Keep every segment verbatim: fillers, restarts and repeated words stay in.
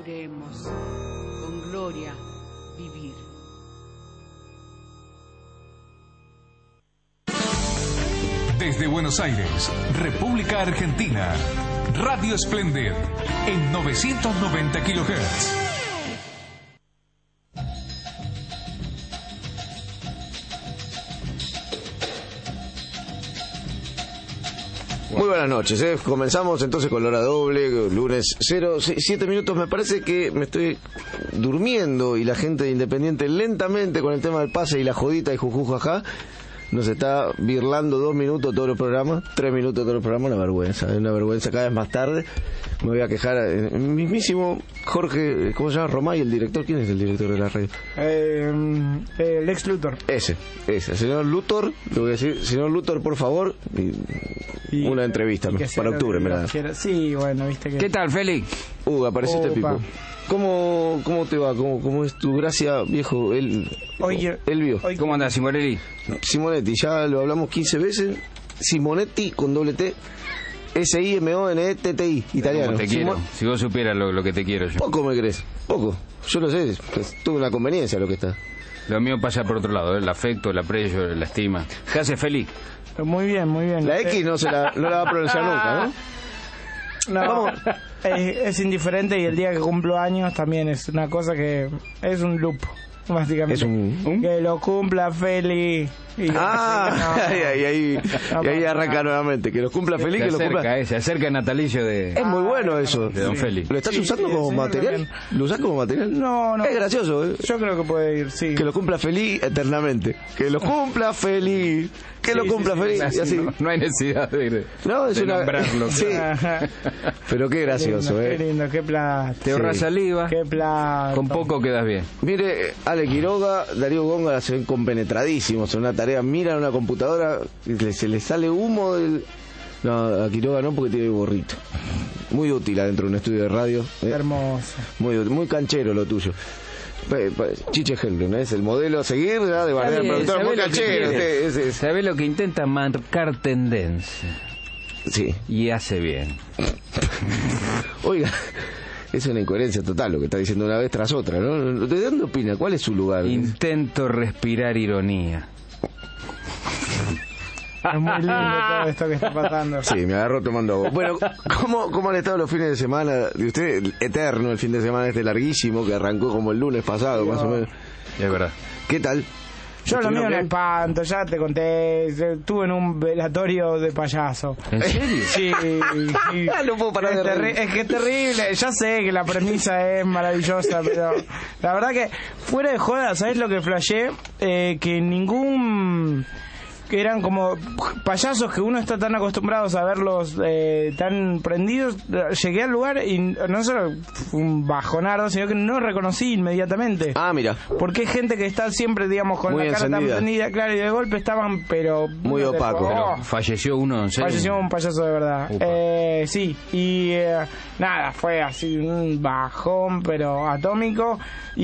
procuremos con gloria vivir. Desde Buenos Aires, República Argentina, Radio Splendid en novecientos noventa kilohertz. Muy buenas noches, ¿eh? Comenzamos entonces con la hora doble, lunes cero, siete minutos. Me parece que me estoy durmiendo y la gente de Independiente lentamente con el tema del pase y la jodita y jujujaja nos está birlando dos minutos todos los programas, tres minutos todos los programas. Una vergüenza, es una vergüenza. Cada vez más tarde me voy a quejar. El mismísimo Jorge, ¿cómo se llama? Romay, el director. ¿Quién es el director de la radio? Eh, el ex Luthor. Ese, ese, señor Luthor. Le voy a decir, señor Luthor, por favor, y, y, una entrevista y para octubre, me la dan. Sí, bueno, viste que... ¿Qué tal, Félix? Uh, apareció Opa. este pipo. ¿Cómo, ¿Cómo te va? ¿Cómo, cómo es tu gracia, viejo? Él, Oye, él vio. Oye, ¿cómo andás, Simonetti? Simonetti, ya lo hablamos quince veces. Simonetti con doble T. S I M O N E T T I, italiano. Como te quiero. Simon... Si vos supieras lo, lo que te quiero yo. Poco me crees, poco. Yo lo sé, pues, tuve una conveniencia lo que está. Lo mío pasa por otro lado, ¿eh? El afecto, el aprecio, la estima. ¿Qué hace, Félix? Muy bien, muy bien. La X no, se la, no la va a pronunciar nunca, ¿no? No, es, es indiferente y el día que cumplo años también es una cosa que es un loop, básicamente. Es un, ¿un? Que lo cumpla feliz. Y ah, no, y ahí, ahí, no, y ahí arranca no, nuevamente. Que lo cumpla feliz, se que acerca, lo cumpla. Eh, se acerca el natalicio de. Es muy bueno eso. De Don sí. Félix. ¿Lo estás sí, usando sí, como sí, material? Bien. ¿Lo usás como material? No, no. Es gracioso, ¿eh? Yo creo que puede ir, sí. Que lo cumpla feliz eternamente. Que lo cumpla feliz. Que sí, lo cumpla sí, feliz. Sí, y así. No, no hay necesidad de, no, es de una... nombrarlo. Sí. Pero qué gracioso, qué lindo, ¿eh? Qué lindo, qué plata. Te ahorras sí. saliva. Qué plata. Con poco quedas bien. Mire, Ale Quiroga, Darío Góngora se ven compenetradísimos en una tarea. Miran una computadora y se les sale humo del... No, a Quiroga no, porque tiene gorrito. Muy útil adentro de un estudio de radio. ¿eh? Hermoso. Muy, muy canchero lo tuyo. Chiche Helblum, es el modelo a seguir, ¿verdad? De bardear al productor, muy canchero. Usted, es, es. ¿Sabe lo que intenta? Marcar tendencia. Sí. Y hace bien. Oiga, es una incoherencia total lo que está diciendo una vez tras otra, ¿no? ¿De dónde opina? ¿Cuál es su lugar? Intento respirar ironía. Es muy lindo todo esto que está pasando. Sí, me agarró tomando agua. Bueno, ¿cómo, ¿cómo han estado los fines de semana de usted? Eterno el fin de semana este larguísimo que arrancó como el lunes pasado, Dios. más o menos. Es verdad. ¿Qué tal? Yo lo mío no espanto, ya te conté, estuve en un velatorio de payaso. ¿En serio? Sí. sí. No puedo parar es, de terri- es que es terrible, ya sé que la premisa es maravillosa, pero la verdad que fuera de joda, ¿sabés lo que flashé? Eh, que ningún... que eran como payasos que uno está tan acostumbrado a verlos eh, tan prendidos. Llegué al lugar y no solo fue un bajonardo, sino que no reconocí inmediatamente. Ah, mira. Porque hay gente que está siempre, digamos, con muy la cara encendida. tan prendida, claro, y de golpe estaban, pero... muy opaco. Oh, Pero falleció uno, ¿en serio? falleció un payaso de verdad. Eh, sí, y eh, nada, fue así un bajón, pero atómico,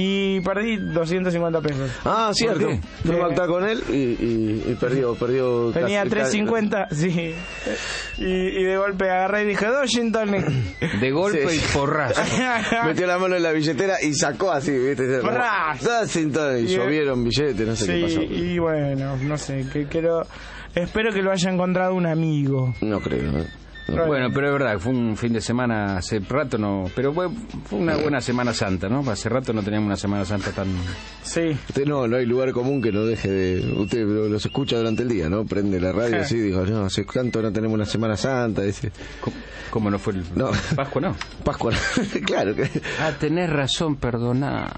y perdí doscientos cincuenta pesos. Ah, cierto. qué? Fui a actar con él y, y, y perdió, perdió. Tenía casi- trescientos cincuenta, sí. Y, y de golpe agarré y dije, dos gin tonic. De golpe Sí. y porrazo. Metió la mano en la billetera y sacó así, ¿viste? Porras. Dos cintones, y Y- llovieron billetes, no sé Sí, qué pasó. y bueno, no sé, que, que lo, espero que lo haya encontrado un amigo. No creo, ¿eh? No. Bueno, pero es verdad, fue un fin de semana, hace rato no, pero fue, fue una buena Semana Santa, ¿no? Hace rato no teníamos una Semana Santa tan... Sí. Usted no, no hay lugar común que no deje de... Usted lo- los escucha durante el día, ¿no? Prende la radio así, dijo, no, hace tanto no tenemos una Semana Santa, dice... ¿Cómo, cómo no fue el... No. Pascua, no? Pascua, claro que... Ah, tenés razón, perdona.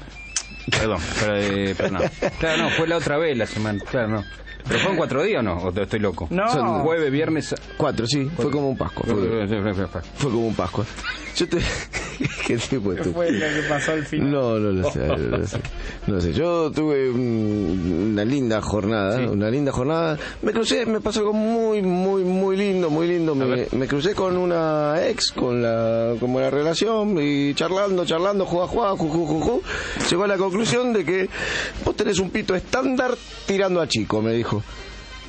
Perdón, pero, eh, pero no. Claro, no, fue la otra vez la semana, claro, no. ¿Pero fueron cuatro días o no? ¿O te- estoy loco? No. Son jueves, viernes... Cuatro, sí, fue como un Pascua. Fue, fue como un Pascua. Yo te... ¿Qué tipo de ¿Qué fue lo que pasó al final? No, no lo sé, no lo sé. No sé. Yo tuve un- una linda jornada, Sí. una linda jornada. Me crucé, me pasó algo muy, muy, muy lindo, muy lindo. Me, ver. me crucé con una ex, con la, como la relación, y charlando, charlando, juá, juá, ju, ju, ju, ju. Llegó a la conclusión de que vos tenés un pito estándar tirando a chico, me dijo.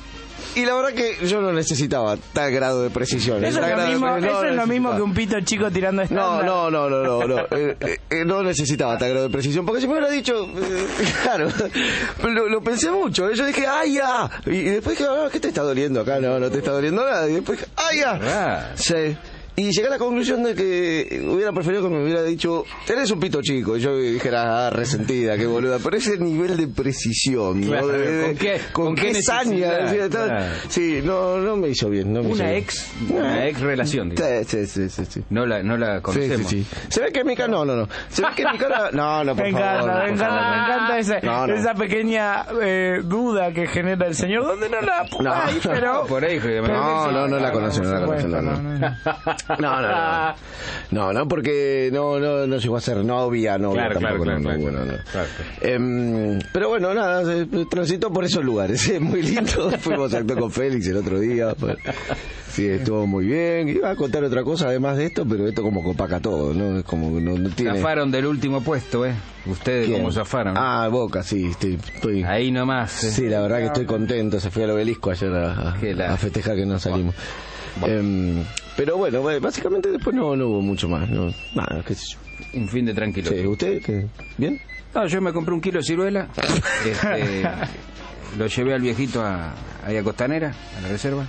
y la verdad que yo no necesitaba tal grado de precisión. Eso es lo mismo, no eso es lo mismo que un pito chico tirando estándar. No, no, no, no, no, no, eh, eh, no necesitaba tal grado de precisión, porque si me hubiera dicho, eh, claro, lo, lo pensé mucho, yo dije, ¡ay, ya! Y, y después dije, ah, ¿qué te está doliendo acá? No, no te está doliendo nada, y después dije, ¡ay, ya! Sí. Y llegué a la conclusión de que hubiera preferido que me hubiera dicho, tenés un pito chico. Y yo dijera, ah, resentida, qué boluda. Pero ese nivel de precisión, claro, ¿no? De, ¿Con qué, con con qué qué saña. Decía, claro. Sí, no, no me hizo bien. No me una hizo ex, bien. una ex relación. Sí, sí, sí, sí, sí. No la, no la conocemos. Sí, sí, sí. Se ve que mi cara, no, no, no. Se ve que mi cara, no, no, por me favor. encanta, por me encanta, favor. me encanta ese, No, no. esa pequeña eh, duda que genera el señor, donde no la No. hay, pero... Por ahí, pero No, sí, no, no la conoce, no la conoce, no, no. no, no. No, no, no. No, no, porque no, no, no llegó a ser novia, novia Claro, tampoco, claro, no, claro, no, claro. bueno, no. Claro, Em, pero bueno, nada, se- transitó por esos lugares, es muy lindo. Fuimos a actuar con Félix el otro día. Pues, sí, estuvo muy bien. Iba a contar otra cosa además de esto, pero esto como copaca todo, ¿no? Es como que no, no tiene. Zafaron del último puesto, ¿eh? Ustedes ¿Quién? cómo zafaron. Ah, Boca, sí, estoy. estoy... Ahí nomás. ¿eh? Sí, la verdad que estoy contento. Se fue al Obelisco ayer a, Qué a, la- a festejar que no salimos. Em, pero bueno, básicamente después no, no hubo mucho más. No, nada, qué sé yo. Un fin de tranquilo. Sí, ¿usted qué? ¿Bien? No, yo me compré un kilo de ciruela. Este, lo llevé al viejito a, ahí a Costanera, a la reserva.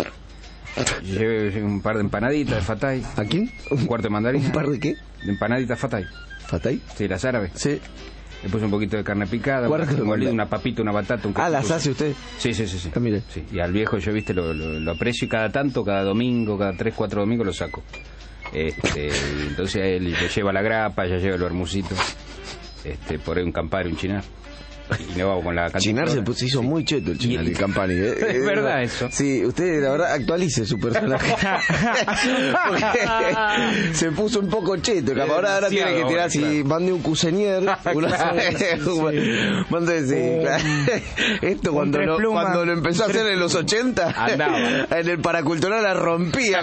Llevé un par de empanaditas de fatay. ¿A quién? Un cuarto de mandarina. ¿Un par de qué? De empanaditas fatay. ¿Fatay? Sí, las árabes. Sí. Le puse un poquito de carne picada, Cuarto de un molido, mandar- una papita, una batata, un Ah, ¿las quesito. hace usted? Sí, sí, sí, sí. Ah, mire. Sí, y al viejo yo, viste, lo, lo, lo aprecio y cada tanto, cada domingo, cada tres, cuatro domingos lo saco. Este, y entonces a él le lleva la grapa, ya lleva los hermositos, este, por ahí un Campari, un Chinar. Y nos vamos con la Chinar se, cantimplora. puso- se hizo muy cheto el Chinar, Y- el Campani. ¿eh? Es Eh, verdad eh, eso. Sí, usted la verdad actualice su personaje. Porque se puso un poco cheto. Capaz ahora, ahora tiene que tirar, Demasiado, si mande un cusenier. Una, mande, sí, claro. Esto cuando tres lo, plumas. cuando lo empezó a hacer en los ochenta, Andaba. en el paracultural la rompía.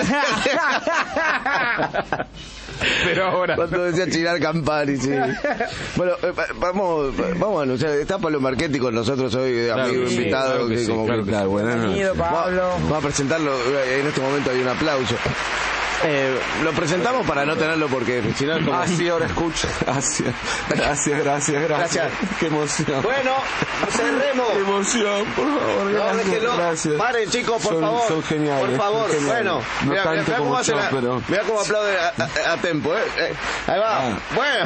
Pero ahora... Cuando decía Chinar Campari, sí. Bueno, eh, va- vamos, vamos a anunciar. Está Pablo Marchetti con nosotros hoy, eh, Claro amigo que sí, invitado. claro que que sí, como claro que- que sí. buenas noches. Bienvenido, Pablo. Va- Vamos a presentarlo. eh, En este momento hay un aplauso. Eh, lo presentamos para no tenerlo porque si no es como... Ah, sí, ahora escucho. Gracias, gracias, gracias, gracias. Gracias. Qué emoción. Bueno, cerremos. Qué emoción, por favor. No, Gracias. déjelo. Gracias. Paren, chicos, por Son- favor. son geniales, Por favor, son geniales. bueno. No Mira, tanto mira como cómo hace yo, la- pero- mira cómo aplaude a, a- a tempo, ¿eh? Eh, Ahí va. Ah. Bueno.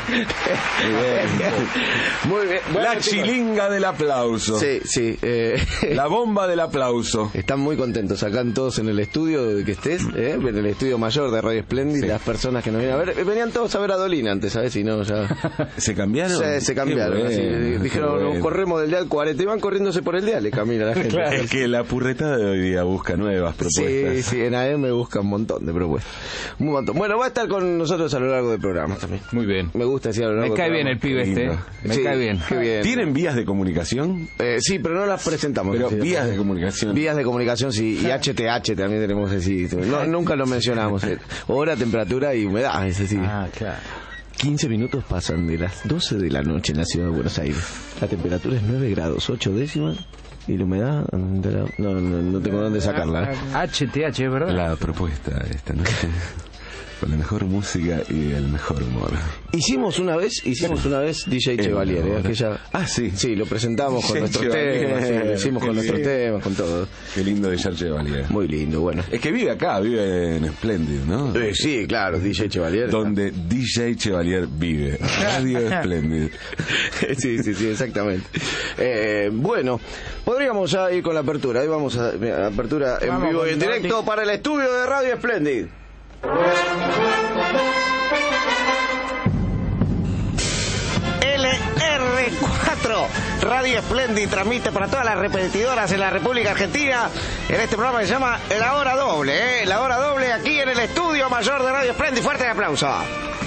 Muy bien. Bueno, La chicos. chilinga del aplauso. Sí, sí. Eh, La bomba del aplauso. Están muy contentos acá todos en el estudio de que estés, ¿eh? En el estudio mayor de Radio Splendid, Sí. las personas que nos vienen a ver. eh, Venían todos a ver a Dolina antes, ¿sabes? Si no, ya... ¿Se cambiaron? Se, se cambiaron. Qué así, bueno, dijeron, qué nos bueno. corremos del dial cuarenta y van corriéndose por el dial, le camina la gente. Es que la purretada de hoy día busca nuevas propuestas. Sí, sí, en A M busca un montón de propuestas. Un montón. Bueno, va a estar con nosotros a lo largo del programa también. Muy bien. Me gusta decir a lo largo Me del cae bien programa. el pibe este. lindo. ¿eh? Me Sí, cae bien. Qué bien. ¿Tienen vías de comunicación? Eh, sí, pero no las presentamos. Pero Sí, vías sí. de comunicación. Vías de comunicación, sí, y H T H también tenemos que decir. No, nunca lo mencionamos. eh. Hora, temperatura y humedad, es decir. Ah, claro. quince minutos pasan de las doce de la noche en la ciudad de Buenos Aires. La temperatura es nueve grados, ocho décimas. Y la humedad, de la- no, no, no tengo dónde sacarla. ¿eh? H T H, ¿es verdad? La propuesta esta noche con la mejor música y el mejor humor. Hicimos una vez, hicimos una vez D J Chevalier, ¿eh? Aquella... Ah, sí. Sí, lo presentamos con D J nuestros Chevalier. temas, sí, lo hicimos Qué con nuestros lindo. temas, con todo. Qué lindo de George Valier. Muy lindo, bueno. Es que vive acá, vive en Splendid, ¿no? Eh, sí, claro, D J Chevalier. Donde D J Chevalier vive. Radio Splendid. Sí, sí, sí, exactamente. Eh, bueno, podríamos ya ir con la apertura. Ahí vamos a mira, apertura en Vamos vivo con y en Toti. directo para el estudio de Radio Splendid. L R cuatro Radio Splendid transmite para todas las repetidoras en la República Argentina en este programa que se llama La Hora Doble, ¿eh? La Hora Doble aquí en el estudio mayor de Radio Splendid. Fuerte el aplauso. Ahí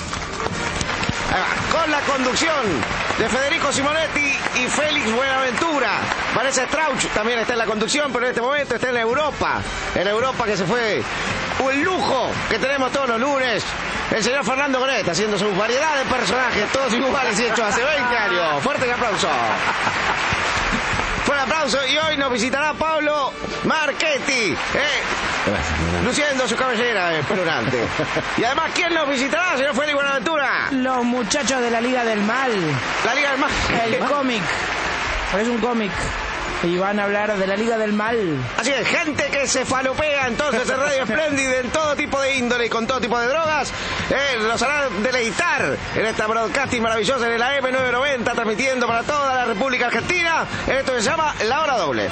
va, con la conducción de Federico Simonetti y Félix Buenaventura. Vanessa Strauch también está en la conducción, pero en este momento está en Europa. En Europa que se fue un lujo que tenemos todos los lunes. El señor Fernando Gonet haciendo su variedad de personajes, todos iguales y hechos hace veinte años. Fuerte el aplauso. fuerte aplauso. Y hoy nos visitará Pablo Marchetti, ¿eh? Gracias, luciendo su cabellera espeluznante. Y además, ¿quién nos visitará, señor Félix Buenaventura? Los muchachos de la Liga del Mal. La Liga del Mal. El cómic. Es un cómic. Y van a hablar de la Liga del Mal. Así es, gente que se falopea entonces en Radio Splendid en todo tipo de índole y con todo tipo de drogas. Eh, los hará deleitar en esta broadcasting maravillosa de la M novecientos noventa, transmitiendo para toda la República Argentina. Esto se llama La Hora Doble.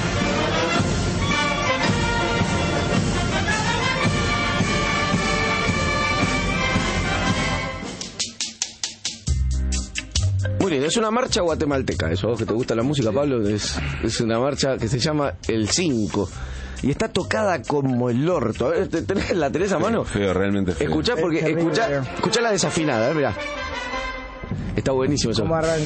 Muy bien, es una marcha guatemalteca, eso, que te gusta la música, Pablo, es, es una marcha que se llama El cinco. Y está tocada como el orto. A ver, ¿tenés, ¿la tenés a mano? Feo, realmente feo. Escuchá, porque, escuchá, escuchá la desafinada, eh, mirá. Está buenísimo eso. ¿Cómo arranca?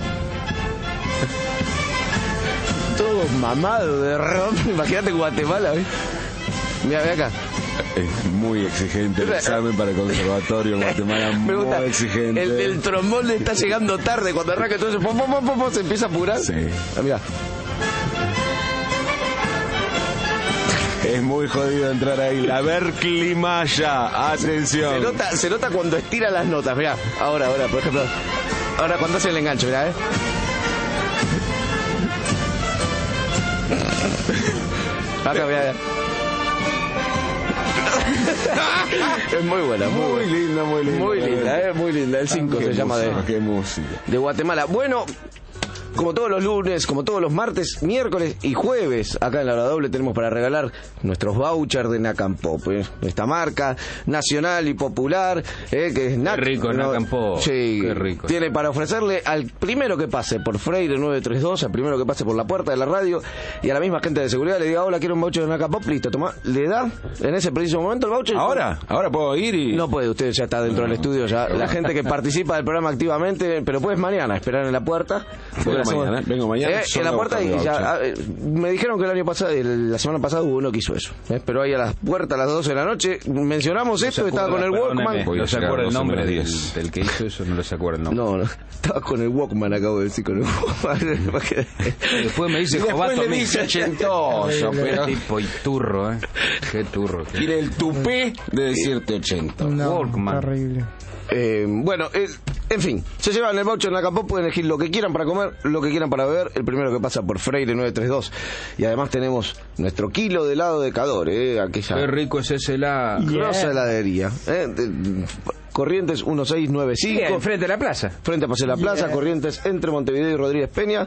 Todo mamado de ron. Imagínate Guatemala, ¿ves? Mira, ve acá. Es muy exigente el examen para el conservatorio en Guatemala. Me gusta. Muy exigente. El, el trombón le está llegando tarde. Cuando arranca todo eso, pom, pom, pom, pom, se empieza a apurar. Sí. Ah, mira. Es muy jodido entrar ahí. La Berkeley Maya. Atención. Se nota, se nota cuando estira las notas. Mirá, ahora, ahora, por ejemplo. Ahora cuando hace el enganche, mirá, ¿eh? Acá, mirá. Es muy buena, muy, Muy buena. linda, muy linda. Muy linda, eh, muy linda. El cinco Qué se llama de, música, qué música. de Guatemala. Bueno, como todos los lunes, como todos los martes, miércoles y jueves, acá en La Hora Doble tenemos para regalar nuestros vouchers de Nacan Pop, ¿eh? Esta marca nacional y popular, ¿eh? Que es Nac, Qué rico, ¿no? Nacan Pop. Sí, Qué rico. tiene para ofrecerle al primero que pase por Freire nueve tres dos, al primero que pase por la puerta de la radio y a la misma gente de seguridad le diga, hola, quiero un voucher de Nacan Pop, listo, toma, le da en ese preciso momento el voucher. ¿Ahora? ¿Ahora puedo ir y...? No puede, usted ya está dentro del estudio, ya la gente que participa del programa activamente, pero puedes mañana esperar en la puerta. Vengo mañana, vengo mañana. Eh, en la puerta y ya, ah, eh, me dijeron que el año pasado, el- la semana pasada hubo uno que hizo eso. Eh, pero ahí a las puertas a las doce de la noche mencionamos esto, estaba con el Walkman. Voy a No se llegar acuerda el más o nombre menos del, diez. del que hizo eso, no lo se acuerda el nombre. No, no, estaba con el Walkman, acabo de decir, con el Walkman. Después me dice Después Jovato le Mix. dice ochentoso, pero... Tipo y turro, ¿eh? Qué turro. qué- Tiene el tupé de decirte ochenta. No, Walkman. horrible. Eh, bueno, eh, en fin, se llevan el voucher en la Capó, pueden elegir lo que quieran para comer, lo que quieran para beber, el primero que pasa por Freire nueve tres dos. Y además tenemos nuestro kilo de helado de Cador, eh, aquella Qué rico es ese helado. grosa heladería. Eh, de- Corrientes dieciséis noventa y cinco. Bien, frente a la plaza. Frente a Paseo de la Plaza, Yeah. Corrientes entre Montevideo y Rodríguez Peña.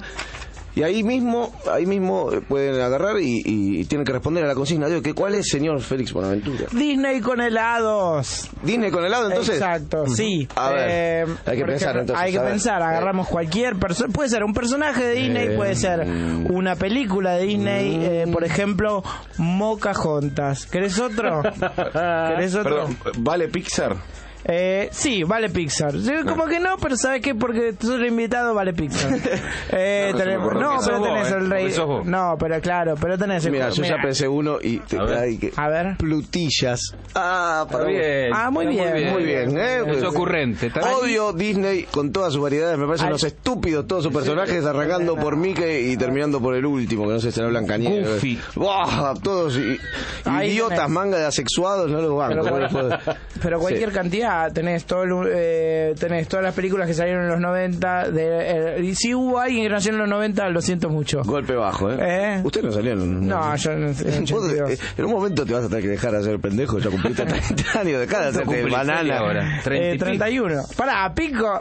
Y ahí mismo, ahí mismo eh, pueden agarrar y, y tienen que responder a la consigna de hoy. Que ¿cuál es, señor Félix Bonaventura? Disney con helados. Disney con helado, entonces. Exacto, sí. A ver, Eh, hay que por pensar, entonces, Hay que a ver. pensar, agarramos cualquier persona. Puede ser un personaje de Disney, Eh, puede ser una película de Disney, eh, por ejemplo, Mocahontas. ¿Querés otro? ¿Querés otro? Perdón, ¿vale Pixar? Eh, sí, vale Pixar. Sí, como que no, pero ¿sabes qué? Porque tú eres invitado, vale Pixar. Eh, No, no se me tenemos- ocurre. no, Porque pero sos tenés vos, el eh, rey. porque sos vos. No, pero claro, pero tenés el Mira, yo ya pensé uno y te A ver. ay, que- A ver. Plutillas. Ah, para vos. bien. Ah, muy Está bien. Muy bien, ¿eh? Es ocurrente. está bien. Odio Disney con todas sus variedades. Me parecen Ay. unos estúpidos todos sus personajes, arrancando por Mickey y terminando por el último, que no sé si será Blancanieves. Goofy. Buah, todos i- Ahí idiotas, tenés. manga de asexuados, no los banco. Pero, no los puedo- pero cualquier Sí. cantidad, tenés todo el, eh, tenés todas las películas que salieron en los noventa. De, eh, y si hubo alguien que nació en los noventa, lo siento mucho. Golpe bajo, ¿eh? ¿Eh? Usted no salió en... No, yo en, en Vos, ochenta y dos. eh, en un momento te vas a tener que dejar de hacer el pendejo, ya cumpliste treinta años, dejá de hacerte Cumplí banana. seis ahora. treinta y Eh, pico. treinta y uno. Pará, pico.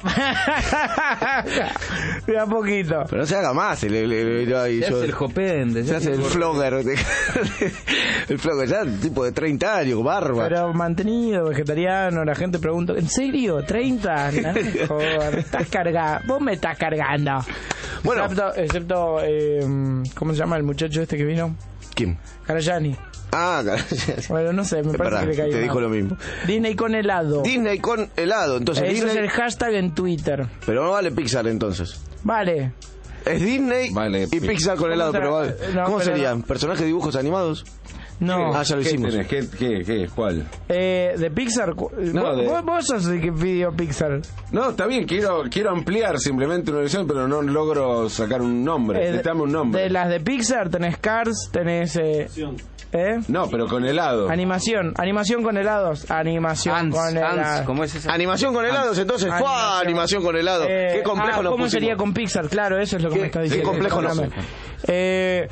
Mira poquito. Pero no se haga más, el, el, el- el- ahí Se yo- hace el jopende. se hace el flogger, el flogger, ya tipo de treinta años, con barba. Pero mantenido, vegetariano, la gente pregunta, ¿en serio? ¿treinta? No, joder, estás cargado. Vos me estás cargando. Bueno. Excepto, excepto eh, ¿cómo se llama el muchacho este que vino? ¿Quién? Carayani. Ah, claro. Bueno, no sé, me Es parece verdad, que le cayó te mal. dijo lo mismo. Disney con helado. Disney con helado, entonces Eso Disney, es el hashtag en Twitter. pero no vale Pixar entonces. Vale. Es Disney Vale, y Pixar con ¿Cómo helado, será? pero vale. No, ¿Cómo pero serían? ¿Personajes de dibujos animados? No. Ah, ya lo ¿Qué hicimos. tenés? ¿Qué, qué, qué? ¿Cuál? Eh, ¿De Pixar? cu- No, ¿Vos, de- vos- vos sos el que pidió Pixar. No, está bien, quiero quiero ampliar simplemente una versión, pero no logro sacar un nombre. Eh, Dame un nombre. De las de Pixar tenés Cars, tenés... Eh, ¿eh? No, pero con helado. Animación, animación con helados. Animación Ants, con Ants, helados. ¿cómo es esa? Animación con helados, entonces. ¡Fua! Animación. Animación con helado. Eh, Qué complejo ah, nos ¿Cómo pusimos. sería con Pixar? Claro, eso es lo que ¿Qué- me está qué diciendo. complejo nos Perdóname. Eh,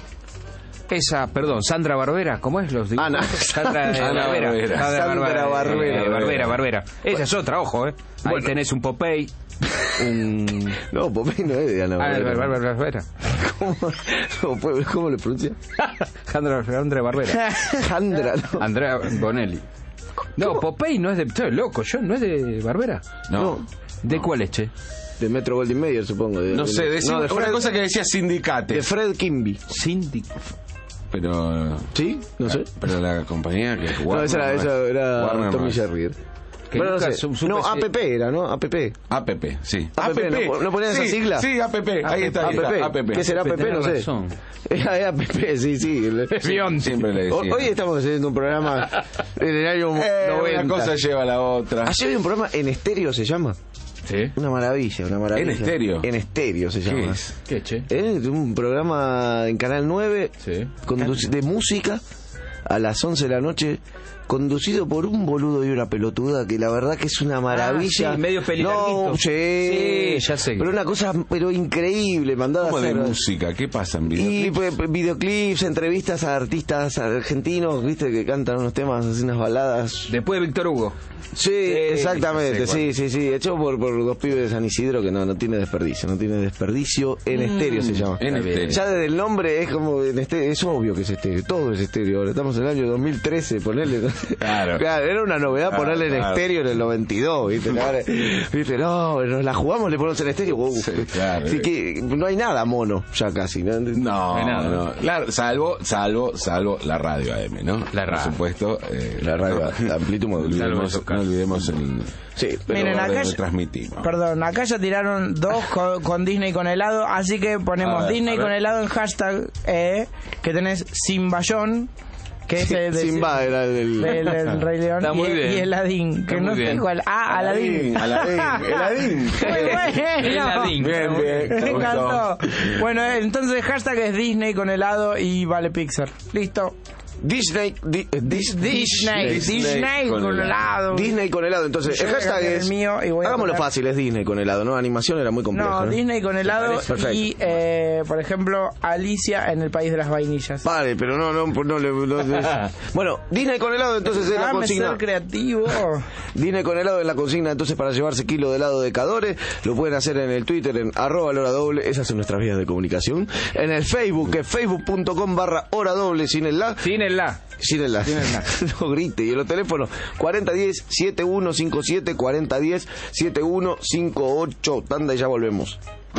Esa, perdón, Sandra Barbera, ¿cómo es los dibujos? Ana. Sandra, eh, Ana Barbera. Barbera. Sandra Sandra Barbera. eh, Barbera, Barbera. Esa es otra, ojo, ¿eh? Ahí Bueno. tenés un Popeye, un... No, Popeye no es de Ana Ah, Barbera. Barbera, Barbera. ¿Cómo, cómo, puede- cómo le pronuncia? Sandra, Sandra Barbera. Sandra, ¿no? Andrea Bonelli. No, Popeye no es de... Estoy loco, yo, ¿no es de Barbera? No. ¿De cuál es, che? De Metro Goldwyn Mayer, supongo. De, No sé, de, decía no, de una Fred, cosa que decía sindicate. de Fred Kimby. Cindy. Pero. ¿Sí? No sé. Pero la compañía que es No, Warner esa era, no es. esa era Warner Tommy no es. Jerry. Que Bueno, no nunca sé. su- supe No, si- A P P era, ¿no? A P P. A P P, sí. A P P, ¿no- no ponían esa Sí, sigla? Sí, A P P, ahí está, ahí A P P. está, A P P. ¿Qué será A P P? No sé. Tenés razón. Era era A P P, sí, sí. Siempre le Hoy decía. hoy estamos haciendo un programa en el año Eh, noventa. una cosa lleva a la otra. Ayer había un programa en estéreo, se llama. ¿Sí? Una maravilla, una maravilla. ¿En estéreo? En estéreo se ¿Qué llama. es? ¿Qué, che? Es un programa en Canal nueve Sí. conduci- de música a las once de la noche, conducido por un boludo y una pelotuda que la verdad que es una maravilla. Ah, sí, medio pelilarguito. No, sí, Sí, ya sé. Pero una cosa pero increíble, mandada ¿Cómo a de hacer. música? ¿Qué pasa en Y videoclips? pues, pues, videoclips, entrevistas a artistas argentinos, viste, que cantan unos temas, así unas baladas. Después de Víctor Hugo. Sí, exactamente, sí, sí, sí, sí, hecho por, por dos pibes de San Isidro que no, no tiene desperdicio, no tiene desperdicio, en estéreo se llama. En Está bien. estéreo. Ya desde el nombre es como en estéreo, es obvio que es estéreo, todo es estéreo. Ahora estamos en el año dos mil trece, ponerle. Claro. Era una novedad Claro, ponerle en claro. estéreo en el noventa y dos, ¿viste? Ahora, ¿viste? No, nos la jugamos, le ponemos en estéreo. Wow. Sí, claro. Así que no hay nada mono ya casi, ¿no? No, hay nada. no. Claro, salvo, salvo, salvo la radio A M, ¿no? La radio. Por supuesto. Eh, La radio, no, amplitud no modulada. olvidemos, Salvo no olvidemos el. Sí, pero Miren, orden acá de ya- transmitimos. Perdón, acá ya tiraron dos con, con Disney con helado, así que A ponemos ver, Disney a ver. con helado en hashtag, eh, que tenés Simbayón, que es el de, Simba era el... del, del Rey León, Está muy y, bien. y Eladín, que Está no muy sé bien. cuál. Ah, Aladín. Aladín, Aladín. Muy bueno. Eladín. Bien, bien. Me me gustó. encantó. Bueno, eh, entonces hashtag es Disney con helado y vale Pixar. Listo. Disney, di- eh, dis- Disney, Disney Disney con con helado. helado. Disney con helado. Entonces, Yo el voy a hashtag cambiar es. el mío y voy a Hagámoslo poner- fácil, es Disney con helado, ¿no? Animación era muy complejo. No, ¿no? Disney con helado Perfecto. y, eh, por ejemplo, Alicia en el País de las Vainillas. Vale, pero no, no, no, le. no- bueno, Disney con helado, entonces es la Dame consigna. ser creativo. Disney con helado es la consigna, entonces para llevarse kilo de helado de Cadore, lo pueden hacer en el Twitter, en arroba la hora doble, esas son nuestras vías de comunicación. En el Facebook, que es facebook.com barra hora doble, sin el la. Sin el la. Sin el la. No grite. Y en los teléfonos cuarenta diez setenta y uno cincuenta y siete, cuarenta diez setenta y uno cincuenta y ocho. Tanda y ya volvemos.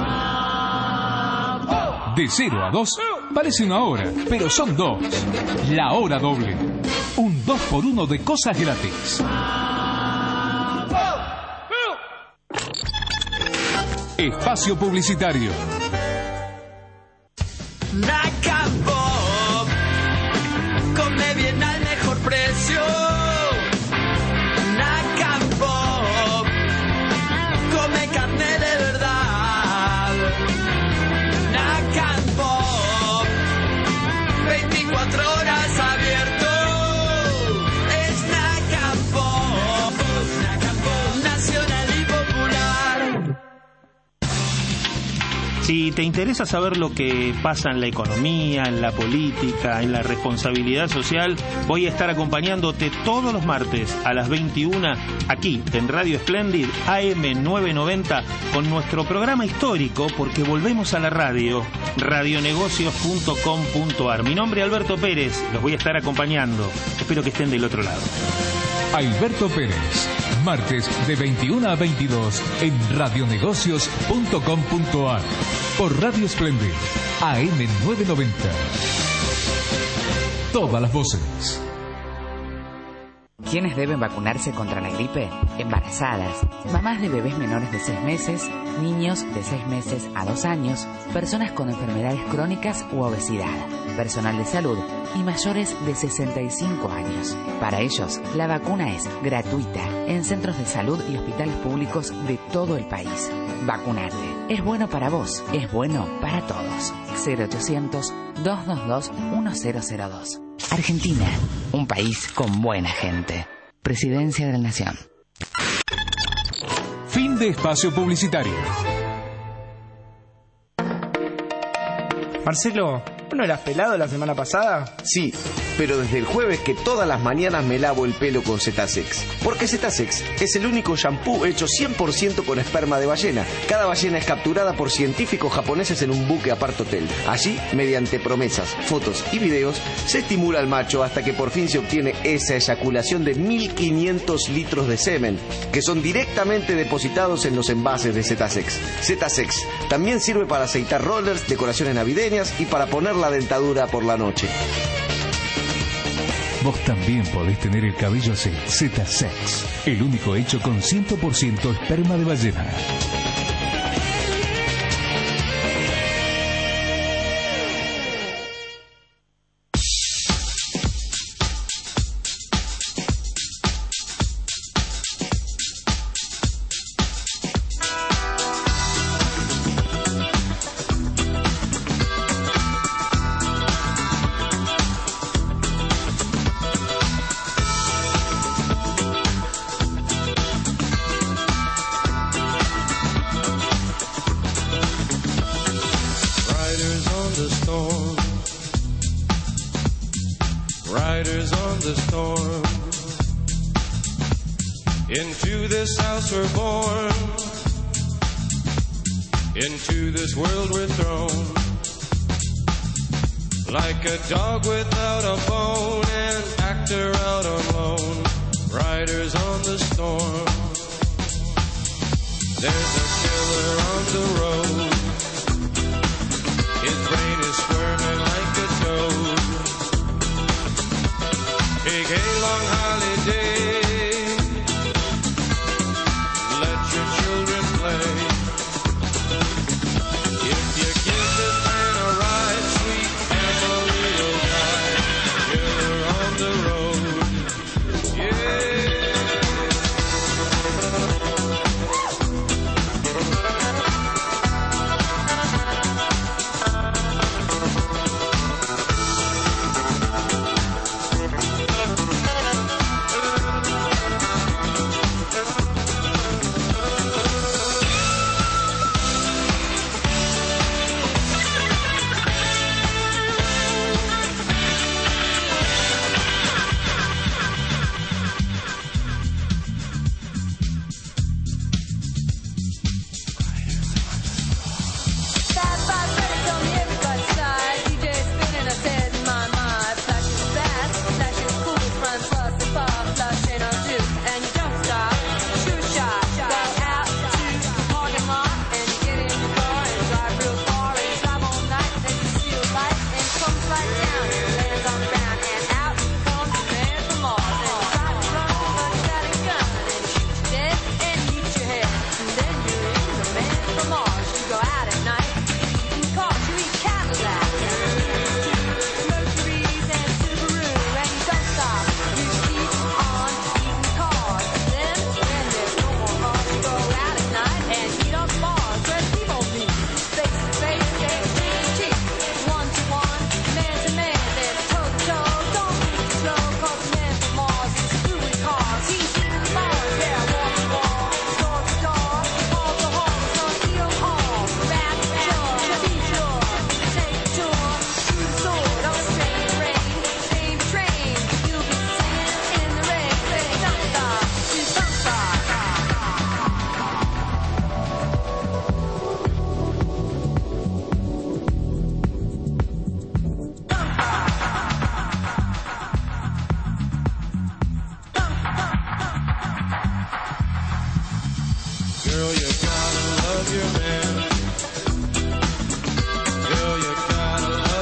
De cero a dos parece una hora, pero son dos. La hora doble. Un dos por uno de cosas gratis. Espacio publicitario. Nacapop, come bien al mejor precio. Nacapop, come carne de verdad. Nacapop, veinticuatro horas abierto. Es Nacapop, Nacapop, nacional y popular. Si te interesa saber lo que pasa en la economía, en la política, en la responsabilidad social, voy a estar acompañándote todos los martes a las veintiuna aquí en Radio Splendid A M novecientos noventa con nuestro programa histórico porque volvemos a la radio, radionegocios punto com punto ar. Mi nombre es Alberto Pérez, los voy a estar acompañando. Espero que estén del otro lado. Alberto Pérez, martes de veintiuna a veintidós en radionegocios punto com punto ar. Por Radio Splendid, A M novecientos noventa. Todas las voces. ¿Quiénes deben vacunarse contra la gripe? Embarazadas, mamás de bebés menores de seis meses, niños de seis meses a dos años, personas con enfermedades crónicas u obesidad, personal de salud y mayores de sesenta y cinco años. Para ellos, la vacuna es gratuita en centros de salud y hospitales públicos de todo el país. Vacunate. Es bueno para vos, es bueno para todos. cero ochocientos, dos dos dos, uno cero cero dos. Argentina, un país con buena gente. Presidencia de la Nación. Fin de espacio publicitario. Marcelo, ¿vos no eras pelado la semana pasada? Sí, pero desde el jueves que todas las mañanas me lavo el pelo con Zetasex. Porque Zetasex es el único shampoo hecho cien por ciento con esperma de ballena. Cada ballena es capturada por científicos japoneses en un buque apart hotel. Allí, mediante promesas, fotos y videos, se estimula al macho hasta que por fin se obtiene esa eyaculación de mil quinientos litros de semen, que son directamente depositados en los envases de Zetasex. Zetasex también sirve para aceitar rollers, decoraciones navideñas y para poner la dentadura por la noche. Vos también podés tener el cabello así. Zetasex, el único hecho con cien por ciento esperma de ballena. Dog without a bone, an actor out alone, riders on the storm. There's a killer on the road, his brain is squirming like a toad. Take a long holiday, let your children play. If you give this man a ride, sweet Amarillo guy, killer on the road, yeah.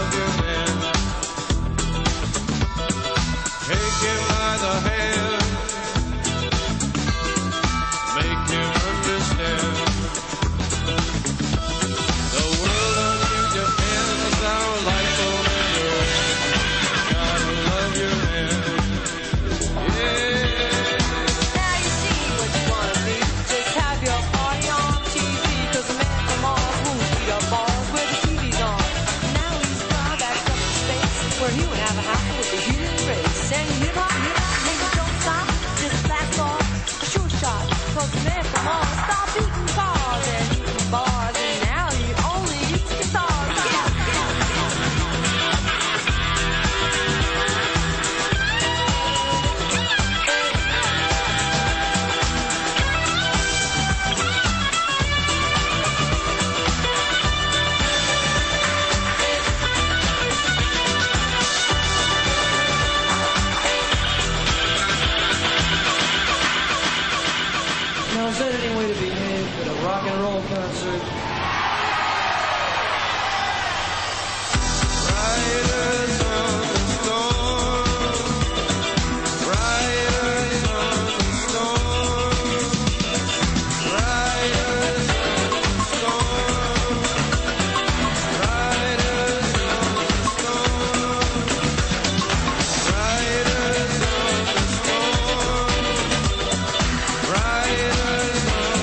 Take him by the hand. let them all stop eating cars and eating bars, and now he only eats guitars. Now, is that any way to behave at a rock and roll concert? Riders on the storm, riders on the storm, riders on the storm, riders on the storm, riders on the storm, riders.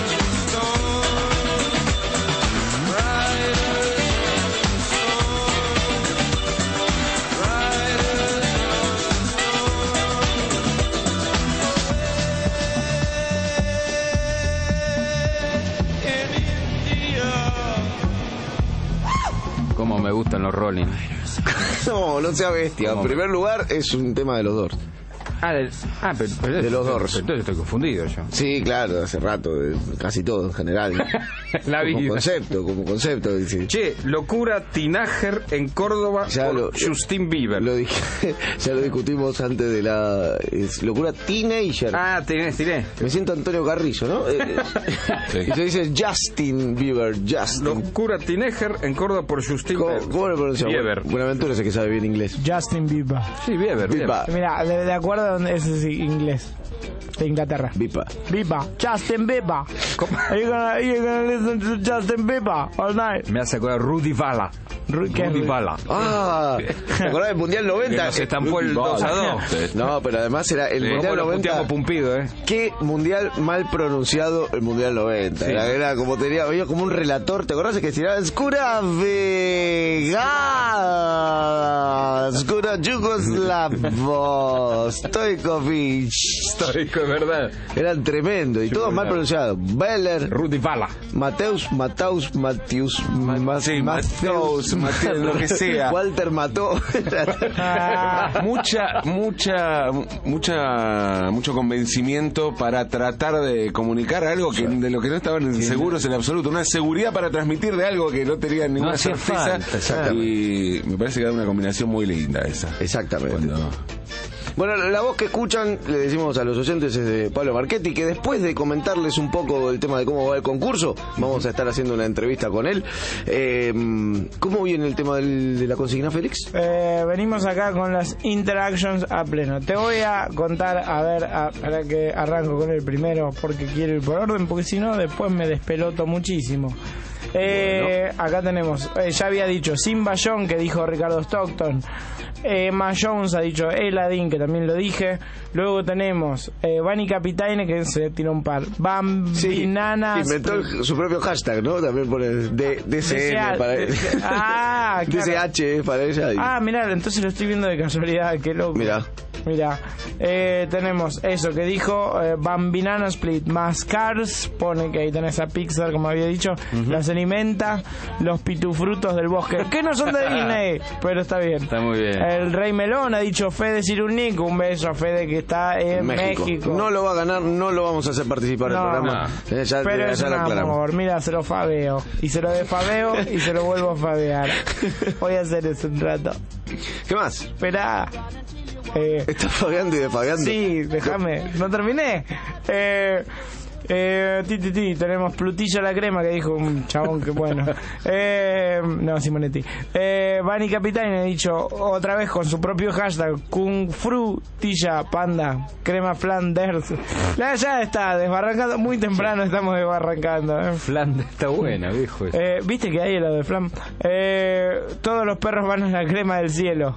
Cómo me gustan los Rolling. No, no sea bestia. En primer lugar, es un tema de los Doors. Ah, de, ah pero, pero de los Doors. Entonces estoy confundido yo. Sí, claro, hace rato, de casi todo en general. La vida. Como concepto, como concepto. Sí. Che, locura teenager en Córdoba ya por lo, Justin Bieber. Lo dije, ya lo discutimos antes de la es locura teenager. Ah, tenés, tiré. Me siento Antonio Carrillo, ¿no? Sí. Y se dice Justin Bieber, Justin. Locura teenager en Córdoba por Justin Bieber. ¿Cómo, ¿Cómo le pronunciamos? Bieber. Buenaventura es el que sabe bien inglés. Justin Bieber. Sí, Bieber. Bieber. Mira, de, de acuerdo, ese es inglés. De Inglaterra. Bieber. Bieber. Justin Bieber. Are you gonna, are you gonna listen to Justin Bieber all night? Me hace acordar Rudy Bala. Ru Rudy Bala. Ah, ¿te acordás del Mundial noventa? Que nos estampó el dos a dos. No, pero además era el sí, Mundial noventa. Pumpido, ¿eh? Qué Mundial mal pronunciado el Mundial noventa. Sí. Era, era como tenía, había como un relator, ¿te acordás que decía Skura Vega, Skura Yugoslavos, Stojkovic. Stojko, es verdad. Eran tremendos y sí, todos mal pronunciados. Beller, Rudy Bala, Mateus, Mataus, Matius, Ma sí, Mateus, Mateus, lo que sea. Walter mató. mucha, mucha, mucha, mucho convencimiento para tratar de comunicar algo que de lo que no estaban sí, seguros en absoluto. Una seguridad para transmitir de algo que no tenían ninguna no certeza. Falta, y me parece que da una combinación muy linda esa. Exactamente. Cuando... Bueno, la voz que escuchan, le decimos a los oyentes, es de Pablo Marchetti, que después de comentarles un poco el tema de cómo va el concurso, vamos a estar haciendo una entrevista con él. Eh, ¿Cómo viene el tema del, de la consigna, Félix? Eh, venimos acá con las interactions a pleno. Te voy a contar, a ver, a, para que arranco con el primero, porque quiero ir por orden, porque si no, después me despeloto muchísimo. Eh, bueno. Acá tenemos, eh, ya había dicho Simba John, que dijo Ricardo Stockton. Emma Jones ha dicho Eladin, que también lo dije. Luego tenemos eh, Vani Capitaine, que se tiró un par. Bambinanas. Sí, inventó el, su propio hashtag, ¿no? También pone D C N para él. Ah, claro. D C H para ella. Y... Ah, mirá, entonces lo estoy viendo de casualidad, qué loco. Mirá. Mira, eh, tenemos eso que dijo eh, Bambinana Split más Cars, pone que ahí tenés a Pixar, como había dicho, uh-huh. Las alimenta, los pitufrutos del bosque, que no son de Disney, pero está bien. Está muy bien. El Rey Melón ha dicho Fede Cirunic, un beso a Fede que está en México. México. No lo va a ganar, no lo vamos a hacer participar no, en el programa. No. Eh, ya, pero ya, es ya un amor, mira, se lo fabeo, y se lo defabeo y se lo vuelvo a fabear. Voy a hacer eso un rato. ¿Qué más? Espera. Eh, ¿Estás fabeando y desfabeando? Sí, déjame, no terminé. Eh, eh, ti, ti, ti, tenemos Plutilla la crema, que dijo un chabón que bueno. Eh, no, Simonetti. Eh, Vani Capitaine ha dicho otra vez con su propio hashtag Kung Frutilla Panda Crema Flanders. Ya, ya está, desbarrancando, muy temprano estamos desbarrancando. Eh. Flanders está buena, viejo. Eh, ¿Viste que hay lo de Flam? Eh, todos los perros van a la crema del cielo.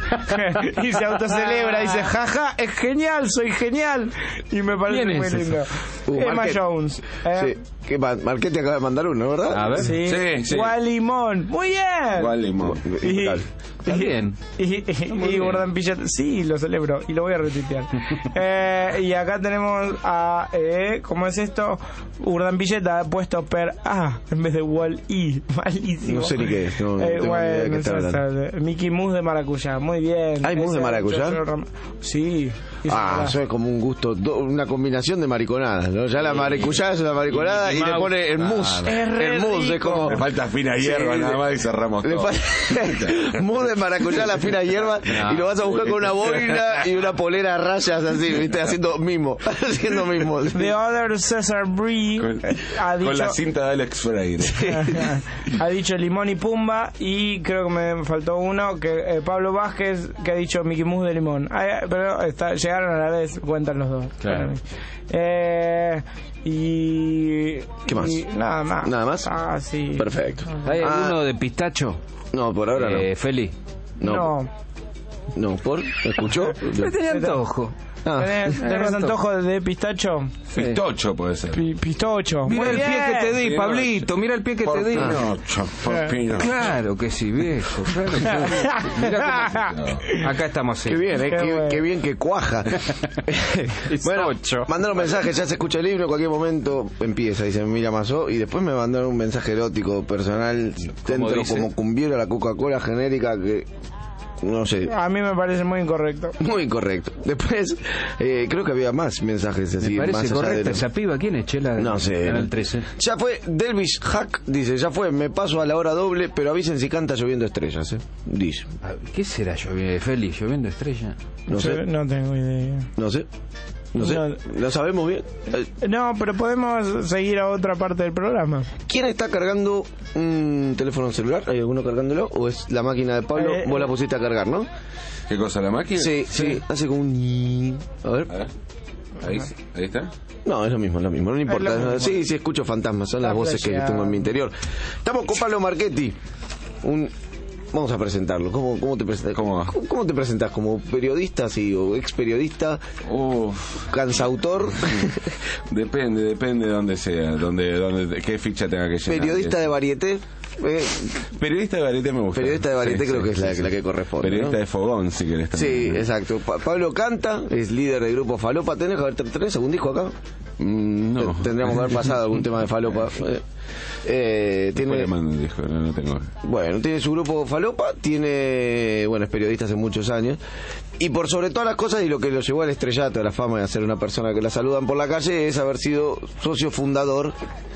Y se autocelebra, dice, jaja, es genial, soy genial. Y me parece muy lindo. Uh, Emma Marquet. Jones. Eh. Sí. ¿Qué, Marquete acaba de mandar uno, ¿verdad? A ver. Sí. Sí, sí. Gualimón. Muy bien. Gualimón. Y Está bien. Y, y, y bien. Urdan Pillet, sí, lo celebro y lo voy a retuitear. eh, y acá tenemos a, eh, ¿cómo es esto? Urdan Pillet ha puesto per A en vez de Wall E. Malísimo. No sé ni qué es. No, no Eh, tengo ni idea de qué bueno, está eso hablando. está- Mickey Mouse de maracuyá, muy bien. ¿Hay mousse de Ese- maracuyá? Sí. eso Ah, es eso es como un gusto, do- una combinación de mariconadas, ¿no? Ya la maracuyá es una mariconada y, Y le Mouse. pone el mousse. Es re El mousse es rico. como... Le falta fina hierba Sí, nada más y cerramos Le todo. falta mousse de maracuyá, la fina hierba, No. y lo vas a buscar con una boina y una polera a rayas así, ¿viste? Haciendo mimo, haciendo mimo. The Other Cesar Brie Con, ha dicho con la cinta de Alex Freire. ha dicho Limón y Pumba, y creo que me faltó uno que eh, Pablo Vázquez, que ha dicho Mickey Mouse de limón. Ah, pero está, llegaron a la vez, cuentan los dos. Claro. Para mí. Eh, y ¿Qué más? y nada más. ¿Nada más? Ah, sí. Perfecto. ¿Hay Ah, alguno de pistacho? No, por ahora Eh, Feli. no. No, No. no, ¿por? ¿Me escuchó? Me tenía antojo. Ah. ¿Tenés, tenés antojo de pistacho? Pistocho puede ser. Pi- pistocho. Mira Muy el pie bien. que te di, Sí, Pablito. Mira el pie que te di. Porpinocho, porpino. Claro que sí, viejo. Claro que sí. Mirá cómo- Acá estamos. Qué bien, eh, Qué qué, bueno. qué bien que cuaja. Bueno, mandaron mensajes, ya se escucha el libro, en cualquier momento empieza, dice Mira Mazó, y después me mandaron un mensaje erótico personal, dentro dice? como cumbiera la Coca-Cola genérica que... No sé, A mí me parece muy incorrecto. muy incorrecto. Después, eh, creo que había más mensajes así. Me más parece allá correcta de lo- esa piba. ¿Quién es, Chela? No sé. Canal trece. Ya fue, Delvis Hack dice, ya fue, me paso a la hora doble, pero avisen si canta lloviendo estrellas, eh. Dice, Ah, ¿Qué será lloviendo, Feli? ¿Lloviendo estrella? no sé, No tengo idea. no sé, no sé, No. lo sabemos bien. Eh, No, pero podemos seguir a otra parte del programa. ¿Quién está cargando un teléfono celular? ¿Hay alguno cargándolo? ¿O es la máquina de Pablo? Eh, Vos la pusiste a cargar, ¿no? ¿Qué cosa, la máquina? Sí, sí, hace como un... A ver. A ver. Ahí, ahí está. No, es lo mismo, es lo mismo, no importa. Es lo mismo. Sí, sí, escucho fantasmas, son las Está voces que flasheado. tengo en mi interior. Estamos con Pablo Marchetti, un... Vamos a presentarlo. ¿Cómo, cómo te presentas? ¿Cómo? ¿Cómo, cómo te presentas? ¿Como periodista, sí, o ex periodista, Uf, cansautor, depende, depende de dónde sea, dónde, dónde, qué ficha tenga que llenar. periodista de varieté? Eh, Periodista de varieté me gusta. periodista de varieté Sí, creo sí, que es sí, la, sí. la que corresponde, Periodista ¿no? de fogón, si querés Sí, también. exacto. Pa- Pablo canta, es líder del grupo Falopa. ¿Tenés, a ver, ¿tenés algún disco acá? Mm, no. T- Tendríamos que haber pasado algún tema de Falopa. Eh, eh, Después tiene... le mando un disco, no, no tengo. Bueno, tiene su grupo Falopa, tiene, bueno, es periodista hace muchos años, y por sobre todas las cosas, y lo que lo llevó al estrellato, a la fama de ser una persona que la saludan por la calle, es haber sido socio fundador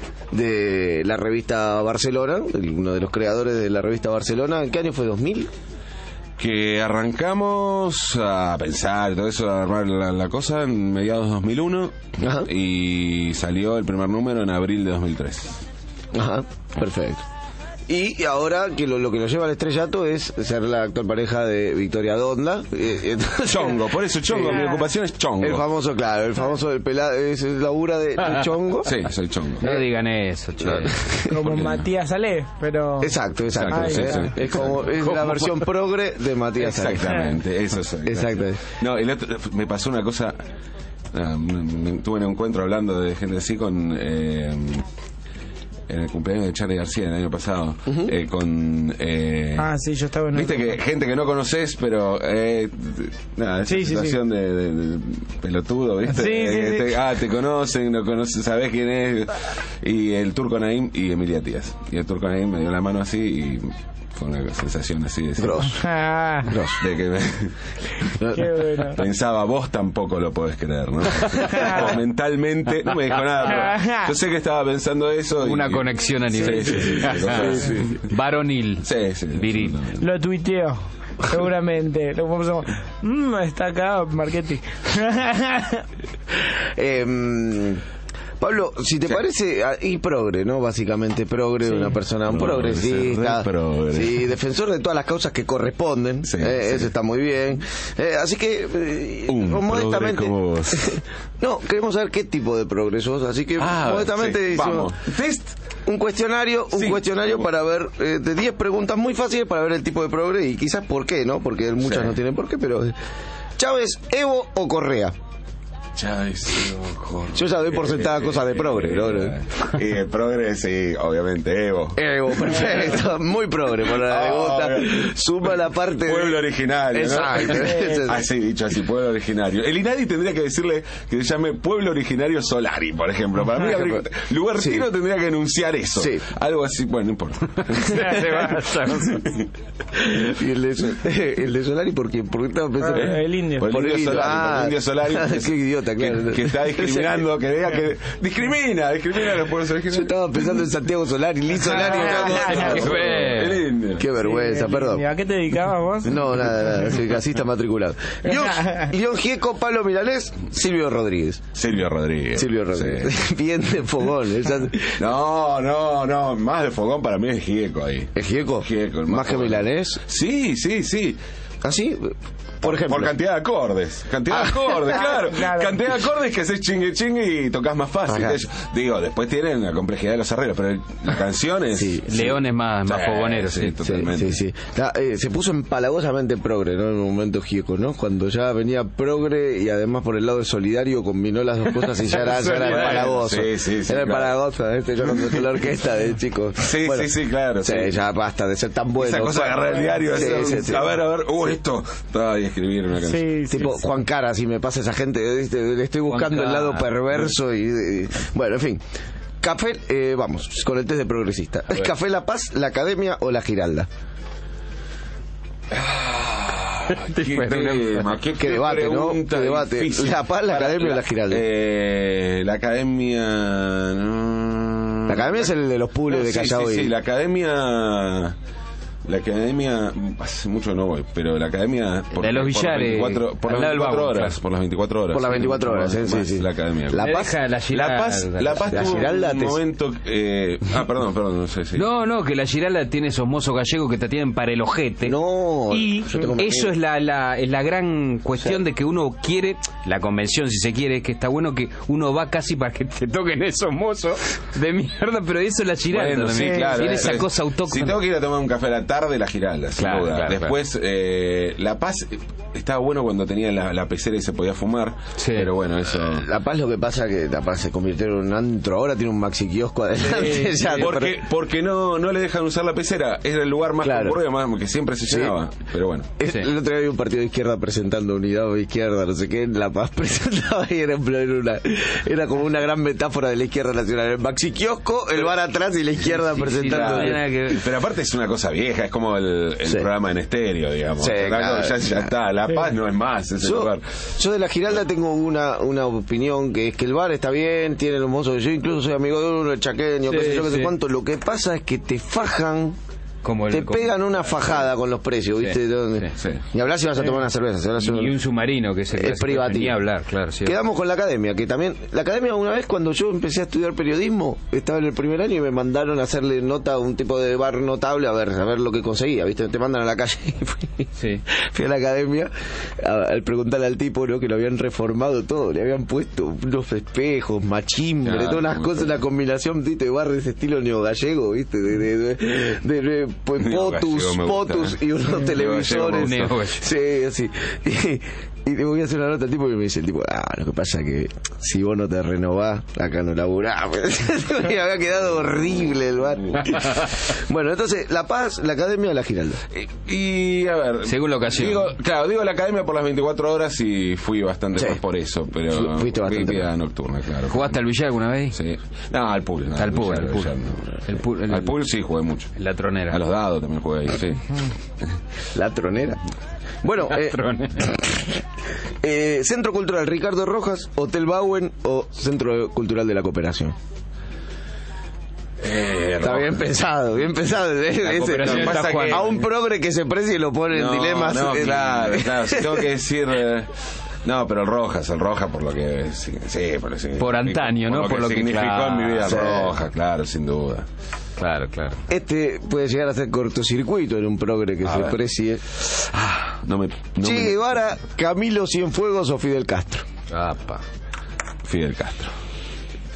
de la revista Barcelona, uno de los creadores de la revista Barcelona. ¿En qué año fue? ¿dos mil? Que arrancamos a pensar todo eso, a armar la, la cosa en mediados de dos mil uno. Ajá. Y salió el primer número en abril de dos mil tres. Ajá, perfecto. Y ahora que lo, lo que lo lleva al estrellato es ser la actual pareja de Victoria Donda. Eh, entonces- Chongo, por eso Chongo, Sí. mi ocupación es Chongo. El famoso, claro, el famoso del pelado, es es labura de, de Chongo. Sí, soy Chongo. No digan eso, che. Como Matías Ale, pero... Exacto, exacto. Exacto, sí, sí, sí. sí. Es como es la versión progre de Matías Sáenz. Exactamente, eso soy. Exacto. No, el otro, me pasó una cosa. ah, me- me- tuve un encuentro hablando de gente así con. Eh, en el cumpleaños de Charlie García el año pasado. eh, con. Eh, Ah, sí, yo estaba en Viste otro. que gente que no conoces, pero eh, nada, esa Sí, sí, situación De, de- de pelotudo, ¿viste? Sí, sí, Eh, sí. te- ah, te conocen, no conoces, sabés quién es. Y el Turco Naim y Emilia Tías. Y el Turco Naim me dio la mano así y fue una sensación así de Gross. Ah, de que me- qué bueno. pensaba, vos tampoco lo podés creer, ¿no? O mentalmente, no me dijo nada, pero yo sé que estaba pensando eso. y- Una conexión a nivel. Sí, sí, sí, sí, sí, sí. Varonil. Sí, sí. Viril. Lo tuiteó, seguramente. Lo puso, mmm, está acá Marchetti. Eh, Pablo, si te Sí. parece, ah, y progre, ¿no? Básicamente progre, Sí. una persona, un Progre, progresista, re progre. sí, defensor de todas las causas que corresponden, Sí, eh, sí. eso está muy bien. Eh, así que, eh, Un modestamente, progre como vos. no, queremos saber qué tipo de progresos, así que Ah, modestamente sí, hicimos vamos. Test. un cuestionario, un Sí. cuestionario para ver eh, de diez preguntas muy fáciles para ver el tipo de progre y quizás por qué, ¿no? Porque muchas Sí. no tienen por qué, pero Chávez, Evo o Correa. Chávez, ojo. Yo ya doy por sentada cosas de progre, ¿no? Y el progre, sí, obviamente, Evo. Evo, perfecto. Muy progre, por la de gusta. Suma la parte de... Pueblo originario, ¿no? Exacto. Así, dicho así, pueblo originario. El INADI tendría que decirle que se llame Pueblo Originario Solari, por ejemplo. Para mí, Lugartino sí. tendría que enunciar eso. Sí. Algo así, bueno, no importa. ¿Y el de, el de Solari por quién? ¿Por qué estaba pensando? Ah, el indio. Por el por indio Solari. Ah, por el indio Solari. Qué idiota, claro. Que, que está discriminando, que diga que... Discrimina, discrimina a los pueblos originarios. Yo estaba pensando en Santiago Solari, Liz Solari. Ah, el indio. Qué vergüenza, perdón. ¿Y a qué te dedicabas vos? No, nada, nada. Soy gasista matriculado. León Gieco, Pablo Milanés, Silvio Rodríguez. Silvio Rodríguez. Silvio Rodríguez. Sí. Bien de fogón. Esa... No, no, no. Más de fogón para mí es Gieco ahí. ¿Es Gieco? Gieco. ¿Más, más que Milanés? Sí, sí, sí. ¿Así? Por ejemplo. Por cantidad de acordes. Cantidad de acordes, claro. claro. Cantidad de acordes que haces chingue chingue y tocas más fácil. Ellos, digo, después tienen la complejidad de los arreglos, pero la canción es... Sí, sí. León es más, más sí, fogonero, sí, sí. totalmente. Sí, sí, sí. La, eh, se puso empalagosamente progre, ¿no? En un momento Gieco, ¿no? Cuando ya venía progre y además por el lado de solidario combinó las dos cosas y ya era, ya era empalagoso. Sí, sí, sí. Era claro. empalagoso, este yo con la orquesta de chicos. Sí, bueno, sí, sí, claro. Sí, sí, ya basta de ser tan bueno. Esa cosa de agarrar el diario, sí, hacer, sí, sí. a ver, a ver, uh, esto. Y escribir una canción. Sí, tipo sí, Juan Cara, si me pasa esa gente, le estoy buscando el lado perverso y, y bueno, en fin. Café, eh, vamos, con el test de progresista. ¿Es Café La Paz, la Academia o la Giralda? ¿Qué, tema, qué, qué debate, ¿no? Qué debate. Difícil. ¿La Paz, la Academia la, o la Giralda? Eh, la Academia... No... La Academia es el de los pules no, de sí, Callao. Sí, y... sí, la Academia... La Academia, hace mucho no voy, pero la Academia por, de los Villares, por, veinticuatro, por las veinticuatro horas, por las veinticuatro horas. Por las veinticuatro horas, sí, sí, sí. La Academia. La Paz, la, la Paz, la Paz la tuvo Giralda un te... momento eh, ah, perdón, perdón, no sé si. No, no, que la Giralda tiene esos mozos gallegos que te tienen para el ojete. No. Y eso es la, la, es la gran cuestión, sí, de que uno quiere, la convención si se quiere, es que está bueno que uno va casi para que te toquen esos mozos de mierda, pero eso es la Giralda. Bueno, sí, claro, tiene eso esa es, cosa autóctona. Si tengo que ir a tomar un café a la tarde, la Giralda. Claro, claro, después claro. Eh, La Paz estaba bueno cuando tenía la, la pecera y se podía fumar, sí, pero bueno, eso. La Paz, lo que pasa es que La Paz se convirtió en un antro, ahora tiene un maxi kiosco adelante. Sí, ya, porque pero... porque no no le dejan usar la pecera, era el lugar más claro, concurrido, más que siempre se llenaba, sí, pero bueno. Es, sí. El otro día había un partido de izquierda presentando Unidad de Izquierda, no sé qué, La Paz presentaba y era, era, una, era como una gran metáfora de la izquierda nacional, el maxi kiosco, el bar atrás y la izquierda sí, presentando. Sí, claro. que... Pero aparte es una cosa vieja, es como el, el sí, programa en estéreo, digamos. Sí, claro, ya, ya está, La Paz sí, no es más ese yo, lugar. Yo de la Giralda tengo una una opinión, que es que el bar está bien, tiene los mozos, yo incluso soy amigo de uno, el chaqueño, sí, qué sé yo, qué sí, sé cuánto. Lo que pasa es que te fajan, como el, te como... pegan una fajada con los precios, ¿viste? Sí, sí, sí. Ni hablar si vas a tomar una cerveza. Si y un, un submarino, que es el es privativo. Ni hablar, claro. Sí. Quedamos con la Academia, que también... La Academia, una vez cuando yo empecé a estudiar periodismo, estaba en el primer año y me mandaron a hacerle nota a un tipo de bar notable, a ver a ver lo que conseguía, ¿viste? Te mandan a la calle y fui, sí, fui a la Academia a, a preguntarle al tipo, ¿no? Que lo habían reformado todo, le habían puesto unos espejos, machimbre, claro, todas unas cosas, una combinación, ¿viste? De bar de ese estilo neogallego, ¿viste? De, de, de, de, de, de pues, potus, potus y unos televisores. Sí, así. Y, y le voy a hacer una nota al tipo y me dice el tipo, ah, lo que pasa es que si vos no te renovás, acá no laburás. Me había quedado horrible el bar. Bueno, entonces, La Paz, la Academia o la Giralda. Y, y a ver, según la ocasión. Digo, claro, digo la Academia por las veinticuatro horas y fui bastante sí, más por eso, pero fuiste bastante vida nocturna, claro. ¿Jugaste al billar alguna vez? Sí. No, al pool. No, al pool, al pool. El pool, el, al pool sí jugué mucho. La tronera. A los dados también jugué ahí, sí. La tronera. Bueno, eh, eh, Centro Cultural Ricardo Rojas, Hotel Bauen o Centro Cultural de la Cooperación. Eh, está bien pensado, bien pensado. Ese, no, a un progre que se precie y lo pone no, en dilemas. No, en... claro, claro. Si tengo que decir. Eh... No, pero el Rojas, el Rojas por lo que... Sí, sí por, lo por antaño, ¿no? Por lo por que lo significó que, claro, en mi vida sí, Rojas, claro, sin duda. Claro, claro. Este puede llegar a ser cortocircuito en un progre que a se ver. precie. Ah, no me... No Che me... Guevara, Camilo Cienfuegos o Fidel Castro. Apa. Fidel Castro.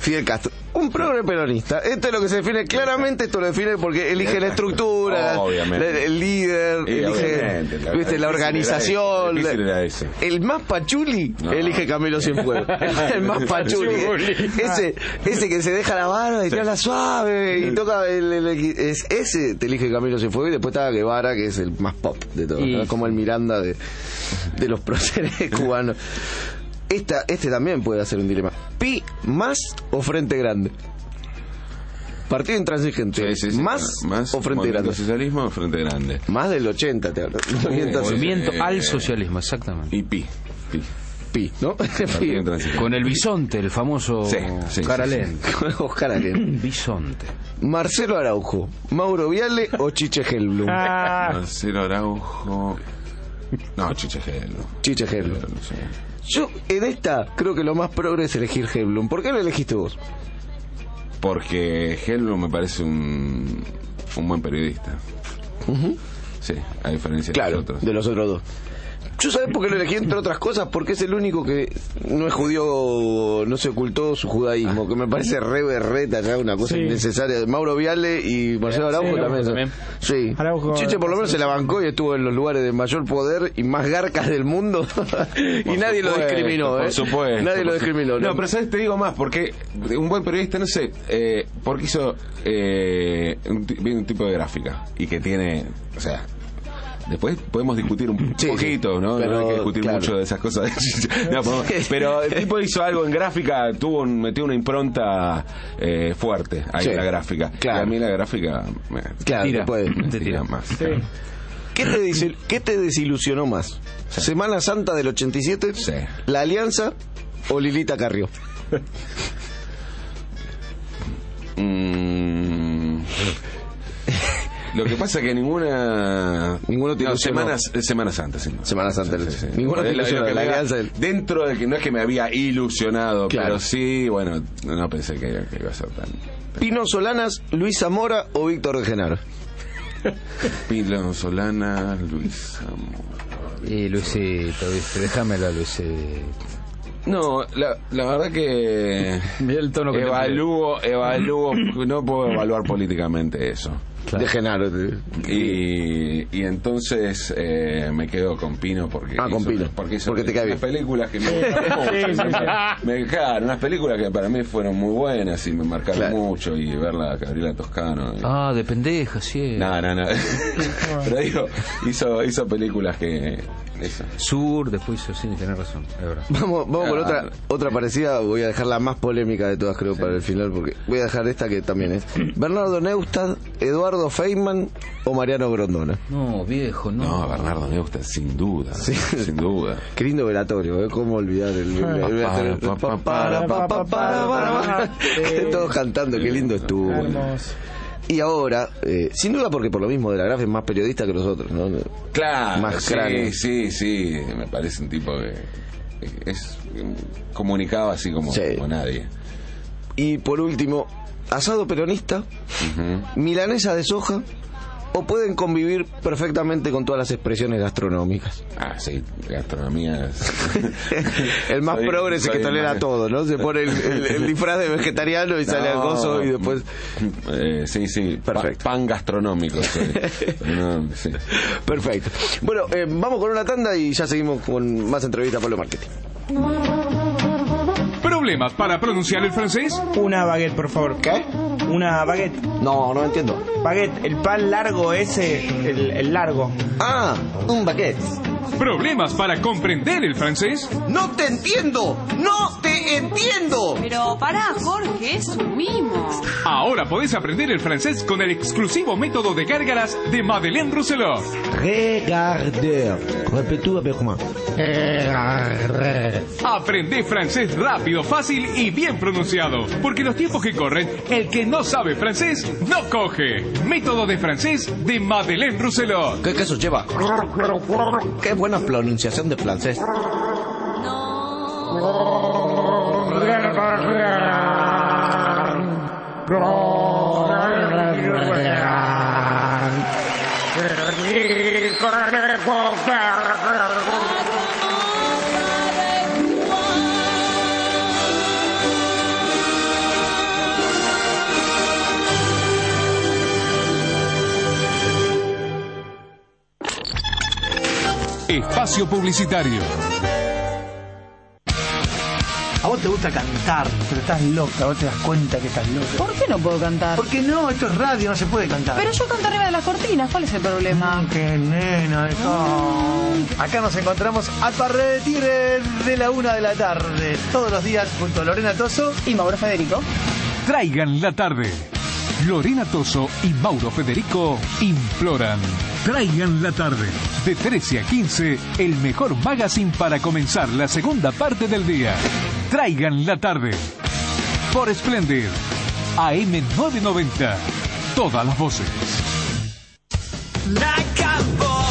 Fidel Castro. Un progre peronista. Esto es lo que se define claramente, esto lo define porque elige la estructura, Obviamente. la- el líder, Y elige obviamente, la- ¿viste? la difícil organización. era ese, difícil era ese. El más pachuli No. elige Camilo Cienfuegos. El más pachuli. ese, ese que se deja la barba y te habla suave y toca el, el- el- es, ese te elige Camilo Cienfuegos, y después está Guevara, que es el más pop de todos, Y- ¿no? Como el Miranda de, de los próceres cubanos. Esta, este también puede ser un dilema. ¿Pi más o Frente Grande? Partido intransigente. Sí, sí, sí. ¿Más, más o Frente movimiento Grande? socialismo o Frente Grande. Más del ochenta, te hablo. Movimiento Movimiento eh, al socialismo, exactamente. Y pi. Pi. Pi, ¿no? Partido intransigente. Con el bisonte, el famoso Sí, sí, Caralén. Oscar Alén. Bisonte. Marcelo Araujo, Mauro Viale o Chiche Helblum. Ah, Marcelo Araujo. No, Chiche Helblum. Chiche Helblum. No sé. Yo en esta creo que lo más progre es elegir Helblum. ¿Por qué lo elegiste vos? Porque Helblum me parece un, un buen periodista. Ujú. Sí, a diferencia de Claro, los otros. de los otros dos. Yo sabés por qué lo elegí, entre otras cosas, porque es el único que no es judío, no se ocultó su judaísmo, que me parece re berreta, ya una cosa Sí. innecesaria. Mauro Viale y Marcelo Sí, Araujo Araujo también. también. Sí. Araujo- Chiche por lo menos se la bancó y estuvo en los lugares de mayor poder y más garcas del mundo y nadie lo supuesto, discriminó, ¿eh? Por supuesto. Nadie lo por su- discriminó. No, pero sabes, te digo más, porque un buen periodista, no sé, eh, porque hizo eh, un, ti- un tipo de gráfica y que tiene, o sea, después podemos discutir un Sí, poquito, sí, ¿no? pero, No hay que discutir claro. mucho de esas cosas. No, podemos- pero el tipo hizo algo en gráfica, tuvo un- metió una impronta eh, fuerte ahí Sí, en la gráfica. claro. Y a mí la gráfica me Claro, Tira. te puede. me Te tira tira. más. sí. ¿Qué te, desil- ¿Qué te desilusionó más? ¿Semana Santa del ochenta y siete? Sí. ¿La Alianza o Lilita Carrió? Mm. Lo que pasa es que ninguna. Ninguno te no, ilusionó. Semana, Semana Santa, sí. Semana Santa, Sí, sí, sí. ninguno te Es lo- ilusionó, lo que la me da- alianza del- Dentro de que no es que me había ilusionado, Claro. pero sí, bueno, no pensé que, que iba a ser tan. Pino Solanas, Luis Zamora o Víctor de Genaro. Pilo Solana, Luis Amor. Y Luisito, viste, déjamelo, Luisito. No, la, la verdad que. Mira el tono que te evalúo, evalúo, no puedo evaluar políticamente eso. De Genaro. te- Y, y entonces eh, me quedo con Pino porque Ah, con hizo- Pino. porque, hizo Porque te cae unas bien. películas que me gustaron mucho. Sí, sí, sí. Me- claro, unas películas que para mí fueron muy buenas y me marcaron Claro. mucho, y verla a Gabriela Toscano y- Ah, de pendeja, sí. no, no, no. Pero digo, hizo, hizo películas que eso. Sur, después hizo, sí, tenés razón, es verdad. Vamos, vamos con Ah. otra otra parecida. Voy a dejar la más polémica de todas, creo, para el final, porque voy a dejar esta que también es. Bernardo Neustadt, Eduardo Feynman o Mariano Grondona. No, viejo, no. No, Bernardo me gusta, sin duda, Sí. sin duda. Qué lindo velatorio, ¿eh? ¿Cómo olvidar el, el- el velatorio? Pa, pa, pa, Para, pa, pa, para, para, para. Sí. Todos cantando, qué lindo estuvo. Hermoso. Y ahora, eh, sin duda porque por lo mismo de la Graf es más periodista que los otros, ¿no? Claro, Más sí, cráneo. sí, sí, me parece un tipo que es comunicado así como, Sí. como nadie. Y por último, asado peronista, Ujú. milanesa de soja, o pueden convivir perfectamente con todas las expresiones gastronómicas. Ah, sí, gastronomía. es- El más Soy- progre es el que soy tolera más- todo, ¿no? Se pone el, el- el disfraz de vegetariano y sale al No, gozo y después... eh, sí, sí, pa- Perfecto. pan gastronómico. soy. No, sí. Perfecto. Bueno, eh, vamos con una tanda y ya seguimos con más entrevistas por lo marketing. ¿Problemas para pronunciar el francés? Una baguette, por favor. ¿Qué? Una baguette. No, no entiendo. Baguette, el pan largo ese, el, el largo. Ah, un baguette. ¿Problemas para comprender el francés? ¡No te entiendo! ¡No te entiendo! Pero pará, Jorge, es un mimo. Ahora podés aprender el francés con el exclusivo método de gárgaras de Madeleine Rousselot. Regardeur. Répétez avec moi. Aprende francés rápido, fácil y bien pronunciado. Porque los tiempos que corren, el que no sabe francés no coge. Método de francés de Madeleine Rousselot. ¿Qué queso lleva? Qué buena pronunciación de francés. espacio publicitario. A vos te gusta cantar, pero estás loca, vos te das cuenta que estás loca. ¿Por qué no puedo cantar? Porque no, esto es radio, no se puede cantar. Pero yo canto arriba de las cortinas, ¿cuál es el problema? Mm, qué nena, mm. Acá nos encontramos a partir de la una de la tarde, todos los días, junto a Lorena Tosso y Mauro Federico. Traigan la tarde. Lorena Tosso y Mauro Federico imploran. Traigan la tarde. De trece a quince, el mejor magazine para comenzar la segunda parte del día. Traigan la tarde. Por Splendid. A M novecientos noventa. Todas las voces. Nacampo,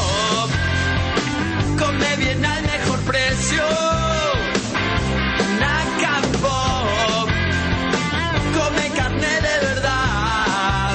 come bien al mejor precio. Nacampo, come carne de verdad.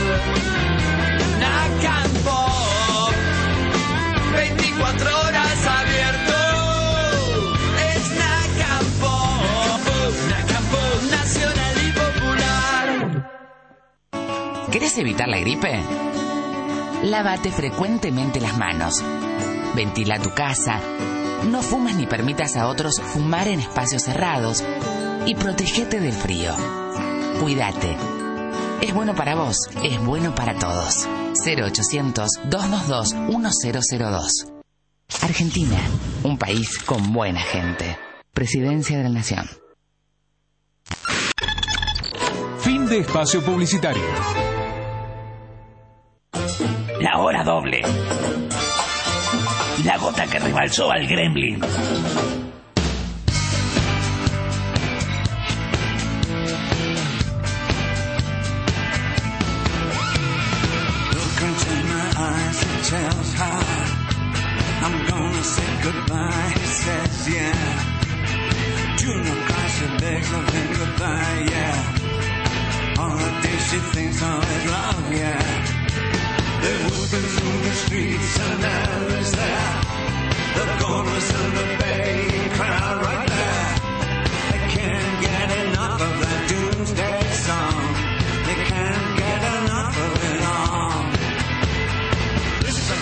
Nacampo, veinticuatro horas abierto. Es Nacampo, Nacampo nacional y popular. ¿Querés evitar la gripe? Lávate frecuentemente las manos. Ventila tu casa. No fumes ni permitas a otros fumar en espacios cerrados. Y protégete del frío. Cuídate. Es bueno para vos, es bueno para todos. cero ochocientos, doscientos veintidós, mil dos. Argentina, un país con buena gente. Presidencia de la Nación. Fin de espacio publicitario. La hora doble. La gota que rebalsó al gremlin. Look into my eyes, it tells her I'm gonna say goodbye, he says, yeah. Junior cries, she begs of him goodbye, yeah. All the days she thinks of his love, yeah. They're whooping through the streets and there is there the chorus and the begging crowd right there. They can't get enough of that doomsday song. They can't get enough of it all. Listen.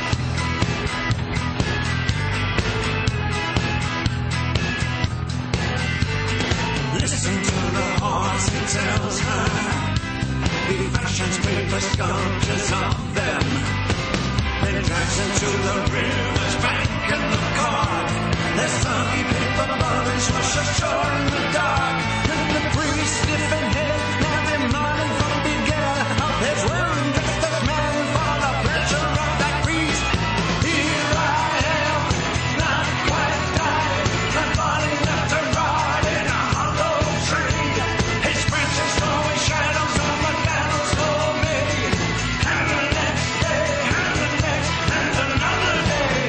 Listen to the horse, he tells her. He fashions paper sculptures of them. Then drags them to the river's bank in the car. There's sunny paper bubbles rush ashore in the dark. And the priest stiffen head, now they're mourning from beginner of his wound. Just a man for the pleasure of that priest. Here I am, not quite died. My body left to rot in a hollow tree. His branches throwing shadows on the gallows for me. And the next day, and the next, and another day.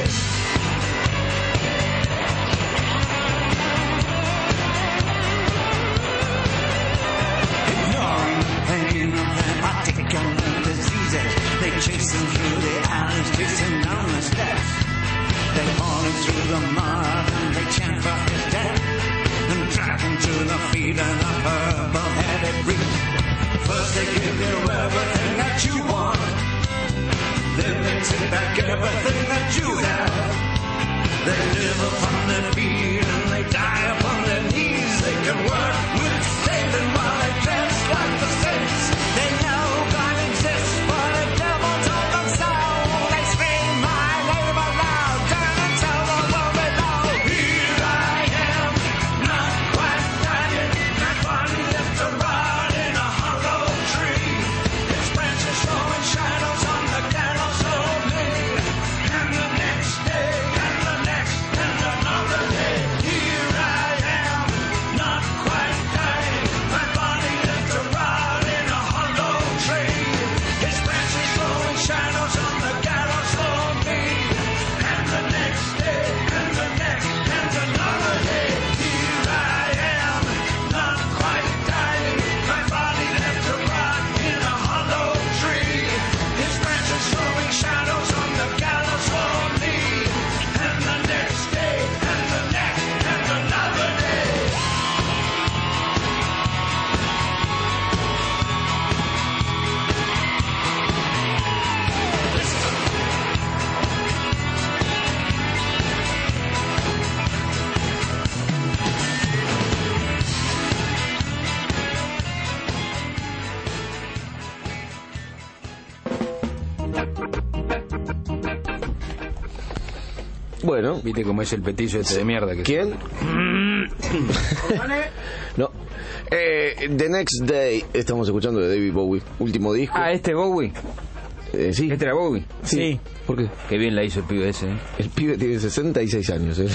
Ignoring the pain of their particular diseases, they chase them through the alleys, chasing down the steps. They fall through the mud and they chant for his death, and drag him to the feet of the purple-headed priest. First they give you everything that you want, then they take back everything that you have. They live upon their feet and they die upon their knees. They can work with Satan while they dress like the saints. They know God exists, but the devil told them so. They scream my name aloud, turn and tell the world below. Here I am, not quite dying. My body left to rot in a hollow tree. Its branches throwing shadows on the gallows of me. And the next day, and the next, and another day. Here I am, not quite Bueno. ¿Viste cómo es el petillo este de mierda? Que ¿Quién? No. Eh, The Next Day, estamos escuchando de David Bowie, último disco. Ah, ¿este Bowie? Eh, sí. ¿Este era Bowie? Sí. ¿Por qué? Qué bien la hizo el pibe ese, ¿eh? El pibe tiene sesenta y seis años, ¿eh?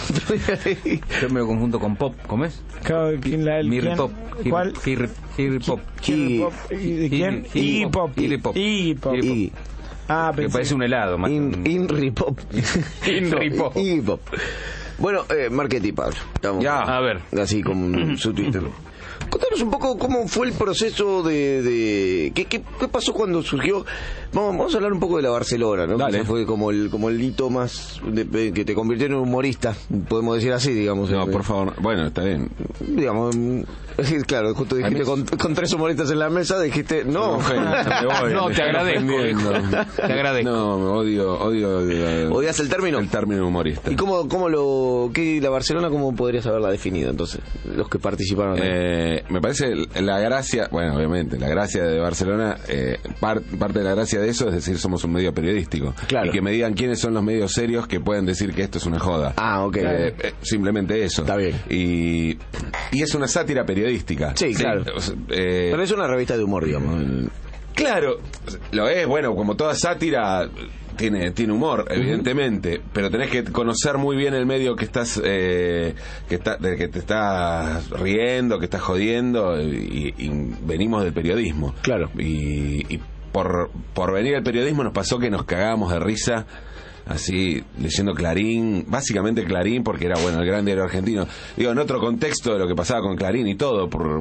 Yo me lo conjunto con Pop, ¿cómo es? ¿Quién la, el, Mirri quién? Pop. ¿Cuál? Iggy Pop. Iggy Pop. ¿Y quién? Iggy Pop. Iggy Pop. Iggy Pop. Iggy. Ah, que pensé. parece un helado, más. In, Inri Pop. Inri Pop. Iggy Pop. Bueno, eh, Marchetti, Pablo. Estamos Ya, a ver. así con su Twitter. Contanos un poco cómo fue el proceso de... de ¿qué, qué, qué pasó cuando surgió? Vamos, vamos a hablar un poco de la Barcelona, ¿no? Dale. Que fue como el, como el hito más... de- de- que te convirtió en un humorista, podemos decir así, digamos. No, eh, por favor. Bueno, está bien. Digamos, mm, sí, claro, justo dijiste A mí con, con tres humoristas en la mesa, dijiste, no. No, me voy, No, me te están agradezco, ofendiendo. Te agradezco. No, me odio, odio el, ¿Odias el término? el término humorista. ¿Y cómo, cómo lo... qué, la Barcelona, cómo podrías haberla definido, entonces, los que participaron? ahí? Eh, me parece la gracia, bueno, obviamente, la gracia de Barcelona, eh, par- parte de la gracia de eso es decir, somos un medio periodístico. Claro. Y que me digan quiénes son los medios serios que pueden decir que esto es una joda. Ah, ok. Eh, eh, simplemente eso. Está bien. Y, y es una sátira periodística. Sí, claro. O sea, eh, Pero es una revista de humor, digamos. Claro, lo es, bueno, como toda sátira tiene tiene humor, evidentemente, pero tenés que conocer muy bien el medio que estás eh, que está del que te estás riendo, que estás jodiendo, y, y venimos del periodismo. Claro. Y, y por por venir al periodismo nos pasó que nos cagábamos de risa. Así, leyendo Clarín, básicamente Clarín, porque era, bueno, el gran diario argentino. Digo, en otro contexto de lo que pasaba con Clarín y todo, por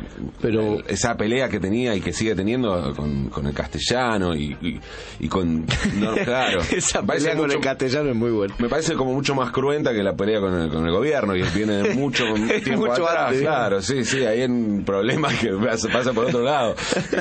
Pero esa pelea que tenía y que sigue teniendo con, con el castellano y, y, y con... No, claro. esa Me parece pelea con mucho- el castellano es muy buena. Me parece como mucho más cruenta que la pelea con el, con el gobierno, y viene de mucho tiempo Mucho atrás, antes, claro, sí, sí, hay un problema que pasa, pasa por otro lado.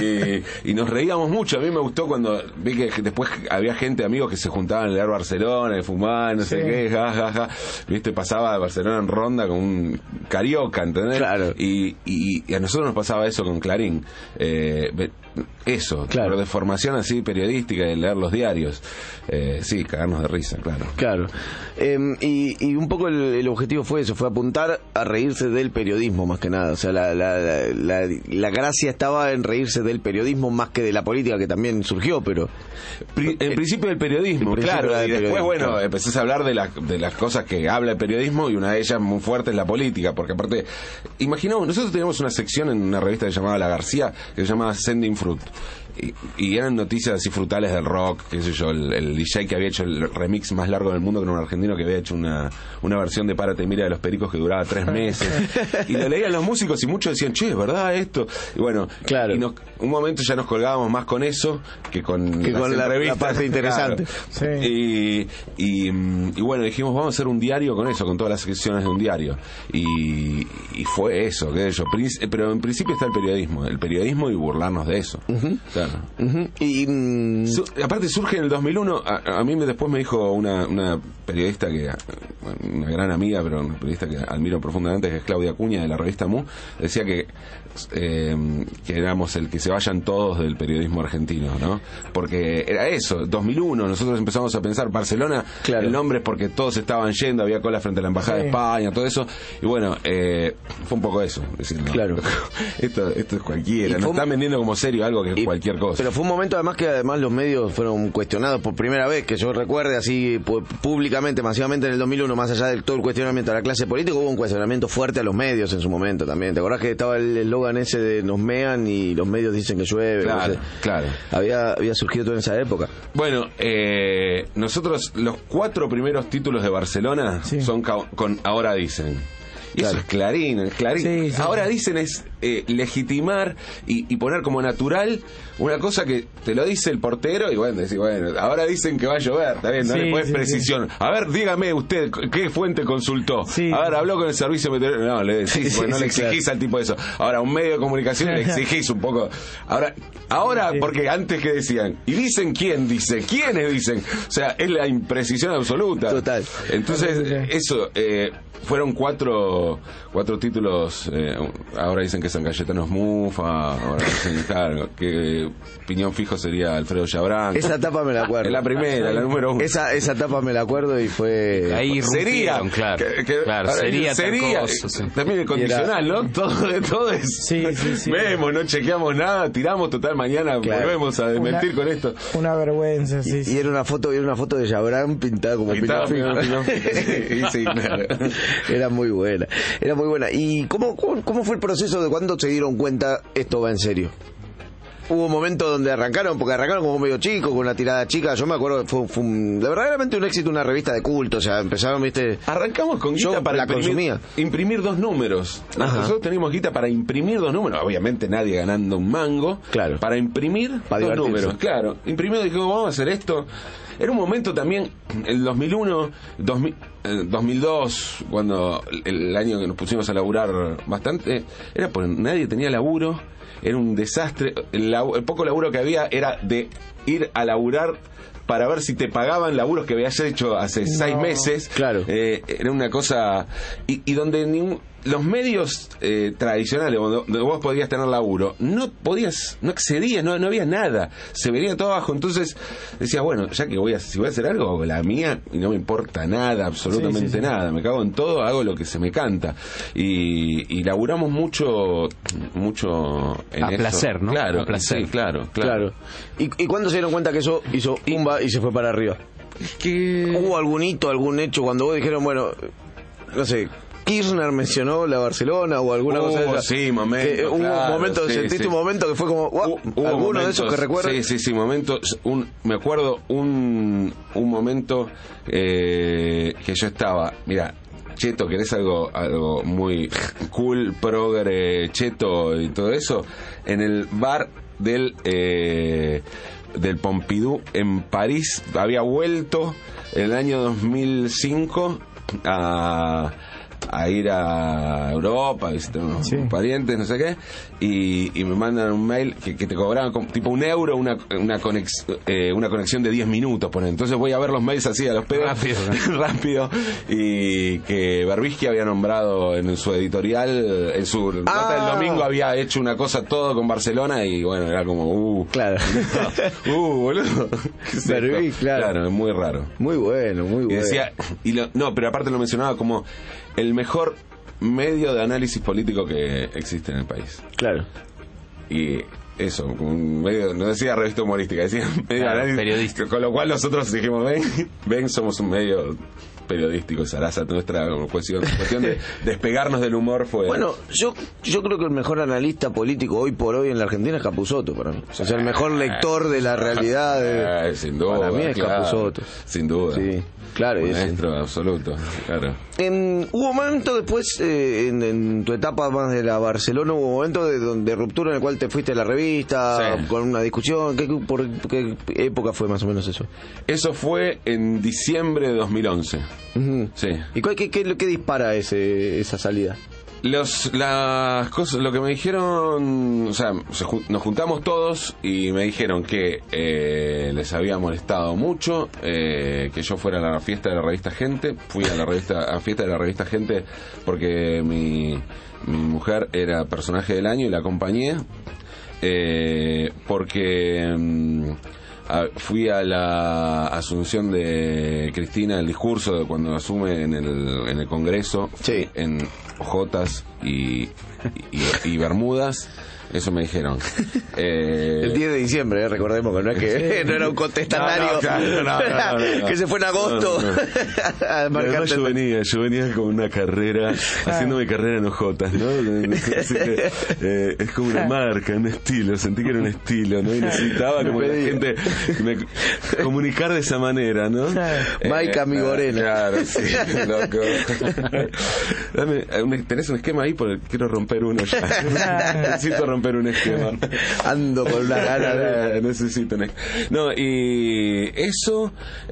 Y, y nos reíamos mucho. A mí me gustó cuando vi que después había gente, amigos, que se juntaban en el Bar Barcelona, y fumaban, no sé Sí. qué, ja, ja, ja. Viste, pasaba de Barcelona en ronda con un carioca, ¿entendés? Claro. Y, y, y a nosotros nos pasaba eso con Clarín. Eh, ve- eso, Claro. pero de formación así periodística, de leer los diarios. Eh, sí, cagarnos de risa, claro. Claro. Eh, y, y un poco el, el objetivo fue eso, fue apuntar a reírse del periodismo más que nada. O sea, la, la, la, la, la gracia estaba en reírse del periodismo más que de la política, que también surgió, pero... Pri- en principio del periodismo, En principio claro, era y del después, periodismo, bueno, claro. empezás a hablar de, la- de las cosas que habla el periodismo, y una de ellas muy fuerte es la política, porque aparte, imaginamos, nosotros teníamos una sección en una revista que se llamaba La García, que se llamaba Sending Fruit. Y, y eran noticias así frutales del rock, qué sé yo, el, el D J que había hecho el remix más largo del mundo, que era un argentino que había hecho una, una versión de Párate y Mira de Los Pericos que duraba tres meses. Y lo leían los músicos y muchos decían, che, ¿es verdad esto? Y bueno, Claro. y nos- un momento ya nos colgábamos más con eso que con, Que las con la- entrevistas. la parte interesante. Claro. Sí. Y, y, mm, y bueno, dijimos, vamos a hacer un diario con eso, con todas las secciones de un diario. Y, y fue eso, qué sé yo. Prin- Pero en principio está el periodismo, el periodismo y burlarnos de eso. Claro. Ujú. Y... mm, Su- aparte surge en el dos mil uno, a, a mí me, después me dijo una, una periodista que, una gran amiga, pero una periodista que admiro profundamente, que es Claudia Acuña, de la revista Mu, decía que eh, que éramos el que se vayan todos del periodismo argentino, ¿no? Porque era eso, dos mil uno, nosotros empezamos a pensar, Barcelona, Claro. el nombre es porque todos estaban yendo, había cola frente a la Embajada Sí. de España, todo eso, y bueno, eh, fue un poco eso, decir, no, Claro. esto, esto es cualquiera, Y nos fue un- están vendiendo como serio algo que es y- cualquier cosa. Pero fue un momento además que además los medios fueron cuestionados por primera vez, que yo recuerde así pu- públicamente, masivamente en el dos mil uno, más allá de todo el cuestionamiento a la clase política, hubo un cuestionamiento fuerte a los medios en su momento también. ¿Te acordás que estaba el eslogan ese de nos mean y los medios dicen que llueve? Claro, No sé. claro. Había, había surgido todo en esa época. Bueno, eh, nosotros los cuatro primeros títulos de Barcelona Sí. son ca- con Ahora Dicen. Y Claro. eso es Clarín, es Clarín. Sí, sí. Ahora Dicen es eh, legitimar y, y poner como natural una cosa que te lo dice el portero y bueno, decís, bueno, ahora dicen que va a llover, está bien, no Sí, le pones sí, precisión. A ver, dígame usted, ¿qué fuente consultó? Sí. A ver, habló con el servicio meteorológico. No, le decís, Sí, porque no sí, le exigís claro. al tipo eso. Ahora, un medio de comunicación le exigís un poco. Ahora, ahora Sí. porque antes que decían, y dicen quién dice, quiénes dicen. O sea, es la imprecisión absoluta. Total. Entonces, eso, eh, fueron cuatro cuatro títulos, eh, ahora dicen que San Cayetano es mufa, ahora dicen, claro, que Piñón Fijo sería Alfredo Chabran. Esa etapa me la acuerdo. Es la primera, la número uno. Esa, esa etapa me la acuerdo y fue... Ahí sería, claro. Que, que, claro, ahora, sería, sería cosa, sí. también el condicional, era... ¿no? Todo, todo es... Sí, sí, sí. Vemos, no chequeamos nada, tiramos, total, mañana claro. volvemos a desmentir una, con esto. Una vergüenza, sí. Y, sí. y era una foto, era una foto de Chabran pintada como Pintada, Piñón Fijo. Piñón Fijo. Sí, sí, claro. Era muy buena, era muy buena. ¿Y cómo, cómo, cómo fue el proceso de cuando se dieron cuenta esto va en serio? Hubo momentos donde arrancaron, porque arrancaron como medio chicos, con una tirada chica. Yo me acuerdo que fue, fue un, de verdaderamente un éxito, una revista de culto. O sea, empezaron, viste. Arrancamos con guita Yo para la imprimir, consumía. imprimir dos números. Ajá. Nosotros teníamos guita para imprimir dos números. Obviamente nadie ganando un mango. Claro. Para imprimir Para dos divertirse. números. Claro. Imprimimos y dijimos, vamos a hacer esto. Era un momento también, el dos mil uno, dos mil, eh, dos mil dos, cuando el, el año que nos pusimos a laburar bastante, era porque nadie tenía laburo. Era un desastre. El, labu- el poco laburo que había era de ir a laburar para ver si te pagaban laburos que habías hecho hace No. seis meses. Claro. Eh, era una cosa... Y, y donde ningún, los medios eh, tradicionales, donde, donde vos podías tener laburo, no podías, no accedías, no, no había nada. Se venía todo abajo. Entonces decías, bueno, ya que voy a, si voy a hacer algo, hago la mía y no me importa nada, absolutamente Sí, sí, sí. nada. Me cago en todo, hago lo que se me canta. Y, y laburamos mucho, mucho en A eso. placer, ¿no? Claro, A placer. sí, claro, claro. Claro. ¿Y, ¿Y cuándo se dieron cuenta que eso hizo pumba y se fue para arriba? Que... ¿Hubo algún hito, algún hecho cuando vos dijeron, bueno, no sé, Kirchner mencionó la Barcelona o alguna Hubo, cosa de esa? sí, momentos, Que hubo claro, un momento, sí, sentiste sí. un momento que fue como, wow, Hubo alguno momentos, de esos que recuerdas. Sí, sí, sí, momentos. Un, me acuerdo un, un momento eh, que yo estaba, mira, cheto, ¿querés algo, algo muy cool, progre, cheto y todo eso? En el bar del... Eh, del Pompidou en París. Había vuelto en el año dos mil cinco a, a ir a Europa, a visitar unos Sí. parientes, no sé qué, y, y me mandan un mail que, que te cobraban como, tipo un euro una una, conex, eh, una conexión de diez minutos, ponen. Entonces voy a ver los mails así a los pedos Rápido, rápido, y que Berbisky había nombrado en su editorial, en su nota Ah. del domingo había hecho una cosa todo con Barcelona, y bueno, era como uh, Claro. uh, boludo. ¿Qué es Berbisky, esto? claro. Claro, es muy raro. Muy bueno, muy Y bueno. decía, y lo, no, pero aparte lo mencionaba como el mejor medio de análisis político que existe en el país. Claro. Y eso, un medio, no decía revista humorística, decía medio Claro, de análisis periodístico. con lo cual nosotros dijimos, ven, ven, somos un medio periodístico, Sarasa, nuestra cuestión, cuestión de despegarnos del humor fue... Bueno, yo yo creo que el mejor analista político hoy por hoy en la Argentina es Capusotto, para mí. O sea, el mejor lector de la realidad. De, Eh, sin duda, para mí es claro, Capusotto. sin duda. Sí, claro. Un y ese. maestro absoluto, claro. En, hubo momentos después, eh, en, en tu etapa más de la Barcelona, hubo momentos de, de, de ruptura en el cual te fuiste a la revista, Sí. con una discusión. ¿Qué, por, ¿Qué época fue más o menos eso? Eso fue en diciembre de dos mil once. Uh-huh. Sí. ¿Y cuál, qué, qué, qué dispara ese, esa salida? Los, las cosas, lo que me dijeron, o sea, se ju- nos juntamos todos y me dijeron que eh, les había molestado mucho eh, que yo fuera a la fiesta de la revista Gente. Fui a la revista, a fiesta de la revista Gente porque mi, mi mujer era personaje del año y la acompañé. Eh, porque mm, a- fui a la asunción de Cristina, el discurso de cuando asume en el, en el Congreso, Sí. en Jotas y, y, y Bermudas. Eso me dijeron. Eh, El diez de diciembre, eh, recordemos que no es que Sí. no era un contestatario. No, no, claro, no, no, no, no. Que se fue en agosto. No, no, no. A marcar Además yo tendencia. venía, yo venía con una carrera, haciendo mi carrera en Ojotas, ¿no? Así que, eh, es como una marca, un estilo, sentí que era un estilo, ¿no? Y necesitaba como que la gente me, comunicar de esa manera, ¿no? Maica Migorena. Claro, sí, loco. Dame, un- ¿tenés un esquema ahí? Porque quiero romper uno ya. Necesito romper un esquema. Ando con una gana Eh, necesito un- No, y eso...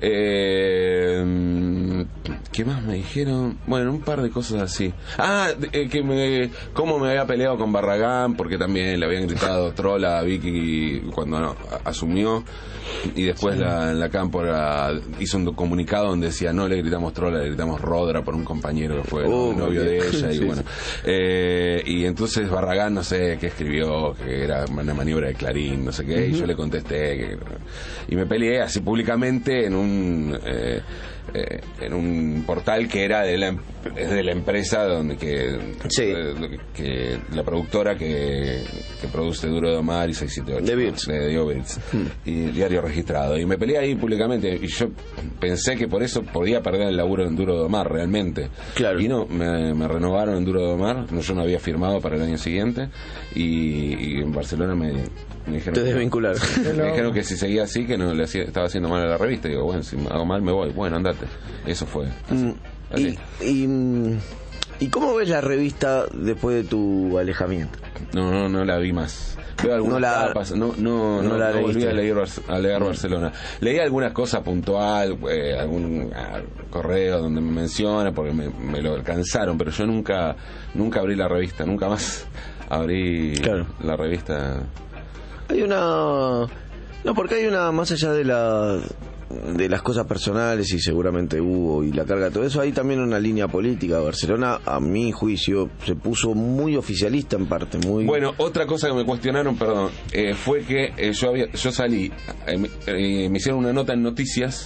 Eh, ¿Qué más me dijeron? Bueno, un par de cosas así. Ah, eh, que me... Cómo me había peleado con Barragán, porque también le habían gritado trola a Vicky cuando no, a- asumió. Y después Sí. la, la Cámpora hizo un comunicado donde decía no le gritamos trola, le gritamos rodra por un compañero que fue Oh, novio muy de bien. ella. Y Sí, bueno, eh, y entonces Barragán no sé qué escribió, que era una maniobra de Clarín, no sé qué, y Ujú. yo le contesté que, y me peleé así públicamente en un eh, eh, en un portal que era de la em- es de la empresa donde que, eh, que la productora que, que produce Duro de Omar y seiscientos setenta y ocho, de Diego Birds, y diario registrado, y me peleé ahí públicamente, y yo pensé que por eso podía perder el laburo en Duro de Omar realmente, claro. Y no, me, me renovaron en Duro de Omar, no, yo no había firmado para el año siguiente, y, y en Barcelona me, me dijeron Te desvincularon. me dijeron que si seguía así que no le hacía, estaba haciendo mal a la revista. Y digo, bueno, si hago mal me voy, bueno, andate. Eso fue así, Mm, así. Y, y, mm, ¿y cómo ves la revista después de tu alejamiento? No, no, no la vi más. Veo algunas No la- tapas, no, no, no no, la no volví leíste. a leer, Bar- a leer Barcelona. Leí algunas cosas puntual, eh, algún ah, correo donde me menciona, porque me, me lo alcanzaron, pero yo nunca, nunca abrí la revista, nunca más abrí la revista. Hay una... No, porque hay una... Más allá de la de las cosas personales, y seguramente hubo, y la carga de todo eso, hay también una línea política. Barcelona, a mi juicio, se puso muy oficialista en parte, muy... Bueno, otra cosa que me cuestionaron, perdón, eh, fue que eh, yo había, yo salí, eh, me, eh, me hicieron una nota en Noticias,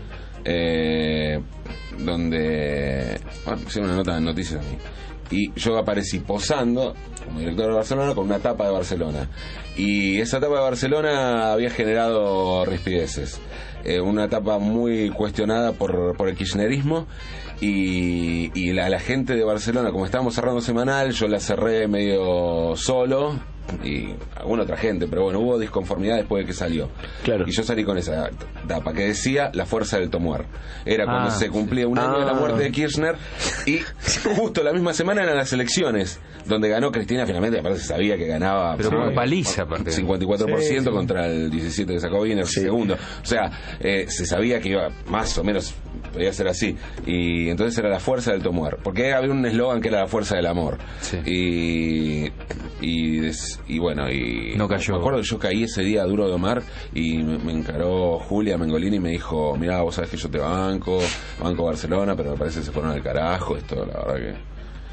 eh, donde, bueno, me hicieron una nota en Noticias a mí, y yo aparecí posando como director de Barcelona con una tapa de Barcelona, y esa tapa de Barcelona había generado rispideces. Eh, una etapa muy cuestionada por, por el kirchnerismo, y, y la, la gente de Barcelona, como estábamos cerrando semanal, yo la cerré medio solo, y alguna otra gente, pero bueno, hubo disconformidad después de que salió. Claro. Y yo salí con esa tapa que decía la fuerza del Tomuer. Era cuando Ah, se cumplía un año ah. de la muerte de Kirchner, y justo la misma semana eran las elecciones, donde ganó Cristina finalmente, aparte se sabía que ganaba Pero por paliza, aparte. cincuenta y cuatro por ciento Sí, sí. contra el diecisiete que sacó Wiener, segundo. O sea, eh, se sabía que iba más o menos, podía ser así. Y entonces era la fuerza del Tomuer. Porque había un eslogan que era la fuerza del amor. Y, y, des- y bueno, y No cayó. me acuerdo que yo caí ese día Duro de Omar, y me, me encaró Julia Mengolini y me dijo, mirá, vos sabés que yo te banco, banco Barcelona, pero me parece que se fueron al carajo, esto la verdad que...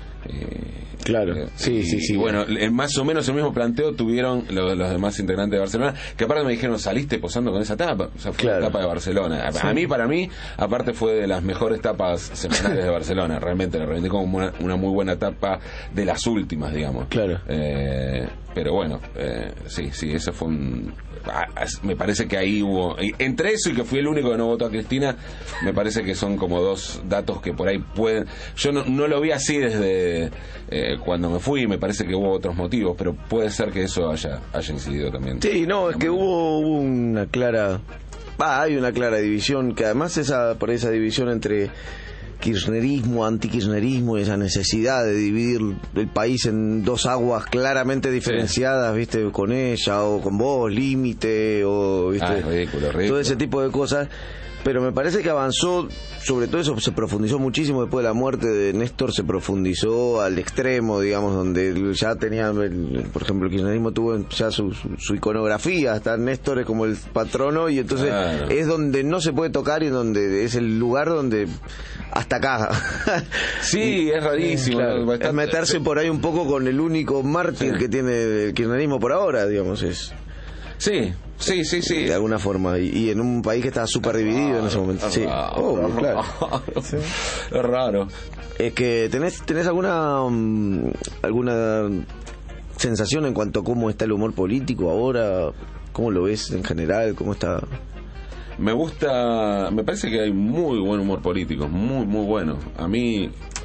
Claro, Eh, sí, y, sí, sí. y bueno, eh, más o menos el mismo planteo tuvieron los, los demás integrantes de Barcelona, que aparte me dijeron, saliste posando con esa tapa, o sea, fue Claro. la tapa de Barcelona. A, Sí. a mí, para mí, aparte fue de las mejores tapas semanales de Barcelona, realmente la reivindico como una, una muy buena tapa de las últimas, digamos. Claro. Eh, pero bueno, eh, sí, sí, ese fue un... ah, as- me parece que ahí hubo... y entre eso y que fui el único que no votó a Cristina, me parece que son como dos datos que por ahí pueden... Yo no, no lo vi así desde eh, cuando me fui, me parece que hubo otros motivos, pero puede ser que eso haya, haya incidido también. Sí, no, es que hubo, hubo una clara... Ah, hay una clara división, que además esa por esa división entre kirchnerismo, antikirchnerismo, esa necesidad de dividir el país en dos aguas claramente diferenciadas, viste, con ella o con vos, límite, o viste, Ah, ridículo, ridículo. todo ese tipo de cosas. Pero me parece que avanzó, sobre todo eso se profundizó muchísimo después de la muerte de Néstor, se profundizó al extremo, digamos, donde ya tenía, el- por ejemplo, el kirchnerismo tuvo ya su, su, su iconografía, hasta Néstor es como el patrono, y entonces Claro. es donde no se puede tocar y donde es el lugar donde hasta acá. Sí, es rarísimo. Claro, ¿no? es meterse por ahí un poco con el único mártir Sí. que tiene el kirchnerismo por ahora, digamos, es. Sí, sí, sí, sí. De alguna forma, y, y en un país que estaba súper dividido en ese momento. Sí, obvio, claro. Es raro. Es que tenés, tenés alguna mm, alguna sensación en cuanto a cómo está el humor político ahora, cómo lo ves en general, cómo está. Me gusta, me parece que hay muy buen humor político, muy, muy bueno. A mí,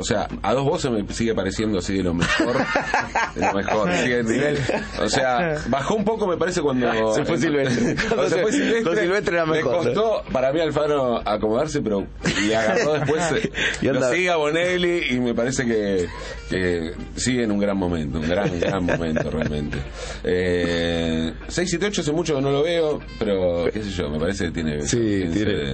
o sea, a dos voces me sigue pareciendo así de lo mejor, de lo mejor, sigue el nivel, o sea, bajó un poco me parece cuando se fue Silvestre, cuando se fue Silvestre, con Silvestre era mejor, le costó ¿no? para mí Alfano acomodarse, pero le agarró después, y lo sigue a Bonelli y me parece que, que sigue en un gran momento, un gran, gran momento realmente. Eh, seis siete ocho hace mucho que no lo veo, pero qué sé yo, me parece que tiene, sí, tiene de,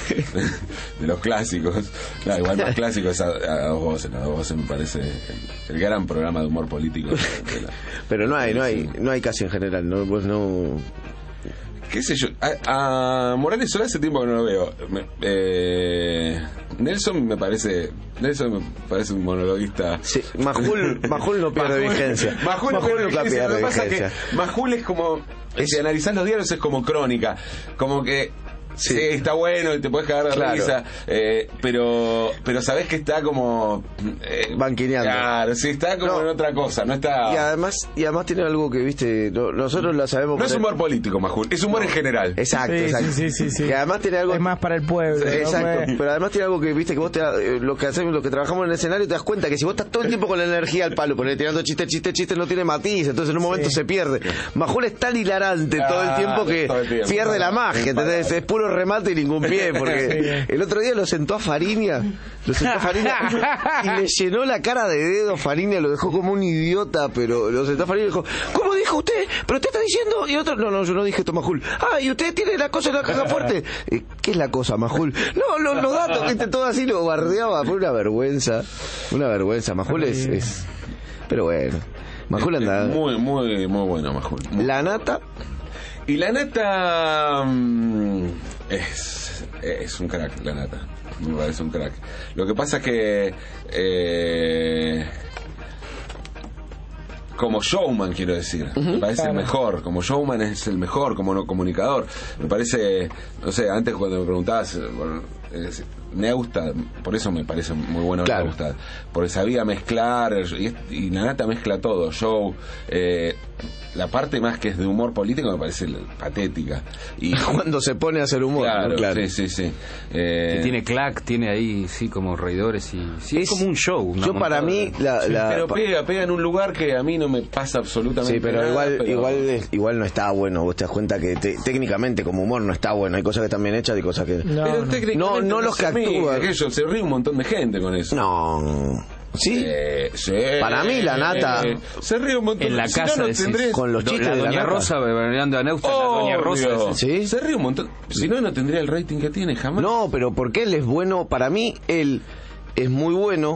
de los clásicos. Claro, igual más clásico es a, a dos voces, a dos voces me parece el, el gran programa de humor político de la, pero no hay, no hay, no hay casi en general, no, pues no. Qué sé yo, a, a Morales Solá hace tiempo que no lo veo. Me, eh, Nelson me parece, Nelson me parece un monologuista. Sí, Majul, Majul no pierde Majul, vigencia. Majul, Majul no nunca pierde Lo que pasa vigencia. es que Majul es como, Es- si analizás los diarios es como crónica, como que sí, Sí. está bueno y te puedes cagar de Claro. risa, eh, pero pero sabés que está como eh, banquineando. Claro, sí, está como No. en otra cosa, no está. Y además, y además tiene algo que, viste, no- nosotros la sabemos. No es poner- humor político, Majul, es humor en general. Exacto, Sí, exacto. sí, sí, sí, sí. Que además tiene algo. Es más para el pueblo. ¿no? Exacto, Pues- pero además tiene algo que, viste, que vos te, eh, lo que hacemos, lo que trabajamos en el escenario, te das cuenta que si vos estás todo el tiempo con la energía al palo, ponés tirando chiste, chiste, chiste, no tiene matiz, entonces en un momento Sí. se pierde. Majul es tan hilarante Ah, todo el tiempo que todo el tiempo. pierde la magia, ¿entendés? Es puro remate y ningún pie, porque el otro día lo sentó a Fariña, lo sentó a Fariña y le llenó la cara de dedo a Fariña, lo dejó como un idiota, pero lo sentó a Fariña y dijo, ¿cómo dijo usted? ¿Pero usted está diciendo? Y otro, no, no, yo no dije esto, Majul. Ah, y usted tiene la cosa en la caja fuerte. Eh, ¿Qué es la cosa, Majul? No, lo- los datos, viste, todo así lo bardeaba, fue una vergüenza, una vergüenza. Majul es, es... pero bueno, Majul anda... Muy, muy, muy bueno, Majul. Muy- La nata, Y la nata mm, es, es un crack, la nata. Me parece un crack. Lo que pasa es que eh, como showman, quiero decir, me parece claro. el mejor. Como showman es el mejor, como no comunicador. Me parece, no sé, antes cuando me preguntabas, bueno, es- Neustadt, por eso me parece muy bueno Claro. Neustadt, porque sabía mezclar, y, es- y la nata mezcla todo, show, eh, la parte más que es de humor político me parece patética. Y cuando se pone a hacer humor, claro, ¿no? Claro. sí, sí, sí. Eh, Que tiene clac, tiene ahí, sí, como reidores y... Sí, es, Es- como un show. una Yo para montada. mí, la, sí, la- pero pa- pega, pega en un lugar que a mí no me pasa absolutamente sí, pero nada, igual, pero- igual, es- igual no está bueno. Vos te das cuenta que te- técnicamente como humor no está bueno. Hay cosas que están bien hechas y cosas que No, pero no. técnicamente No, no los se que ríe, actúan. aquello, se ríe un montón de gente con eso. no. Sí. Eh, sí. Para mí, la nata- Eh, se ríe un montón. En la Si casa no, no decís, tendré- con los Do- chistes la de la doña nata. Rosa, beberneando a Neustadt, la doña Rosa. Obvio. es- ¿Sí? Se ríe un montón. Si no, no tendría el rating que tiene jamás. No, pero porque él es bueno. Para mí, él es muy bueno.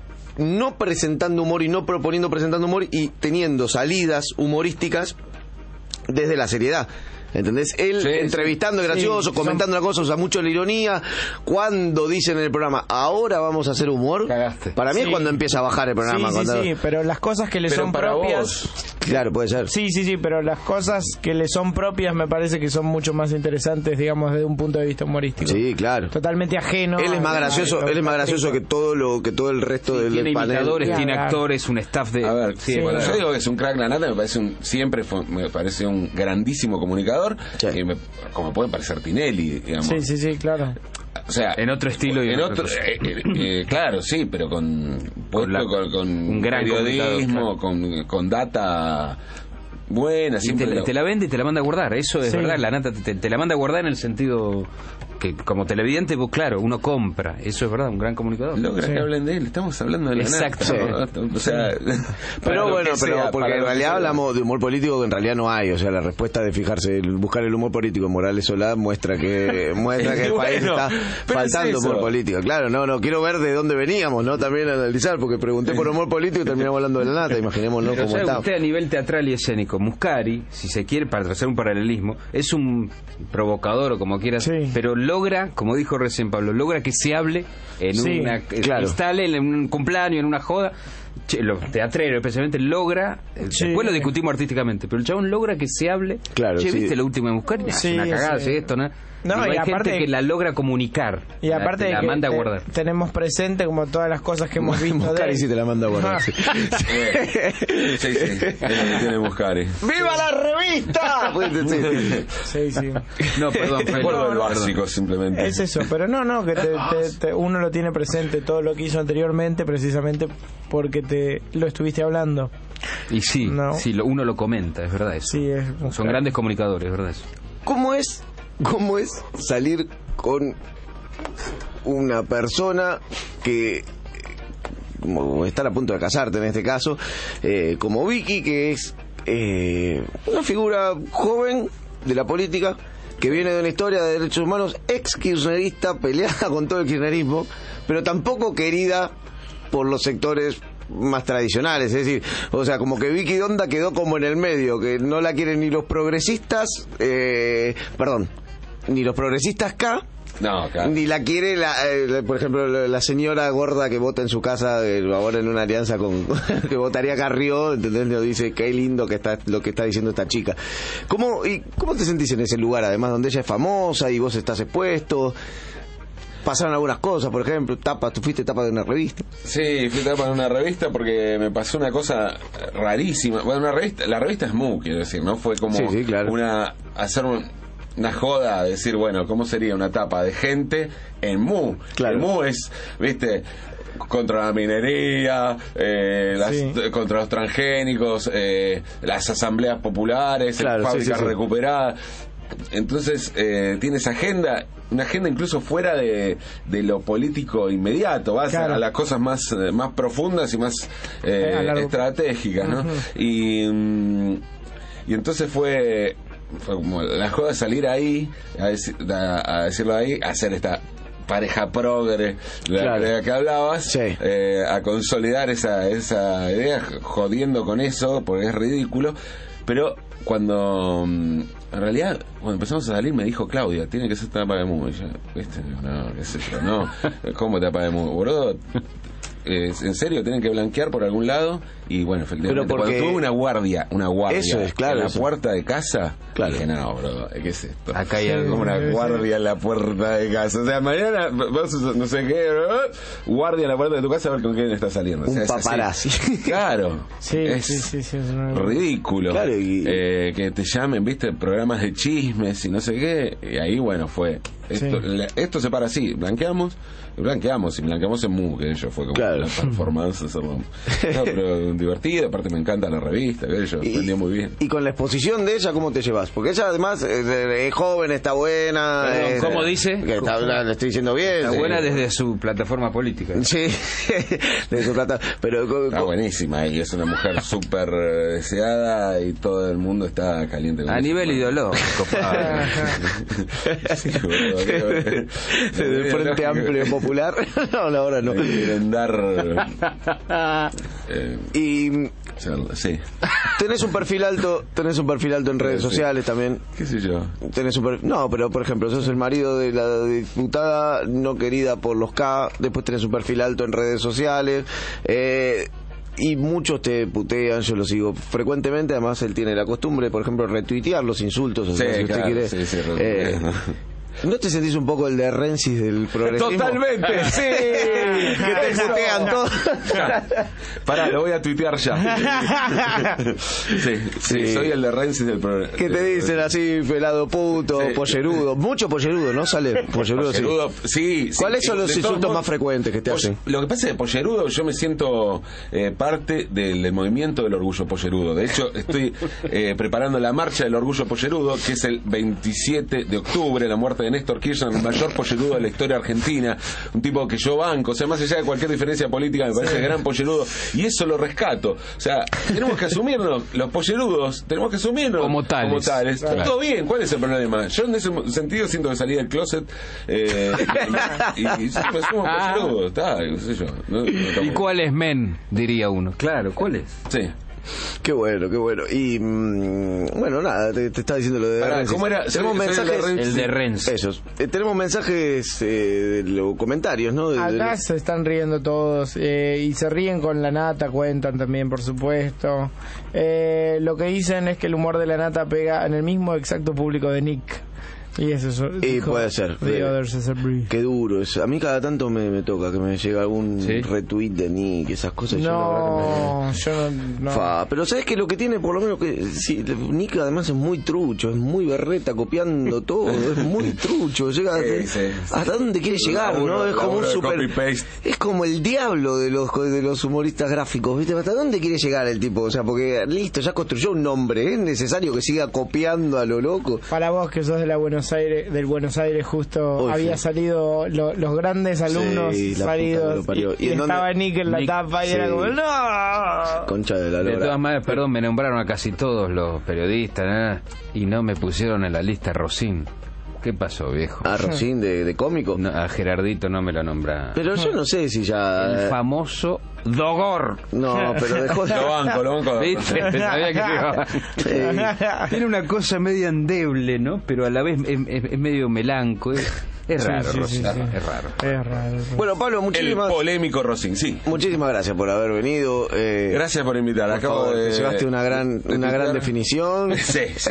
No presentando humor y no proponiendo presentando humor y teniendo salidas humorísticas desde la seriedad. ¿Entendés? Él Sí, entrevistando sí. gracioso, Sí, comentando una cosa, usa mucho la ironía. Cuando dicen en el programa, ahora vamos a hacer humor, Cagaste. para mí Sí. es cuando empieza a bajar el programa. Sí, sí, cuando- sí, pero las cosas que le Pero son para propias... vos. Claro, puede ser. Sí, sí, sí, pero las cosas que le son propias me parece que son mucho más interesantes, digamos, desde un punto de vista humorístico. Sí, claro. Totalmente ajeno. Él es más a- gracioso, a- él es más gracioso que todo lo que todo el resto del, Tiene del panel. imitadores, Claro, tiene claro. actores, un staff de... A ver, sí, sí, bueno, bueno. yo digo que es un crack la nata, me parece un, siempre fue, me parece un grandísimo comunicador, Sí. y me- como puede parecer Tinelli, digamos. Sí, sí, sí, claro. O sea, En otro estilo y en en otro, otra cosa. eh, eh, eh, claro, sí, pero con puesto la- con, con un gran periodismo, comunicador, con, con data buena, Y siempre te, lo- te la vende y te la manda a guardar, eso es Sí. verdad, la nata te, te la manda a guardar en el sentido que como televidente, vos claro, uno compra, eso es verdad, un gran comunicador. logra Sí. que hablen de él, estamos hablando de la Exacto. nata, ¿no? O sea, para Pero lo bueno, que pero sea, porque para en lo que realidad sea. hablamos de humor político que en realidad no hay, o sea, la respuesta de fijarse, el buscar el humor político en Morales Solá muestra que muestra que el país Bueno, está pero faltando es eso. humor político. Claro, no, no, quiero ver de dónde veníamos, ¿no? También analizar, porque pregunté por humor político y terminamos hablando de la nata, imaginémonos Pero cómo sabe está. usted a nivel teatral y escénico, Muscari, si se quiere, para hacer un paralelismo, es un provocador o como quieras, Sí. pero logra, como dijo recién Pablo, logra que se hable en Sí, una, claro. instale en un cumpleaños, en una joda, che, los teatreros especialmente, logra, Sí. después lo discutimos artísticamente, pero el chabón logra que se hable. Claro, che, sí. ¿viste lo último de Muscari? Nah, Sí, es una cagada, sí. sí, esto, ¿no? No, Digo, y hay aparte- gente que la logra comunicar. Y aparte la, de la que manda a te- guardar. tenemos presente como todas las cosas que hemos visto de Muscari él. sí te la manda a guardar. sí. Sí, sí, es lo que tiene Muscari. ¡Viva la revista! Sí, sí. No, perdón, fue Vuelvo no, al no, básico, simplemente. Es eso, pero no, no, que te, te- te- uno lo tiene presente todo lo que hizo anteriormente precisamente porque te lo estuviste hablando. Y sí, No. sí lo, uno lo comenta, es verdad eso. Sí, es Son grandes comunicadores, es verdad eso. ¿Cómo es, cómo es salir con una persona que, como estar a punto de casarte en este caso, eh, como Vicky, que es eh, una figura joven de la política, que viene de una historia de derechos humanos, ex kirchnerista, peleada con todo el kirchnerismo, pero tampoco querida por los sectores más tradicionales, es decir, o sea, como que Vicky Donda quedó como en el medio, que no la quieren ni los progresistas, eh, perdón, ni los progresistas K, No, claro. ni la quiere, la, eh, por ejemplo, la, la señora gorda que vota en su casa, eh, ahora en una alianza con que votaría Carrió, ¿entendés? Nos dice qué lindo que está lo que está diciendo esta chica. ¿Cómo, y, ¿Cómo te sentís en ese lugar, además, donde ella es famosa y vos estás expuesto? Pasaron algunas cosas, por ejemplo, tapa, tú fuiste tapa de una revista. Sí, fui tapa en una revista porque me pasó una cosa rarísima. Bueno, una revista, la revista es Mu, quiero decir, ¿no? Fue como Sí, sí, claro. una hacer un- una joda, decir, bueno, ¿cómo sería una tapa de gente en Mu? Claro. El Mu es, viste, contra la minería, eh, las- Sí. contra los transgénicos, eh, las asambleas populares, Claro, sí, fábricas sí, sí. recuperadas. Entonces eh, tienes agenda, una agenda incluso fuera de, de lo político inmediato, vas Claro. a, a las cosas más eh, más profundas y más eh, Eh, a largo- estratégicas, ¿no? Ujú. Y mm, y entonces fue fue como la joda de salir ahí a, decir- a- a decirlo ahí, a hacer esta pareja progre de la, Claro. de la que hablabas, Sí. eh, a consolidar esa esa idea, jodiendo con eso porque es ridículo, pero cuando mm, en realidad cuando empezamos a salir me dijo Claudia, tiene que ser tapa de Mu. Y yo, ¿viste? No, qué sé yo, no. ¿Cómo tapa de Mu? Boludo, eh, en serio, tienen que blanquear por algún lado. Y bueno, efectivamente, Pero porque- cuando tuve una guardia, una guardia Eso es, claro, en la eso. puerta de casa, Claro. dije, no, bro, ¿qué es esto? Acá hay Sí, algo. como una guardia en la puerta de casa. O sea, mañana vos no sé qué, guardia en la puerta de tu casa a ver con quién está saliendo. O sea, Un es así. paparazzi. Claro. Sí, es sí, sí, sí, es una- ridículo. Claro, y- Eh, que te llamen, viste, programas de chismes y no sé qué. Y ahí, bueno, fue. Esto, Sí. la- esto se para así. Blanqueamos, blanqueamos y blanqueamos en Mu, que yo fue como Claro. la performance. hacerlo. No, pero divertido. Aparte, me encanta la revista, que yo Y- vendía muy bien. Y con la exposición de ella, ¿cómo te llevas? Porque ella además es, es joven, está buena. Perdón, es- ¿cómo dice? Que está, le estoy diciendo bien. Está sí. buena desde su plataforma política. Sí, de su plata. Pero co- Está co- buenísima y es una mujer súper eh, deseada y todo el mundo está caliente con A eso. nivel ideológico, padre. Sí, boludo, creo- del Frente Amplio Popular. No, no, ahora no. Me quieren dar eh, Y charla, sí, tenés un perfil alto, tenés un perfil alto en redes Sí. sociales también. qué sé yo. Tenés un per- No, pero por ejemplo, sos el marido de la diputada no querida por los K, después tenés un perfil alto en redes sociales, eh, y muchos te putean, yo lo sigo frecuentemente, además él tiene la costumbre, por ejemplo, retuitear los insultos, o Sí, sea, si usted claro, quiere... sí, sí, eh, ¿No te sentís un poco el de Rensis del progresismo? Totalmente, sí. Que te Eso. putean todo. Pará, lo voy a tuitear ya. Sí, sí, Sí. soy el de Rensis del programa. Que te dicen así, pelado puto, Sí. pollerudo. Mucho pollerudo, ¿no? Sale pollerudo, sí. Pollerudo, sí, sí. ¿Cuáles son De los todos insultos modos, más frecuentes que te poll- hacen? Lo que pasa es que pollerudo, yo me siento eh, parte del, del movimiento del orgullo pollerudo. De hecho, estoy eh, preparando la marcha del orgullo pollerudo, que es el veintisiete de octubre, la muerte de Néstor Kirchner, el mayor pollerudo de la historia argentina, un tipo que yo banco, o sea, más allá de cualquier diferencia política, me parece gran pollerudo, y eso lo rescato. O sea, tenemos que asumirnos, los pollerudos, tenemos que asumirnos Como tales. Como tales. Claro. Todo bien, ¿cuál es el problema? Yo en ese sentido siento que salí del closet eh, y, y, y me sumo pollerudo, está, qué sé yo. No, no ¿Y cuál es men? Diría uno. Claro, ¿cuál es? Sí. Qué bueno, qué bueno. Y mmm, bueno, nada, te, te estaba diciendo lo de Pará, Renzi. ¿cómo era? Tenemos Soy- soy mensajes. el de Renzi. El de Renzi. Esos. Eh, tenemos mensajes, eh, de los comentarios, ¿no? De- de Acá los- se están riendo todos eh, y se ríen con la nata, cuentan también, por supuesto. Eh, lo que dicen es que el humor de la nata pega en el mismo exacto público de Nick. Y eso es. Y dijo puede ser. The Eh, Others is a Breeze. Qué duro es. A mí cada tanto me, me toca que me llega algún ¿Sí? retweet de Nick, esas cosas. y yo la verdad que me- No, yo no. no. Fa, pero sabes que lo que tiene por lo menos que sí, Nick además es muy trucho, es muy berreta copiando todo, es muy trucho, llega Sí, sí. hasta dónde quiere llegar, Laburo, ¿no? Es como un laburo de super copy-paste. es como el diablo de los de los humoristas gráficos, ¿viste? ¿Hasta dónde quiere llegar el tipo? O sea, porque listo, ya construyó un nombre, es necesario que siga copiando a lo loco. Para vos que sos de la Buenos Aires, del Buenos Aires justo Uy, había sí. salido lo- los grandes alumnos Sí, la puta que salidos lo parió. y, ¿Y y en dónde? estaba Nick en la Nick, tapa y sí. era como no. Concha de la De lora. todas maneras, perdón, me nombraron a casi todos los periodistas, ¿eh? Y no me pusieron en la lista Rosín. ¿Qué pasó, viejo? A Rosín de, de cómico. No, a Gerardito no me lo nombra. Pero yo no sé si ya El famoso Dogor. No, pero dejó de... Lo banco, lo banco. ¿Viste? Sabía que te iba. Tiene una cosa media endeble, ¿no? Pero a la vez es, es- es medio melanco. Es, es Sí, raro, sí, sí, Rosín, sí. es raro. Es raro. Bueno, Pablo, El muchísimas polémico Rosín, sí. muchísimas gracias por haber venido. eh, Gracias por invitar. Por Acabo favor, de... te llevaste una gran de una gran tuitear. definición. Sí, sí.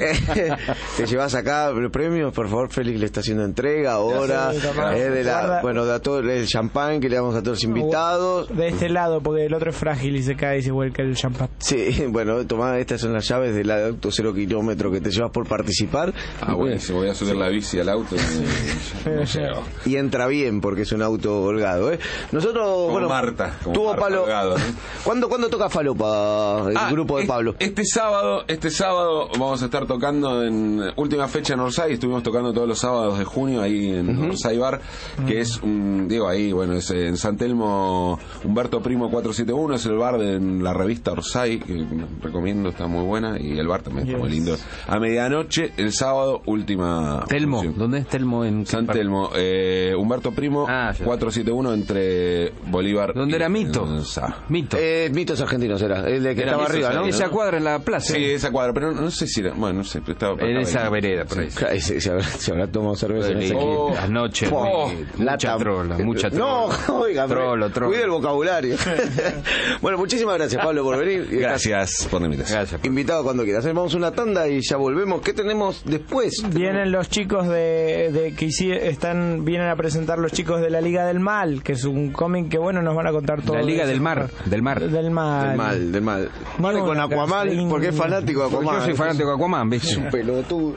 Te llevas acá los premios, por favor, Félix le está haciendo entrega ahora. Gracias, Tomás. eh, de la, Guarda. bueno, de a todo el champán que le damos a todos los invitados. De este lado, porque el otro es frágil y se cae y se vuelca el champán. Sí, bueno, tomá, estas son las llaves del auto cero kilómetro que te llevas por participar. Ah, bueno, si voy a subir la bici al auto, y- no llego. Y entra bien porque es un auto holgado, ¿eh? Nosotros, Como bueno, Marta, como tuvo Marta Palo. Holgado, ¿no? ¿Cuándo, ¿Cuándo toca Falopa, el Ah, grupo de es- Pablo? Este sábado, este sábado vamos a estar tocando en última fecha en Orsay. Estuvimos tocando todos los sábados de junio ahí en Orsay Bar, que es, un, digo, ahí, bueno, es en San Telmo, Humberto Primo cuatrocientos setenta y uno, es el bar de la revista Orsay, que recomiendo, está muy buena, y el bar también está muy lindo. A medianoche, el sábado, última Telmo, función. ¿dónde es Telmo? En San Telmo, eh, Humberto Primo, Ah, ya. cuatrocientos setenta y uno entre Bolívar. ¿Dónde y- era Mito? en Sa- Mito. Eh, mitos argentinos era, el de que Era estaba Mito, arriba, ¿no? Esa cuadra en la plaza. Sí, esa cuadra, pero no, no sé si era, bueno, no sé, pero estaba, En estaba esa ahí. vereda, por ahí. Ay, Se, se habrá, se habrá tomado cerveza en ese Oh. Las noches, Oh, muy- mucha lata. trola, mucha trola. No, oiga, Trolo, trolo. cuide el vocabulario. Bueno, muchísimas gracias, Pablo, por venir. Y estás Gracias por la invitación. Gracias. invitado cuando quieras. Vamos a una tanda y ya volvemos. ¿Qué tenemos después? Vienen los chicos de, de que hici- están vienen a presentar los chicos de la Liga del Mal, que es un cómic que bueno nos van a contar todo. La Liga de del ese- Mar, del mar. Del mal. Del mal, del mal. Vale No, con la Aquaman Catherine- porque es fanático de Porque Aquaman. yo soy fanático de Aquaman, ¿viste? Es un pelotudo.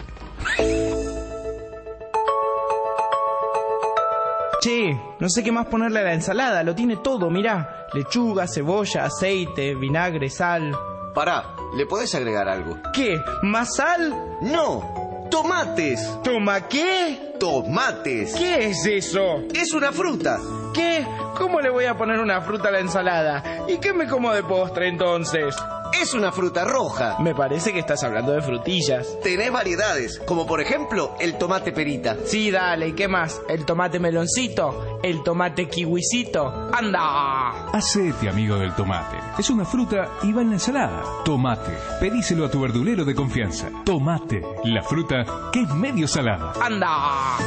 Che, no sé qué más ponerle a la ensalada, lo tiene todo, mirá. Lechuga, cebolla, aceite, vinagre, sal. Pará, ¿le podés agregar algo? ¿Qué? ¿Más sal? No, tomates. ¿Toma qué? Tomates. ¿Qué es eso? Es una fruta. ¿Qué? ¿Cómo le voy a poner una fruta a la ensalada? ¿Y qué me como de postre entonces? Es una fruta roja. Me parece que estás hablando de frutillas. Tenés variedades, como por ejemplo el tomate perita. Sí, dale, ¿y qué más? ¿El tomate meloncito? ¿El tomate kiwisito? ¡Anda! Hacete amigo del tomate. Es una fruta y va en la ensalada. Tomate. Pedíselo a tu verdulero de confianza. Tomate, la fruta que es medio salada. ¡Anda!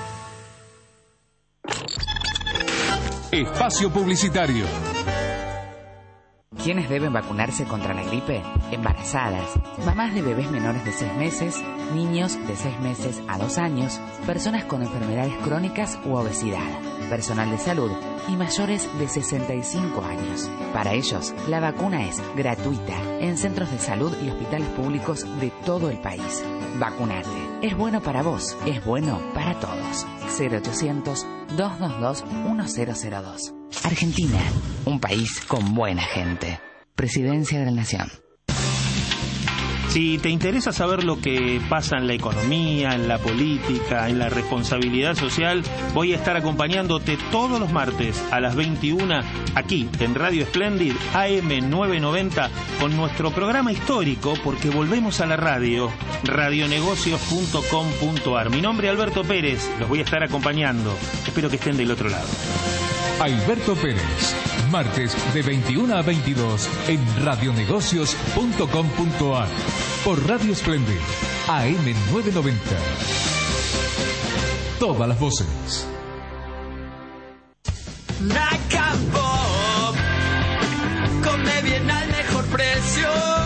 Espacio publicitario. ¿Quiénes deben vacunarse contra la gripe? Embarazadas, mamás de bebés menores de seis meses, niños de seis meses a dos años, personas con enfermedades crónicas u obesidad, personal de salud y mayores de sesenta y cinco años. Para ellos, la vacuna es gratuita en centros de salud y hospitales públicos de todo el país. Vacunate. Es bueno para vos, es bueno para todos. cero ochocientos, dos dos dos, uno cero cero dos. Argentina, un país con buena gente. Presidencia de la Nación. Si te interesa saber lo que pasa en la economía, en la política, en la responsabilidad social, voy a estar acompañándote todos los martes a las veintiuna aquí en Radio Splendid A M novecientos noventa con nuestro programa histórico, porque volvemos a la radio, radionegocios punto com punto ar. Mi nombre es Alberto Pérez, los voy a estar acompañando. Espero que estén del otro lado. Alberto Pérez. Martes de veintiuno a veintidós en radionegocios punto com punto ar. Por Radio Splendid, A M novecientos noventa. Todas las voces. Naka Pop, come bien al mejor precio.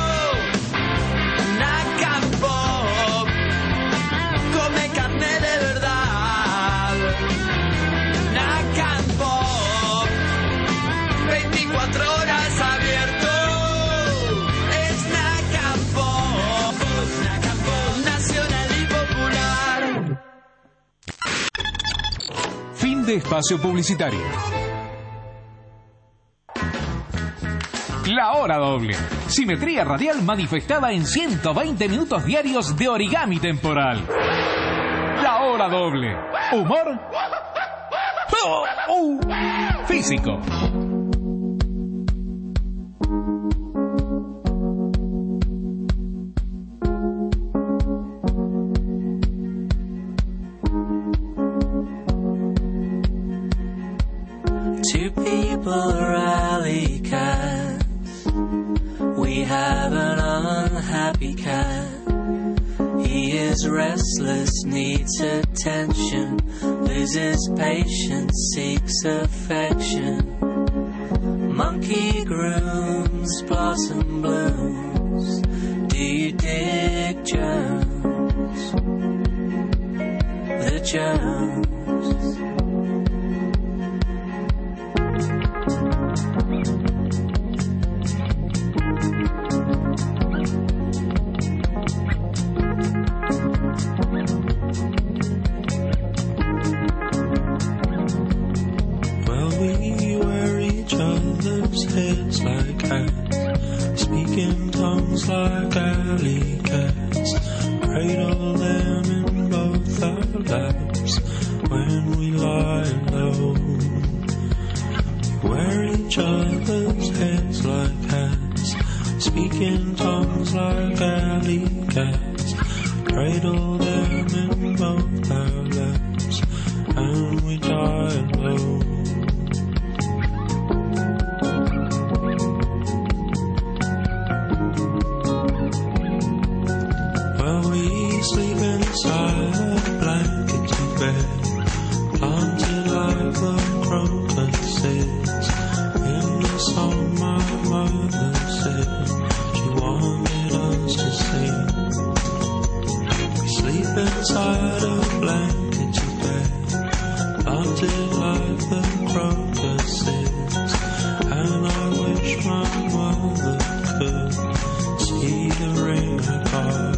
Naka Pop, come carne de verdad. Naka Pop, veinticuatro horas abierto. Es Naka Pop, Naka Pop, nacional y popular. Fin de espacio publicitario. La hora doble. Simetría radial manifestada en ciento veinte minutos diarios de origami temporal. La hora doble. Humor. Oh, uh, físico. Two people rally cats. We have an unhappy cat. He is restless, needs attention, loses patience, seeks affection. Monkey grooms, blossom blooms. Do you dig Jones? The Jones. Heads like cats, speaking tongues like alley cats, cradle them in both our laps when we lie low. We wear each other's heads like cats, speaking tongues like alley cats, cradle them in both our laps and we die low. Sleep inside a blankety bed, planted like the crocuses. In the song my mother said she wanted us to sing. We sleep inside a blankety bed, planted like the crocuses. And I wish my mother could see the ring I got.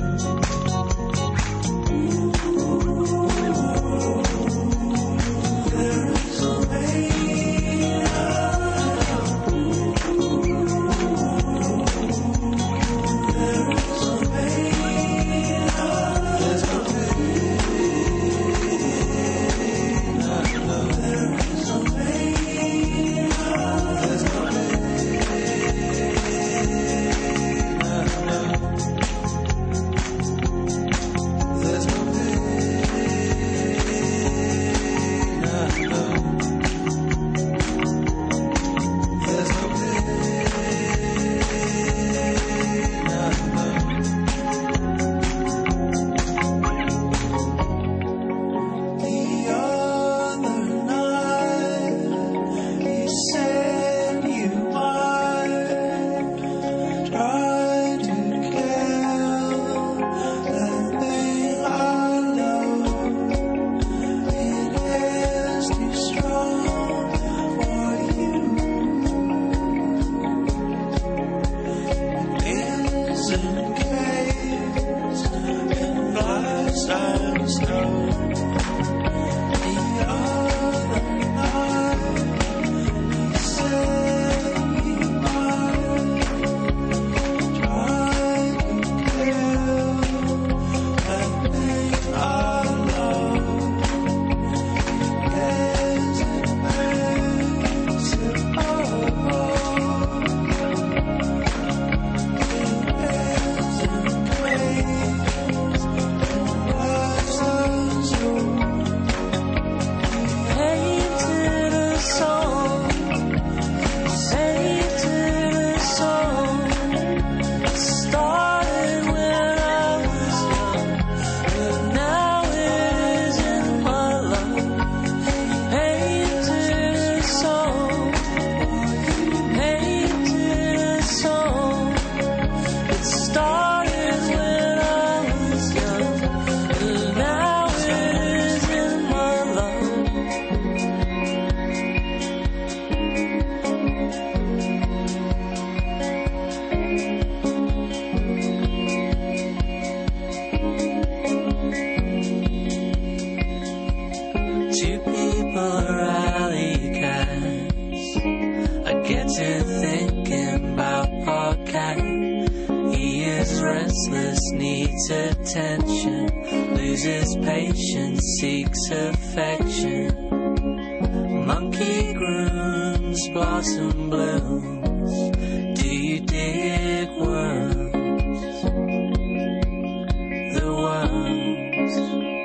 Away. restless, needs attention, loses patience, seeks affection. Monkey grooms, blossom blooms. Do you dig worms? The worms.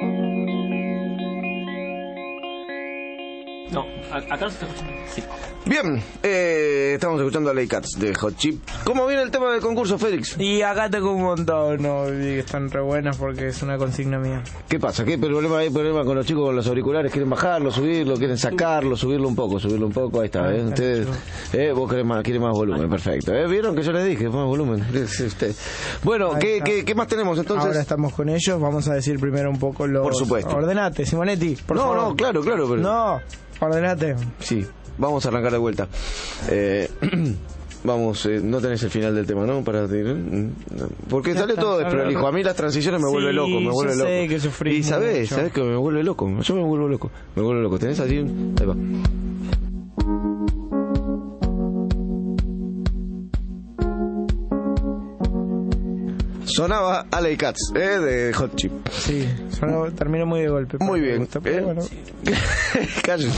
No, a- acá se está escuchando. Sí. Bien, eh, estamos escuchando a Lay Cats de Hot Chip. ¿Cómo viene el tema del concurso, Félix? Y acá tengo un montón, no, y están re buenas porque es una consigna mía. ¿Qué pasa? ¿Qué problema hay problema con los chicos con los auriculares? ¿Quieren bajarlo, subirlo? ¿Quieren sacarlo, subirlo un poco? Subirlo un poco, ahí está, ¿eh? Ustedes, eh, vos querés más, querés más volumen, perfecto. ¿Eh? ¿Vieron que yo les dije? Más volumen. Usted. Bueno, ¿qué, qué, ¿qué más tenemos entonces? Ahora estamos con ellos, vamos a decir primero un poco los... Por supuesto. Ordenate, Simonetti, por no, favor. No, claro, claro. Pero... No, ordenate. Sí, vamos a arrancar de vuelta. Eh... Vamos, eh, no tenés el final del tema, ¿no? Para porque sale todo desprolijo. A mí las transiciones me sí, vuelve loco, me vuelve yo loco. Sé que sufrí y sabés, mucho. sabés que me vuelve loco. Yo me vuelvo loco, me vuelvo loco. ¿Tenés así? Ahí va. Sonaba Alley Cats, ¿eh? De Hot Chip. Sí, sonó, terminó muy de golpe. Muy bien. Gusta, pero ¿Eh? bueno. Cállense.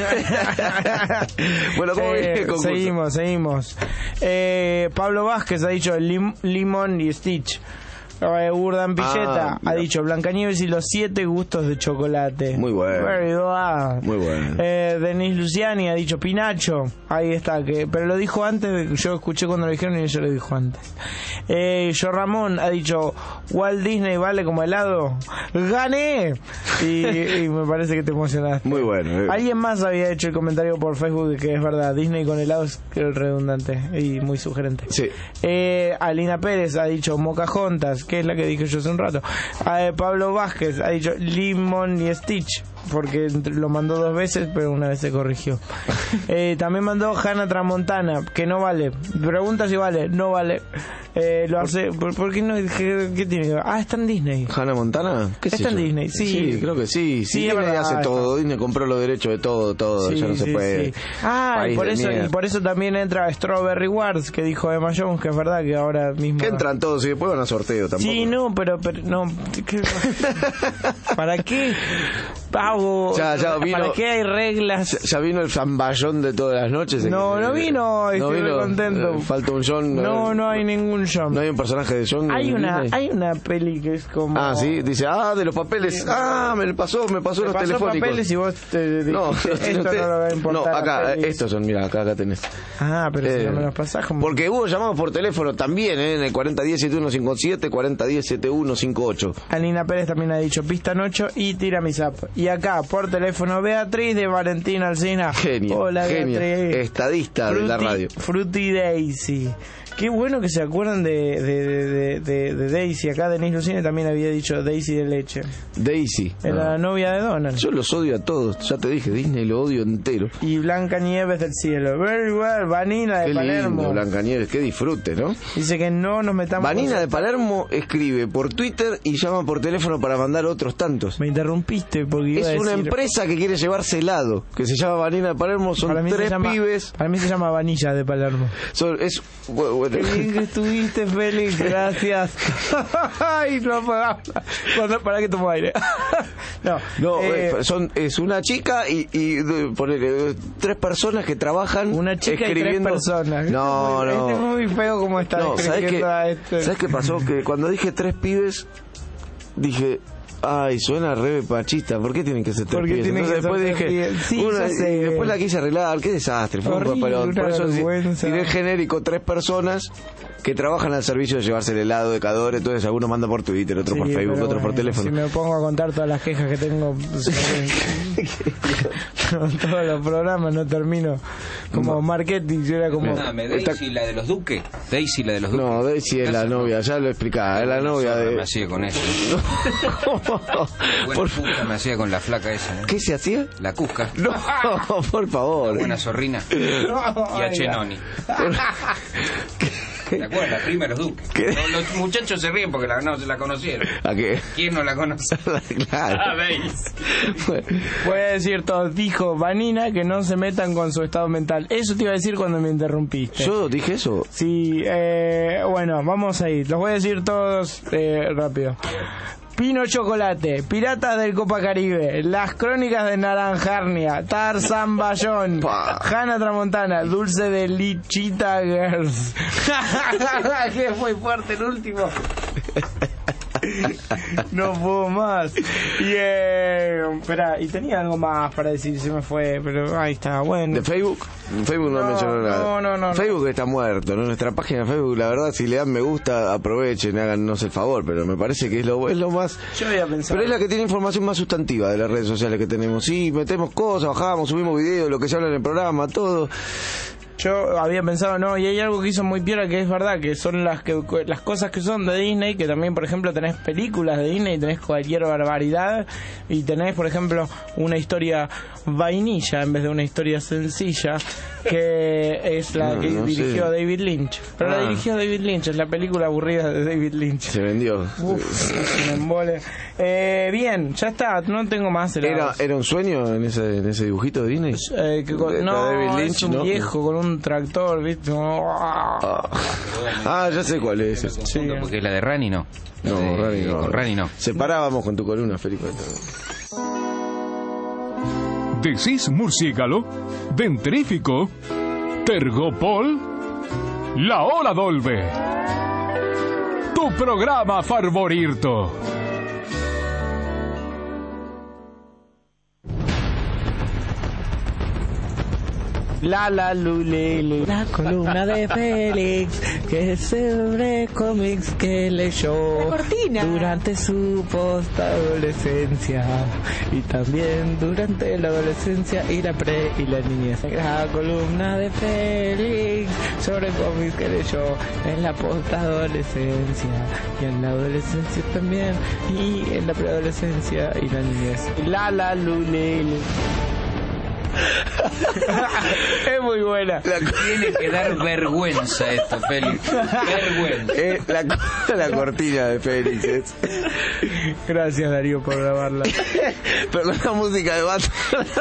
Bueno, ¿cómo Eh, viene el concurso? Seguimos, seguimos. Eh, Pablo Vázquez ha dicho lim, Limón y Stitch. Eh, Urdan Pilleta Ah, ha dicho Blancanieves y los siete gustos de chocolate. Muy bueno. Very good. Muy bueno. Eh, Denis Luciani ha dicho Pinacho. Ahí está, que pero lo dijo antes. Yo escuché cuando lo dijeron y ella lo dijo antes. Eh, Yo Ramón ha dicho Walt Disney vale como helado. ¡Gané! Y, y me parece que te emocionaste. Muy bueno. Eh. Alguien más había hecho el comentario por Facebook que es verdad. Disney con helado es redundante y muy sugerente. Sí. Eh, Alina Pérez ha dicho Mocajontas, que es la que dije yo hace un rato. Eh, Pablo Vázquez ha dicho Limón y Stitch, porque lo mandó dos veces, pero una vez se corrigió. Eh, también mandó Hannah Tramontana, que no vale. Pregunta si vale, no vale. Eh, lo hace, ¿por, por qué no? ¿Qué, qué tiene? Ah, está en Disney. ¿Hannah Montana? ¿Qué Está en Disney, sí. Sí, creo que sí. Sí, Sí, es Disney verdad. hace todo. Disney compró los derechos de todo, todo. Sí, ya no se sí, puede. sí. Ah, y País por, de eso, mierda. y por eso también entra Strawberry Wars, que dijo Emma Jones, que es verdad que ahora mismo... Que entran todos y después van a sorteo tampoco. Sí, no, pero, pero no. ¿qué? ¿Para qué pago? Ya, ya vino- ¿Para qué hay reglas? Ya, ya vino el zamballón de todas las noches. No, no vino, estoy vino, muy contento. eh, falta un John. No, eh, no hay ningún John. No hay un personaje de John. Hay en una, Disney. hay una peli que es como... Ah, sí, dice, ah, de los papeles. Ah, me pasó, me pasó Me los pasó telefónicos. papeles y vos te No, dijiste, esto no lo va a importar. no, acá, a pelis. estos son, mira, acá, acá tenés. Ah, pero si Eh, no me los pasás como... Porque hubo llamados por teléfono también, ¿eh? En el cuarenta diez setenta y uno cincuenta y siete, cuarenta diez setenta y uno cincuenta y ocho. Alina Pérez también ha dicho Pista Nocho y Tiramisap. Y acá, por teléfono, Beatriz de Valentín Alsina. Genia, Hola, genia, Beatriz. estadista de la Fruity- radio. Fruity Daisy. Qué bueno que se acuerdan de, de, de, de, de Daisy. Acá Denise Lucine también había dicho Daisy de leche. Daisy. Era Ah. la novia de Donald. Yo los odio a todos, ya te dije, Disney lo odio entero. Y Blanca Nieves del cielo. Very well, Vanina de Qué Palermo. lindo, Blancanieves, qué disfrute, ¿no? Dice que no nos metamos... Vanina con- de Palermo escribe por Twitter y llama por teléfono para mandar otros tantos. Me interrumpiste porque iba Es a una decir- empresa que quiere llevarse helado, que se llama Vanina de Palermo, son Para mí se tres llama- pibes. Para mí se llama Vanilla de Palermo. Son, es, bueno, bueno. Qué bien que estuviste, Félix, gracias. Ay, no puedo hablar. Cuando- para que tomo aire. no, No, eh, eh, son, es una chica y, y de- ponele, eh, tres personas que trabajan una chica escribiendo. y tres personas. No, Este es muy- no. Este es muy feo como está No, ¿sabes describiendo qué, a este. ¿sabes qué pasó? Que cuando dije tres pibes, dije, ay, suena re machista, ¿por qué tienen que ser tres Porque pibes? tienen Entonces que después ser tres dije, pibes. Sí, una- ya sé. y después la quise arreglar, qué desastre, fue un Horrible, papelón. Por una eso vergüenza. tiré genérico tres personas que trabajan al servicio de llevarse el helado de Cadore, entonces alguno manda por Twitter, otro Sí, por Facebook, pero otro por bueno, teléfono. Si me pongo a contar todas las quejas que tengo sobre todos los programas, no termino. Como marketing, yo era como. Dame, Daisy, la de los Duques. Daisy, la de los Duques. No, Daisy es la novia, ya lo explicaba, es la novia Me de... hacía con eso. Buena Por- puta me hacía con la flaca esa. ¿eh? ¿Qué se hacía? La Cusca. No, por favor. Buena zorrina. Y a Chenoni. ¿Te acuerdas? La prima de los Duques. Los, los muchachos se ríen porque la, no se la conocieron. ¿A qué? ¿Quién no la conoce? Claro. Ah, veis. Voy a decir todo. Dijo Vanina que no se metan con su estado mental. Eso te iba a decir cuando me interrumpiste. ¿Yo dije eso? Sí, eh, bueno, vamos a ir. Los voy a decir todos eh, rápido. Pino Chocolate, Piratas del Copa Caribe, Las Crónicas de Naranjarnia, Tarzan Bayón, Hannah Tramontana, Dulce de Lichita Girls. Que fue fuerte el último. No puedo más. Y eh, espera, y tenía algo más para decir, se me fue, pero ahí está, bueno. ¿De Facebook? Facebook no, No, mencionó nada. no, no, no, Facebook está muerto, ¿no? Nuestra página de Facebook, la verdad, si le dan me gusta, aprovechen, háganos el favor, pero me parece que es lo, es lo más... Yo había pensado. Pero es la que tiene información más sustantiva de las redes sociales que tenemos. Sí, metemos cosas, bajamos, subimos videos, lo que se habla en el programa, todo... Yo había pensado, no, y hay algo que hizo muy piola que es verdad, que son las que las cosas que son de Disney, que también, por ejemplo, tenés películas de Disney, tenés cualquier barbaridad, y tenés, por ejemplo, una historia vainilla en vez de una historia sencilla, que es la No, que no dirigió sé. David Lynch. Pero Ah. la dirigió David Lynch, es la película aburrida de David Lynch. Se vendió. Uf, es un embole. Eh, bien, ya está, no tengo más ¿Era, helados. ¿Era un sueño en ese, en ese dibujito de Disney? Eh, que con- De- de no, David Lynch, es un ¿no? viejo con un tractor, ¿viste? Ah, Ah, ya sé cuál es. Sí. Porque la de Rani no. No, De- Rani no. Con Rani no. Separábamos con tu columna, Felipe. ¿Decís murciélago? ¿Dentrífico? ¿Tergopol? La Hora Dolbe. Tu programa favorito. La la lulele, la columna de Félix, que es sobre cómics que leyó durante su postadolescencia y también durante la adolescencia y la pre y la niñez. La columna de Félix sobre cómics que leyó en la postadolescencia y en la adolescencia también y en la preadolescencia y la niñez. La la lulele. Es muy buena. Tiene que dar vergüenza esto, Félix. Vergüenza. Eh, la, la cortina de Félix. es. Gracias, Darío, por grabarla. Pero con la música de Batman.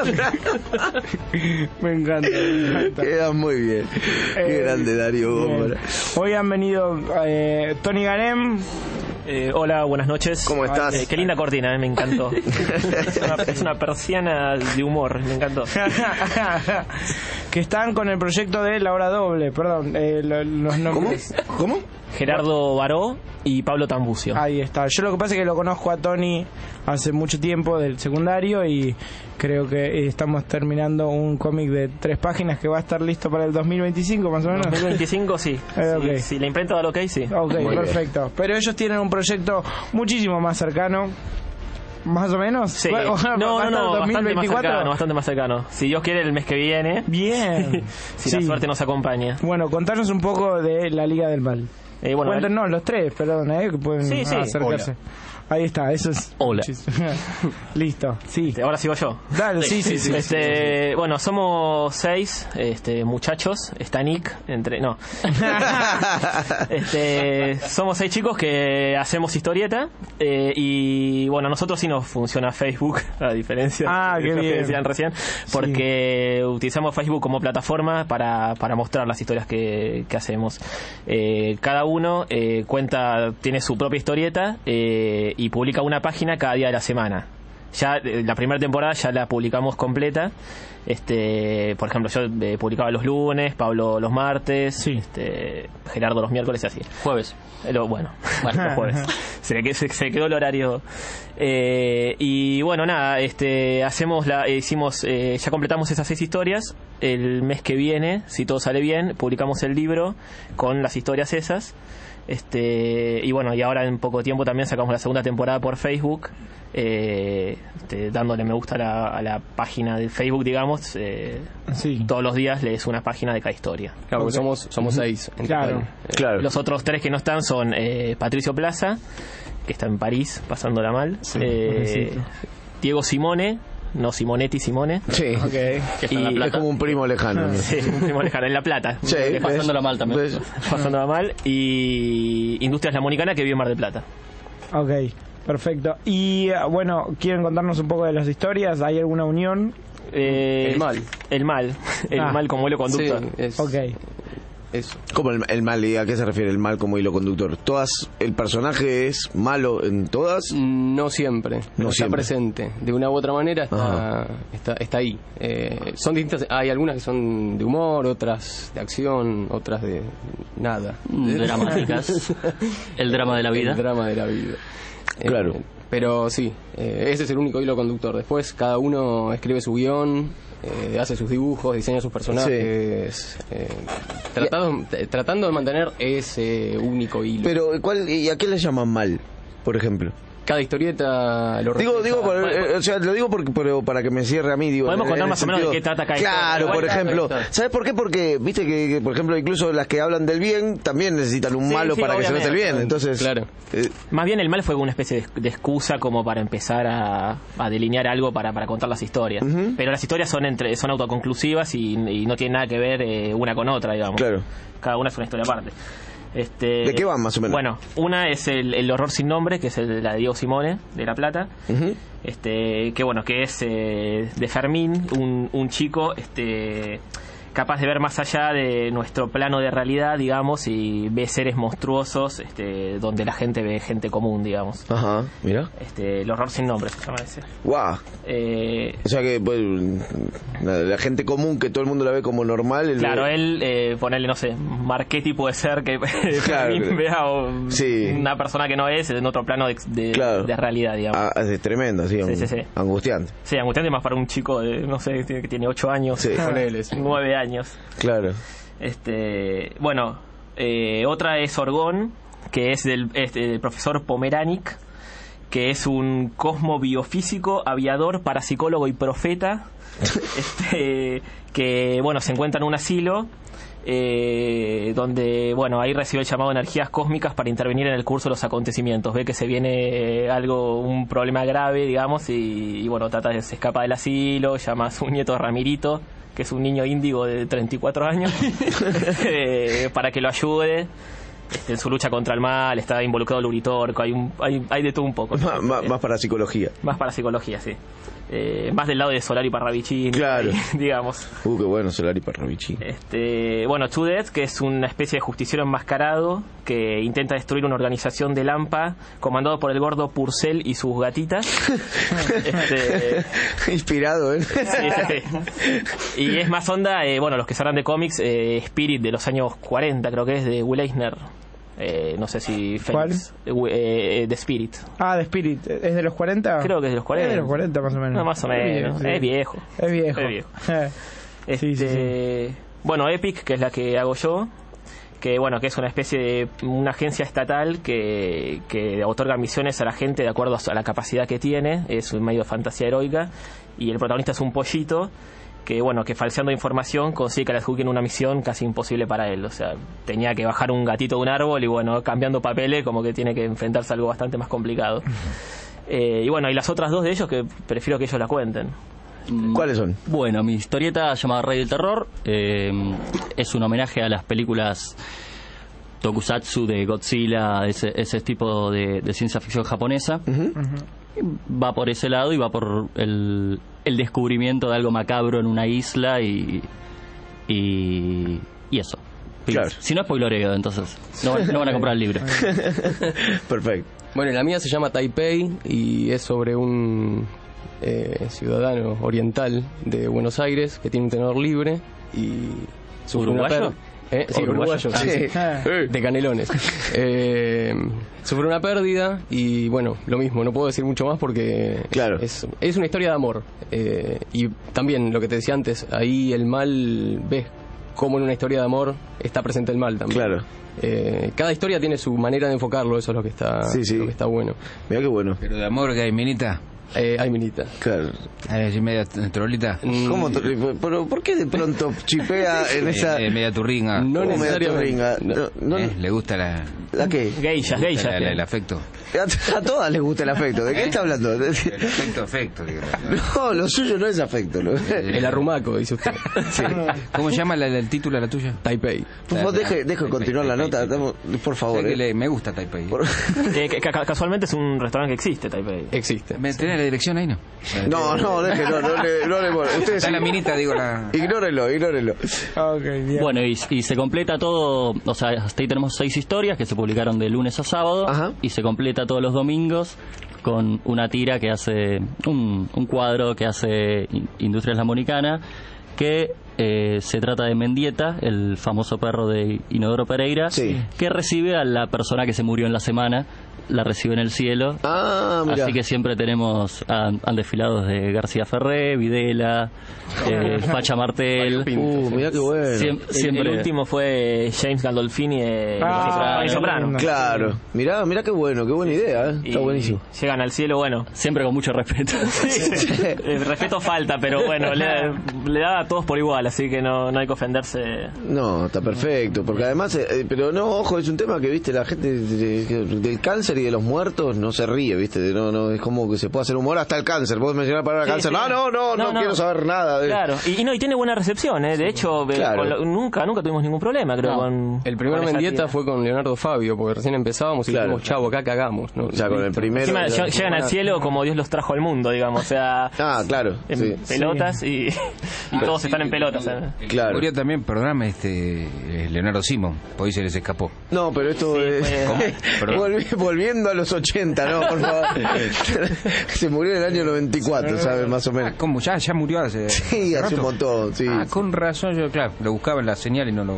Me encanta, me encanta. Queda muy bien. Qué Eh, grande Darío bien. Gómora. Hoy han venido eh, Tony Ganem. Eh, hola, buenas noches. ¿Cómo estás? Eh, qué linda cortina, eh, me encantó. es, una, es una persiana de humor, me encantó. Que están con el proyecto de La Hora Doble, perdón, eh, lo- los nombres. ¿Cómo? ¿Cómo? Gerardo Baró y Pablo Tambucio. Ahí está. Yo lo que pasa es que lo conozco a Tony hace mucho tiempo del secundario y creo que estamos terminando un cómic de tres páginas que va a estar listo para el dos mil veinticinco más o menos. dos mil veinticinco, sí. Eh, ok. sí. Si la imprenta da lo que hay, sí. Ok, Muy bien. perfecto. Pero ellos tienen un proyecto muchísimo más cercano. ¿Más o menos? Sí. Bueno, No, ¿va a no, estar no, bastante más dos mil veinticuatro? cercano, bastante más cercano. Si Dios quiere, el mes que viene. Bien. si Sí. la suerte nos acompaña. Bueno, contanos un poco de la Liga del Mal. Eh, bueno, Cuéntenos los tres, perdón, eh, que pueden Sí, sí. acercarse. Ahí está, eso es. Hola. Listo, sí. Ahora sigo yo. Dale, sí, sí, sí. Este, bueno, somos seis este, muchachos. Está Nick, entre. No. este, somos seis chicos que hacemos historieta. Eh, y bueno, a nosotros sí nos funciona Facebook, a diferencia Ah, de qué lo que bien. decían recién. Porque utilizamos Facebook como plataforma para, para mostrar las historias que, que hacemos. Eh, cada uno eh, cuenta, tiene su propia historieta eh, y publica una página cada día de la semana. Ya eh, la primera temporada ya la publicamos completa. Este, por ejemplo, yo eh, publicaba los lunes, Pablo los martes, este, Gerardo los miércoles y así. Jueves. Eh, lo- bueno, bueno, los jueves. Se, le qued- se, se quedó el horario. Eh, y bueno, nada, este, hacemos la, eh, hicimos, eh, ya completamos esas seis historias. El mes que viene, si todo sale bien, publicamos el libro con las historias esas. Este, y bueno, y ahora en poco tiempo también sacamos la segunda temporada por Facebook, eh, este, dándole me gusta a la, a la página de Facebook, digamos. Eh, todos los días lees una página de cada historia. Claro, porque somos, somos seis. en Claro. total. Eh, Claro. Los otros tres que no están son eh, Patricio Plaza, que está en París pasándola mal, eh, pobrecito. Diego Simone, no Simonetti, Simone. Sí, Okay. Y es como un primo lejano. Sí, un primo lejano, en La Plata. Sí, pasándola mal también. ¿ves? Pasándola mal. Y Industrias La Monicana, que vive en Mar del Plata. Ok, perfecto. Y eh, bueno, ¿quieren contarnos un poco de las historias? ¿Hay alguna unión? Eh, El mal. El mal. El Ah. mal como hilo conductor. Sí, es Ok. eso. ¿Cómo el, el mal? ¿Y a qué se refiere el mal como hilo conductor? ¿Todas, el personaje es malo en todas? No siempre, No está siempre. presente. De una u otra manera está, está, está ahí. Eh, son distintas, hay algunas que son de humor, otras de acción, otras de nada. Dramáticas. El drama de la vida. El drama de la vida. Claro. Eh, pero sí, eh, ese es el único hilo conductor. Después cada uno escribe su guión, eh, hace sus dibujos, diseña sus personajes, eh, tratando, tratando de mantener ese único hilo. Pero, ¿cuál, ¿y a qué le llaman mal, por ejemplo? Cada historieta lo Digo, refleja. digo, por- eh, o sea, lo digo porque, pero para que me cierre a mí, digo. Podemos en- contar en más el o menos de sentido- qué trata cada Claro, historia. por Igual, ejemplo, claro. ¿sabes por qué? Porque, viste que, que, por ejemplo, incluso las que hablan del bien también necesitan un Sí, malo sí, para que se note el obviamente. bien. Entonces, Claro. eh, Más bien el mal fue una especie de, de excusa como para empezar a, a delinear algo para, para contar las historias. Ujú. Pero las historias son entre son autoconclusivas y, y no tienen nada que ver eh, una con otra, digamos. Claro. Cada una es una historia aparte. Este, ¿De qué van, más o menos? Bueno, una es el, el horror sin nombre, que es el de la de Diego Simone, de La Plata. ujú. Este, que bueno, que es eh, de Fermín, un, un chico este, capaz de ver más allá de nuestro plano de realidad, digamos, y ve seres monstruosos este, donde la gente ve gente común, digamos. Ajá, mira. Este, el horror sin nombre se llama ese. Guau. Eh, O sea que pues, la, la gente común que todo el mundo la ve como normal. el- claro, él, eh, ponerle, no sé, Marchetti puede ser que Claro. Fermín vea o- Sí. una persona que no es en otro plano de, de- Claro. de realidad, digamos. Ah, es tremendo, sí, Sí, sí, sí. angustiante. Sí, angustiante más para un chico de, no sé, que tiene ocho años, Sí. Ponele, sí. nueve años. Claro. Este, bueno, eh, otra es Orgón, que es del, es del profesor Pomeranic, que es un cosmobiofísico, aviador, parapsicólogo y profeta, este, que bueno, se encuentra en un asilo. Eh, donde, bueno, ahí recibe el llamado de energías cósmicas para intervenir en el curso de los acontecimientos. Ve que se viene eh, algo, un problema grave, digamos, y, y bueno, trata de, se escapa del asilo, llama a su nieto Ramirito, que es un niño índigo de treinta y cuatro años, eh, para que lo ayude este, en su lucha contra el mal. Está involucrado el Uritorco, hay, un, hay, hay de todo un poco. Más, más- más para psicología. Más para psicología, sí. Eh, más del lado de Solari Parravicini, Claro. digamos. Uh, qué bueno, Solari Parravicini. Este, bueno, Two Death, que es una especie de justiciero enmascarado que intenta destruir una organización de Lampa comandado por el gordo Purcell y sus gatitas. Este, Inspirado, ¿eh? sí, sí, sí. Y es más onda, eh, bueno, los que sabrán de cómics, eh, Spirit de los años cuarenta, creo que es, de Will Eisner. Eh, no sé si Félix. Eh, eh, The Spirit. Ah, The Spirit. ¿Es de los cuarenta? Creo que es de los cuarenta. Es de los cuarenta más o menos. No, más o menos. Sí. Es viejo. Es viejo. Es viejo. Eh. Este, Sí, sí, sí. Bueno, Epic, que es la que hago yo, que bueno, que es una especie de una agencia estatal que, que otorga misiones a la gente de acuerdo a la capacidad que tiene. Es un medio de fantasía heroica y el protagonista es un pollito que bueno, que falseando información consigue que le adjudiquen una misión casi imposible para él. O sea, tenía que bajar un gatito de un árbol y bueno, cambiando papeles como que tiene que enfrentarse a algo bastante más complicado. Eh, y bueno, y las otras dos de ellos que prefiero que ellos la cuenten. ¿Cuáles son? Bueno, mi historieta llamada Rey del Terror eh, es un homenaje a las películas tokusatsu de Godzilla, ese, ese tipo de, de ciencia ficción japonesa. Va por ese lado y va por el, el descubrimiento de algo macabro en una isla y y, y eso. Claro. Si no, spoilereo, entonces no, van- no van a comprar el libro. Perfecto. Bueno, la mía se llama Taipei y es sobre un eh, ciudadano oriental de Buenos Aires que tiene un tenedor libre y sufre una ¿Uruguayo? per- eh, sí, ¿Uruguayo? uruguayo, sí, Ah, sí. De Canelones. Eh, sufre una pérdida y bueno, lo mismo, no puedo decir mucho más porque Claro. es, es una historia de amor. Eh, y también lo que te decía antes, ahí el mal, ves cómo en una historia de amor está presente el mal también. Claro. Eh, cada historia tiene su manera de enfocarlo, eso es lo que está, Sí, sí. lo que está bueno. Mira qué bueno. Pero de amor que hay minita. Eh, hay minita. Claro. Hay así media trolita. ¿Cómo? te- pero, ¿por qué de pronto chipea en esa... Eh, media turringa. No ¿Cómo media necesariamente. turringa? No, no- Eh, ¿Le gusta la, ¿La qué? Geishas, le gusta geishas. la- la- que- el afecto? A, a todas les gusta el afecto. ¿De qué está hablando? El afecto, afecto. Digo. No, lo suyo no es afecto. Lo... El arrumaco, dice usted. Sí. ¿Cómo se llama la, el título de la tuya? Taipei. Por favor, deje, deje continuar la nota. Estamos, por favor. Sí, eh. le, me gusta Taipei. Por... Eh, que, ca- casualmente es un restaurante que existe, Taipei. Existe. ¿Me tenés la dirección ahí, no? No, no, deje, no, no, le, no le Ustedes está la minita, digo la. Ignórelo, ignórelo. Okay, bien. Bueno, y, y se completa todo, o sea, hasta ahí tenemos seis historias que se publicaron de lunes a sábado. Ajá. Y se completa todos los domingos con una tira que hace, un, un cuadro que hace Industrias La Monicana, que eh, se trata de Mendieta, el famoso perro de Inodoro Pereira, sí. que recibe a la persona que se murió en la semana, la recibe en el cielo. Ah, mira. Así que siempre tenemos, han, han desfilado de García Ferré, Videla, eh, Pacha Martel. Uh, mira qué bueno. Siem- El, siempre. el último fue James Gandolfini de Ah, Tony Soprano. Claro. Mirá, mirá qué bueno, qué buena idea, ¿eh? Está Y buenísimo. Llegan al cielo, bueno. Siempre con mucho respeto. El respeto falta, pero bueno, le, le da a todos por igual, así que no, no hay que ofenderse. No, está perfecto, porque además, eh, pero no, ojo, es un tema que, viste, la gente de- de- del cáncer y de los muertos no se ríe, viste, no, no, es como que se puede hacer humor hasta el cáncer, puedes mencionar la palabra Sí, cáncer, sí. no, no, no, no, No, no. quiero saber nada de... Claro, y, y no, y tiene buena recepción, ¿eh? De hecho, eh, Claro. con lo- nunca nunca tuvimos ningún problema, creo, No, con el primer con esa Mendieta tira. fue con Leonardo Fabio, porque recién empezábamos y Claro. dijimos, chavo, acá cagamos, ¿no? O sea, con el primero... Encima, ya- ll- llegan al cielo como Dios los trajo al mundo, digamos, o sea, Ah, claro, en sí. pelotas y, y todos están en pelotas. ¿eh? Claro. Murió también, perdóname, este, eh, Leonardo Simón, por ahí se les escapó. No, pero esto Sí, es... fue- Perdón. Volvi- volviendo a los ochenta, ¿no? Por favor. Se murió en el año noventa y cuatro, ¿sabes? Más o menos. Ah, ¿cómo? Ya, ya murió hace... Sí, hace un rato. montón, sí. Ah, con razón, yo, claro, lo buscaba en la señal y no lo...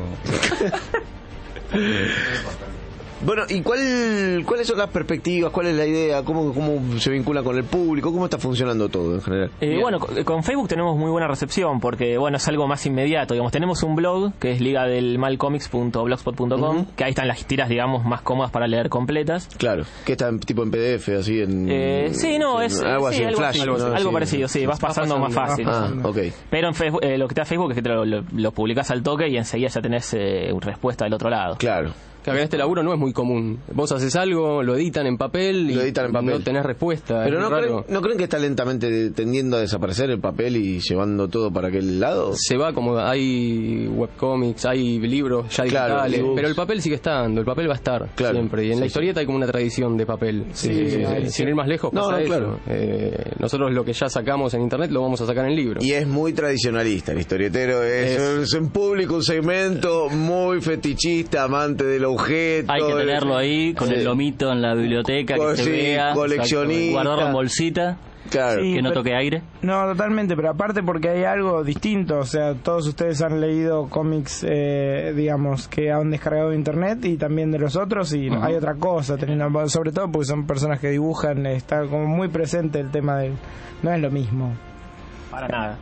Bueno, ¿y cuál, cuáles son las perspectivas? ¿Cuál es la idea? ¿Cómo, cómo se vincula con el público? ¿Cómo está funcionando todo en general? Eh, bueno, con, con Facebook tenemos muy buena recepción porque, bueno, es algo más inmediato. Digamos, tenemos un blog que es liga del malcomics punto blogspot punto com, Ujú. que ahí están las tiras, digamos, más cómodas para leer completas. Claro, que está en, tipo en P D F, así en... Eh, sí, no, es algo así, sí, en algo, Flash. así, ¿no? algo Sí. parecido, sí, vas pasando, más fácil. Ah, ok. Pero en Facebook, eh, lo que te da Facebook es que te lo, lo, lo publicás al toque y enseguida ya tenés eh, respuesta del otro lado. Claro. Que acá en este laburo no es muy común. Vos haces algo, lo editan en papel y Lo editan en papel. no tenés respuesta. Pero es ¿no muy creen, raro. ¿no creen que está lentamente tendiendo a desaparecer el papel y llevando todo para aquel lado? Se va como hay webcomics, hay libros ya Claro, digitales, ebooks. pero el papel sigue estando, el papel va a estar Claro. siempre. Y en Sí, la sí. historieta hay como una tradición de papel. Sí, Eh, sí, sí. sin ir más lejos, No, pasa no, eso. claro. Eh, nosotros lo que ya sacamos en internet lo vamos a sacar en libro. Y es muy tradicionalista, el historietero es, Es- es en público un segmento muy fetichista, amante del objeto. Hay que tenerlo ahí con Sí. el lomito en la biblioteca, que Co- se sí, vea, coleccionista. guardarlo en bolsita, Claro. Sí, que no pero- toque aire. No, totalmente, pero aparte porque hay algo distinto, o sea, todos ustedes han leído cómics, eh, digamos, que han descargado de internet y también de los otros y Ujú. hay otra cosa, teniendo, sobre todo porque son personas que dibujan, está como muy presente el tema del... no es lo mismo. Para nada.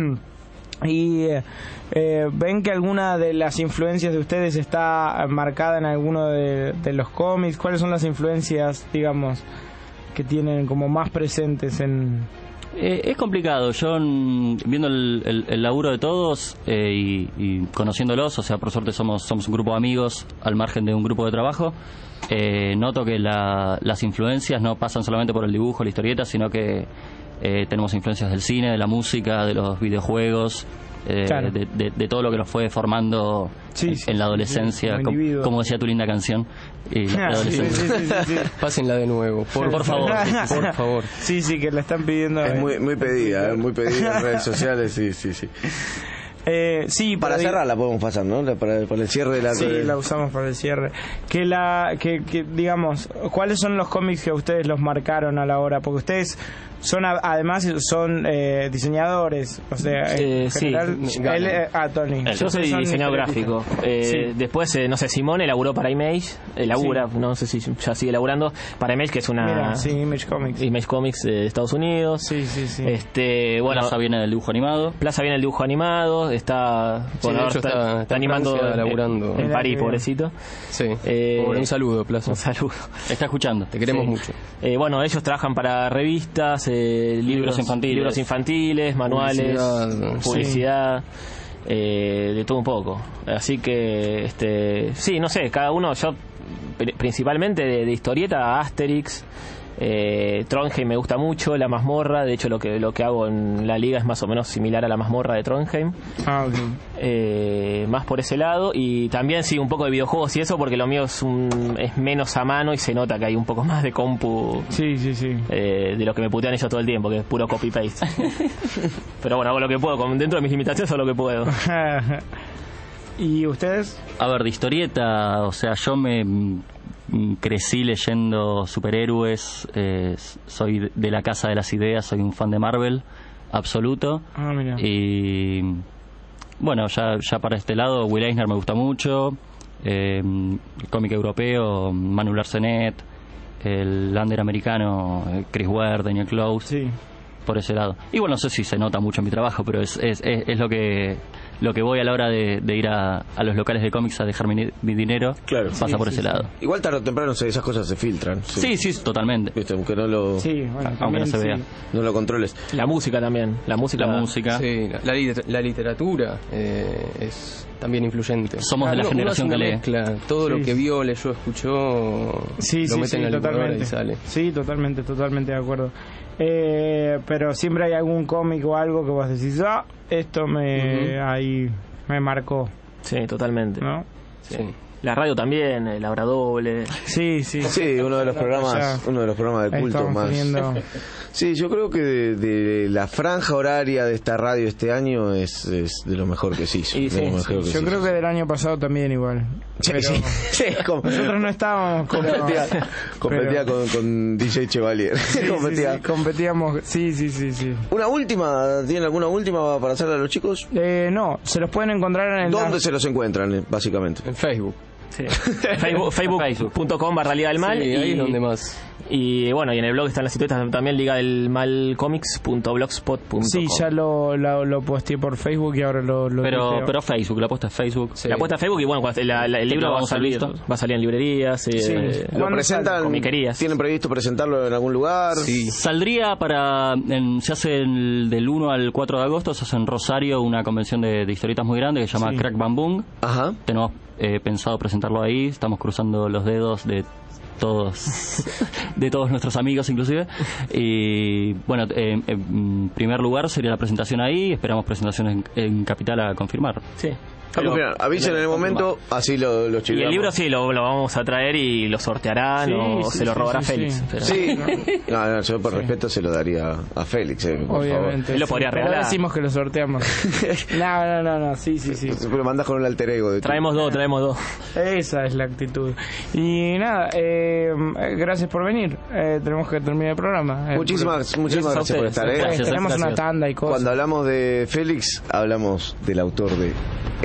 Y eh, eh, ven que alguna de las influencias de ustedes está marcada en alguno de, de los cómics. ¿Cuáles son las influencias, digamos, que tienen como más presentes en...? Eh, es complicado. Yo, mm, viendo el, el- el laburo de todos eh, y, y conociéndolos, o sea, por suerte somos, somos un grupo de amigos al margen de un grupo de trabajo, eh, noto que la- las influencias no pasan solamente por el dibujo, la historieta, sino que eh, tenemos influencias del cine, de la música, de los videojuegos, eh, Claro. de, de- de todo lo que nos fue formando Sí, en, sí, en la sí, adolescencia, como como, individuo. como decía tu linda canción. Y la Ah, sí, adolescencia. sí, sí, sí, sí. Pásenla de nuevo, por, Por favor. por favor. Sí, sí, que la están pidiendo. Es eh. muy, muy pedida, eh, muy pedida en redes sociales, sí, sí, sí. Eh, sí, Para pero- cerrar la podemos pasar, ¿no? La- Para, para el cierre de la... Sí, la usamos para el cierre. Que la, que, que digamos, ¿cuáles son los cómics que a ustedes los marcaron a la hora? Porque ustedes son, a- además, son eh, diseñadores, o sea, en Eh, sí. general, Gana. él, eh, ah, Tony. Yo soy Son diseñador historietistas. gráfico. Eh, Sí. Después, eh, no sé, Simón elaboró para Image, elabora, no sé si ya sigue elaborando, para Image, que es una... Mira, sí, Image Comics. Image Comics de Estados Unidos. Sí, sí, sí. Este, bueno, Plaza viene del dibujo animado. Plaza viene el dibujo animado, está, Sí, bueno, de ahora hecho está- está en animando Francia en- laburando. en Mirá París, qué bien. pobrecito. Sí. Eh, Pobre, un saludo, Plaza. Un saludo. Está escuchando. Te queremos Sí. mucho. Eh, bueno, ellos trabajan para revistas, eh, libros, Libros infantiles. libros infantiles, manuales, Publicidad. publicidad. eh, de todo un poco. Así que, este, sí, no sé, cada uno, yo pr- principalmente de, de historieta, Asterix, eh, Trondheim me gusta mucho, La Mazmorra, de hecho lo que lo que hago en la liga es más o menos similar a La Mazmorra de Trondheim. Ah, ok. Eh, más por ese lado, y también sí un poco de videojuegos y eso, porque lo mío es un, es menos a mano y se nota que hay un poco más de compu. Sí, sí, sí. Eh, de lo que me putean ellos todo el tiempo, que es puro copy paste. Pero bueno, hago lo que puedo, con- dentro de mis limitaciones hago lo que puedo. ¿Y ustedes? A ver, de historieta, o sea, yo me mm, crecí leyendo superhéroes, eh, soy de- de la casa de las ideas, soy un fan de Marvel, absoluto. Ah, mira. Y bueno, ya, ya para este lado, Will Eisner me gusta mucho, eh, el cómic europeo, Manu Larsenet, el under americano, eh, Chris Ware, Daniel Close, por ese lado. Y bueno, no sé si se nota mucho en mi trabajo, pero es, es, es, es lo que lo que voy a la hora de, de ir a, a los locales de cómics a dejar mi, mi dinero, pasa Sí, por sí, ese sí. lado. Igual tarde o temprano se- esas cosas se filtran. Sí, sí, totalmente. Viste, aunque no lo, Sí, bueno, aunque también no se sí. vea. no lo controles. La música también, la música. La música. Sí, la, la liter- la literatura eh, es también influyente. Somos de la Uno- uno generación hace una que lee. mezcla, todo Sí. lo que vio, leyó, escuchó, Sí, lo sí, mete sí, en la licuadora totalmente. y sale. Sí, totalmente, totalmente de acuerdo. Eh, pero siempre hay algún cómic o algo que vos decís, ah, esto me Ujú. ahí me marcó, Sí, totalmente. ¿no? Sí. La radio también, el Hora Doble. Sí, sí. Sí, uno de los programas, Ya uno de los programas de culto estamos más. teniendo- Sí, yo creo que de, de la franja horaria de esta radio este año es, es de lo mejor que se hizo. Y de sí, lo mejor sí, que yo se creo hizo. que del año pasado también igual. Sí, Pero sí, sí, como- nosotros no estábamos, pero- competía, competía pero- con, con D J Chevalier. Sí, sí, competía. sí, competíamos, sí, sí, sí, sí. Una última, ¿tienen alguna última para hacerle a los chicos? Eh, no, se los pueden encontrar en el... ¿Dónde se los encuentran, eh, básicamente? En Facebook. Sí. Facebook, facebook punto com barra Liga del Mal. Sí, ahí y, es donde más. Y bueno, y en el blog están las historietas también, liga del mal comics punto blogspot punto com. Sí, ya lo, lo, lo posteé por Facebook y ahora lo, lo Pero, tuiteo. pero Facebook, la apuesta es Facebook. La puesta a Facebook y bueno, cuando la- la- el libro va a Vamos al salir, visto. va a salir en librerías, eh, Sí. eh, ¿Lo presentan? comiquerías. ¿Tienen previsto presentarlo en algún lugar? Saldría para. En, se hace el- del uno al cuatro de agosto, se hace en Rosario una convención de, de historietas muy grande que se llama Sí. Crack Bam Boom. Ajá. Tenemos eh, pensado presentarlo ahí, estamos cruzando los dedos de todos de todos nuestros amigos inclusive, y bueno, eh, en primer lugar sería la presentación ahí, esperamos presentación en, en Capital a confirmar. Sí. Ah, pues mira, avisen en el momento, así lo, lo Y chileamos. el libro sí, lo, lo vamos a traer y lo sortearán Sí, o sí, se lo sí, robará sí, Félix. sí. pero- Sí, no, no, yo por respeto se lo daría a Félix, eh, por Obviamente. Él lo sí, podría pero regalar. decimos que lo sorteamos. no, no, no, no, sí, sí, sí. favor. Pero mandás con un alter ego de tu- Traemos dos, traemos dos. Esa es la actitud. Y nada, eh, eh, gracias por venir. Eh, tenemos que terminar el programa. Eh, Muchísimas, muchísimas gracias, Gracias a por ustedes. estar, ¿eh? Gracias. tenemos una gracias. tanda y cosas. Cuando hablamos de Félix, hablamos del autor de...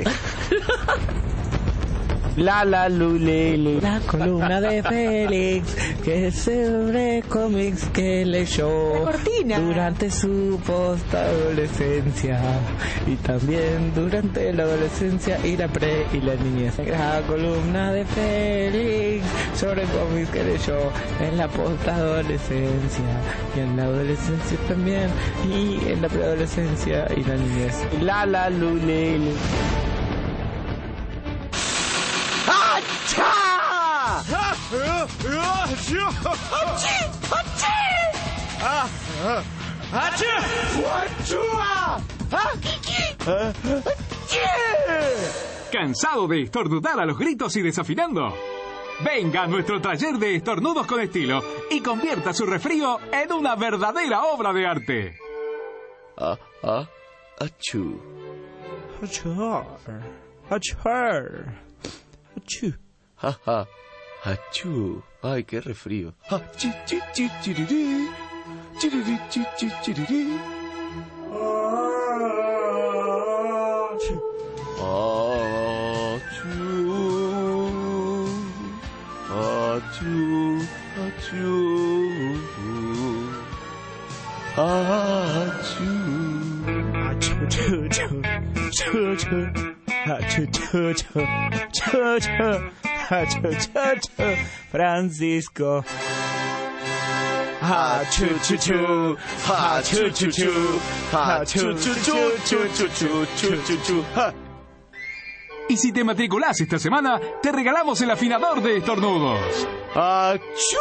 La la lulele, la columna de Félix, que es sobre cómics que leyó durante su post-adolescencia y también durante la adolescencia y la pre y la niñez. La columna de Félix sobre cómics que leyó en la post-adolescencia y en la adolescencia también y en la preadolescencia y la niñez. La la lulele. ¿Cansado de estornudar a los gritos y desafinando? Venga a nuestro taller de estornudos con estilo y convierta su resfrío en una verdadera obra de arte. Ah, ah, achú. Ja, ja, achú. Ay, qué refrío. Ah, chi, chi, chi, chirirí. Chirirí, chi, chi, chirirí. Achú. Achú, achú. Achú. Francisco. ha chu chu chu, ha chu chu chu, ha chu chu chu chu chu chu chu chu chu, ha. Y si te matriculás esta semana, te regalamos el afinador de estornudos. ¡Achú!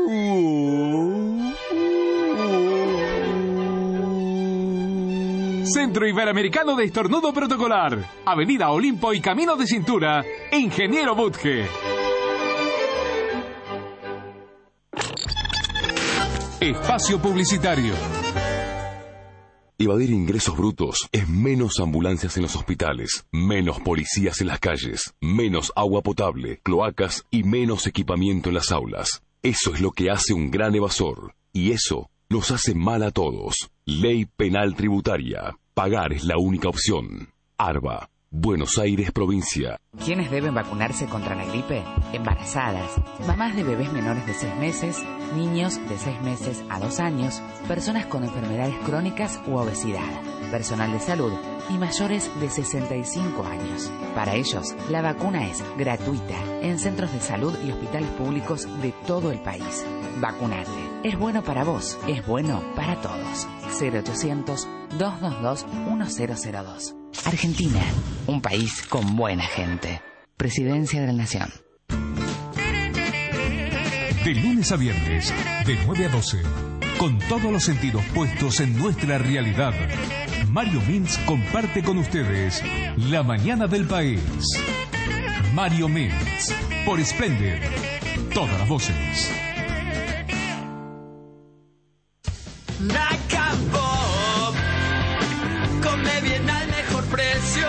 Centro Iberoamericano de Estornudo Protocolar. Avenida Olimpo y Camino de Cintura. Ingeniero Budge. Espacio publicitario. Evadir ingresos brutos es menos ambulancias en los hospitales, menos policías en las calles, menos agua potable, cloacas y menos equipamiento en las aulas. Eso es lo que hace un gran evasor. Y eso nos hace mal a todos. Ley Penal Tributaria. Pagar es la única opción. ARBA. Buenos Aires, provincia. ¿Quiénes deben vacunarse contra la gripe? Embarazadas, mamás de bebés menores de seis meses, niños de seis meses a dos años, personas con enfermedades crónicas u obesidad, personal de salud y mayores de sesenta y cinco años. Para ellos, la vacuna es gratuita en centros de salud y hospitales públicos de todo el país. Vacunate. Es bueno para vos, es bueno para todos. cero ochocientos, dos dos dos, uno cero cero dos. Argentina, un país con buena gente. Presidencia de la Nación. De lunes a viernes, de nueve a doce, con todos los sentidos puestos en nuestra realidad, Mario Mintz comparte con ustedes la mañana del país. Mario Mintz, por Splendid. Todas las voces. Nacambo, come bien al mejor precio.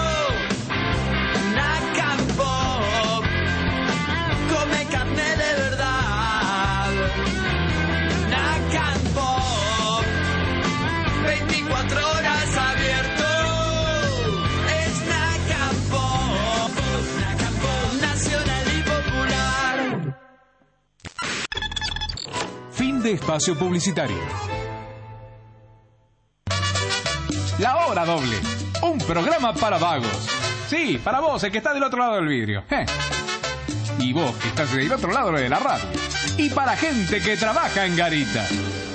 Nacambo, come carne de verdad. Nacambo, veinticuatro horas abierto. Es Nacambo, Nacambo, nacional y popular. Fin de espacio publicitario. La hora doble, un programa para vagos. Sí, para vos, el que está del otro lado del vidrio. Eh. Y vos, que estás del otro lado de la radio. Y para gente que trabaja en garita.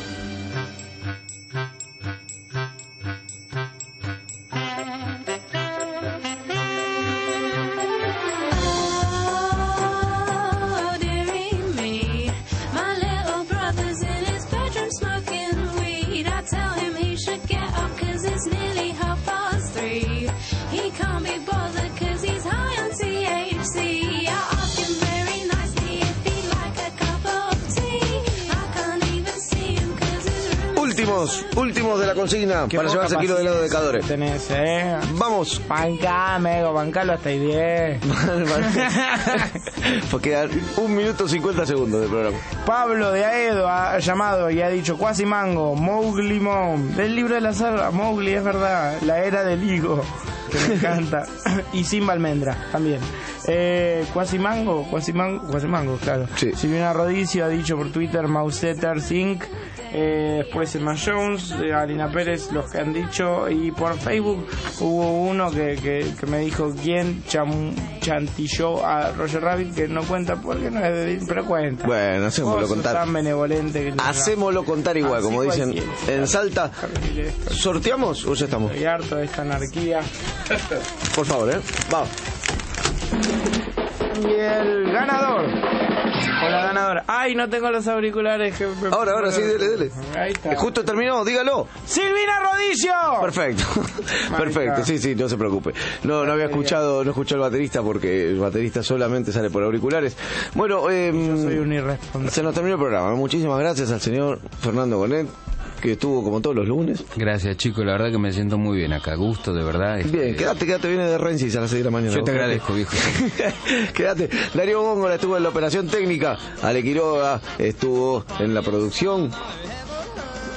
Últimos, últimos de la consigna para llevarse el kilo de helado de Cadore. Tenés, eh. Vamos. Bancá, amigo, bancalo hasta ahí diez. Porque quedan un minuto cincuenta segundos del programa. Pablo de Aedo ha llamado y ha dicho Quasimango, Mowgli Mom, del libro de la saga Mowgli, es verdad, la era del higo, que me encanta. Y Simba Almendra también. Eh, Quasimango, Quasimango, Quasimango, claro. Sí. Silvina Rodicio ha dicho por Twitter Mauseters incorporated. Eh, después Emma Jones, eh, Alina Pérez, los que han dicho. Y por Facebook hubo uno que, que, que me dijo quién cham, chantilló a Roger Rabbit, que no cuenta porque no es de Disney, pero cuenta. Bueno, hacémoslo Vos contar. Tan benevolente que hacémoslo contar igual, así como dicen cualquiera. en Salta. ¿Sorteamos o ya estamos? Estoy harto de esta anarquía. Por favor, ¿eh? Vamos. Y el ganador, o la ganadora. Ay, no tengo los auriculares. Que me... Ahora, ahora, sí, dele, dele. Ahí está. Justo terminó, dígalo. ¡Silvina Rodicio! Perfecto, perfecto, sí, sí, no se preocupe. No, no había escuchado, no escuchó el baterista porque el baterista solamente sale por auriculares. Bueno, eh, yo soy un irresponsable. Se nos terminó el programa. Muchísimas gracias al señor Fernando Gonet, que estuvo como todos los lunes. Gracias, chicos, la verdad que me siento muy bien acá, gusto, de verdad. Bien, este... quédate, quédate, viene de Rensis a las seis de la mañana. Yo te agradezco, viejo. Quédate. Darío Góngora estuvo en la operación técnica, Ale Quiroga estuvo en la producción.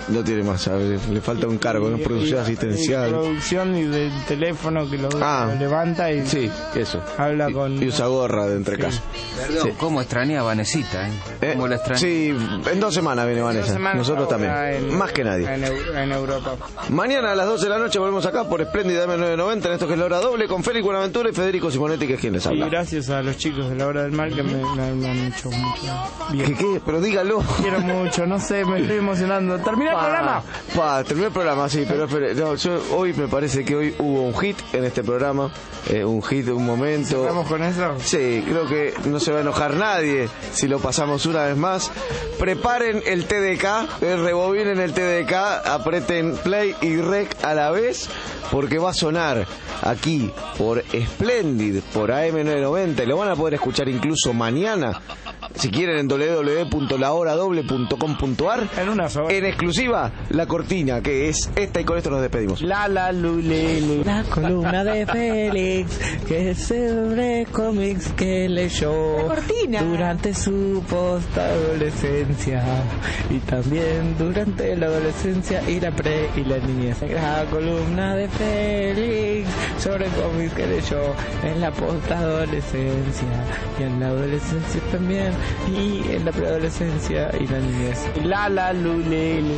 No tiene más, a ver, le falta un cargo, ¿no? Producción Y- asistencial. y producción y del teléfono que lo, Ah. lo levanta y Sí, eso. habla con... Y usa gorra de entre casa. Perdón, ¿cómo extrañé a Vanesita? Eh? ¿Cómo la extrañé? Sí, en dos semanas viene Vanessa. Dos semanas Nosotros ahora también. en- Más que nadie. En, Eu- en Europa. Mañana a las doce de la noche volvemos acá por Espléndida M novecientos noventa en esto que es la hora doble con Félix Buenaventura y Federico Simonetti, que es quien les Y habla. gracias a los chicos de la hora del mal que me, me- me han hecho mucho bien. ¿Qué, qué? Pero dígalo. Quiero mucho, no sé, me estoy emocionando. ¡Termina el Pa, programa! Pa, terminó el programa, sí, pero espere, no, yo, hoy me parece que hoy hubo un hit en este programa, eh, un hit de un momento. ¿Cerramos con eso? Sí, creo que no se va a enojar nadie si lo pasamos una vez más. Preparen el T D K, eh, rebobinen el T D K, aprieten play y rec a la vez, porque va a sonar aquí por Splendid, por A M novecientos noventa, y lo van a poder escuchar incluso mañana, si quieren, en doble u doble u doble u punto la hora doble punto com punto a r. En una sola. En exclusiva, la cortina, que es esta, y con esto nos despedimos. La la lule, lu. La columna de Félix, que es sobre cómics que leyó durante su post-adolescencia y también durante la adolescencia y la pre y la niñez. La columna de Félix sobre cómics que leyó en la post-adolescencia y en la adolescencia también y en la preadolescencia y la niñez. La la lule, lu.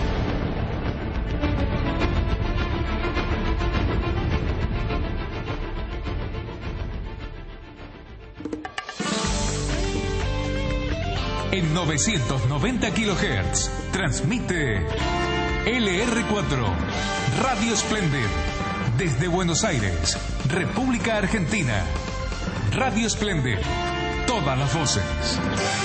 En novecientos noventa kilohertz transmite L R cuatro, Radio Splendid, desde Buenos Aires, República Argentina. Radio Splendid, todas las voces.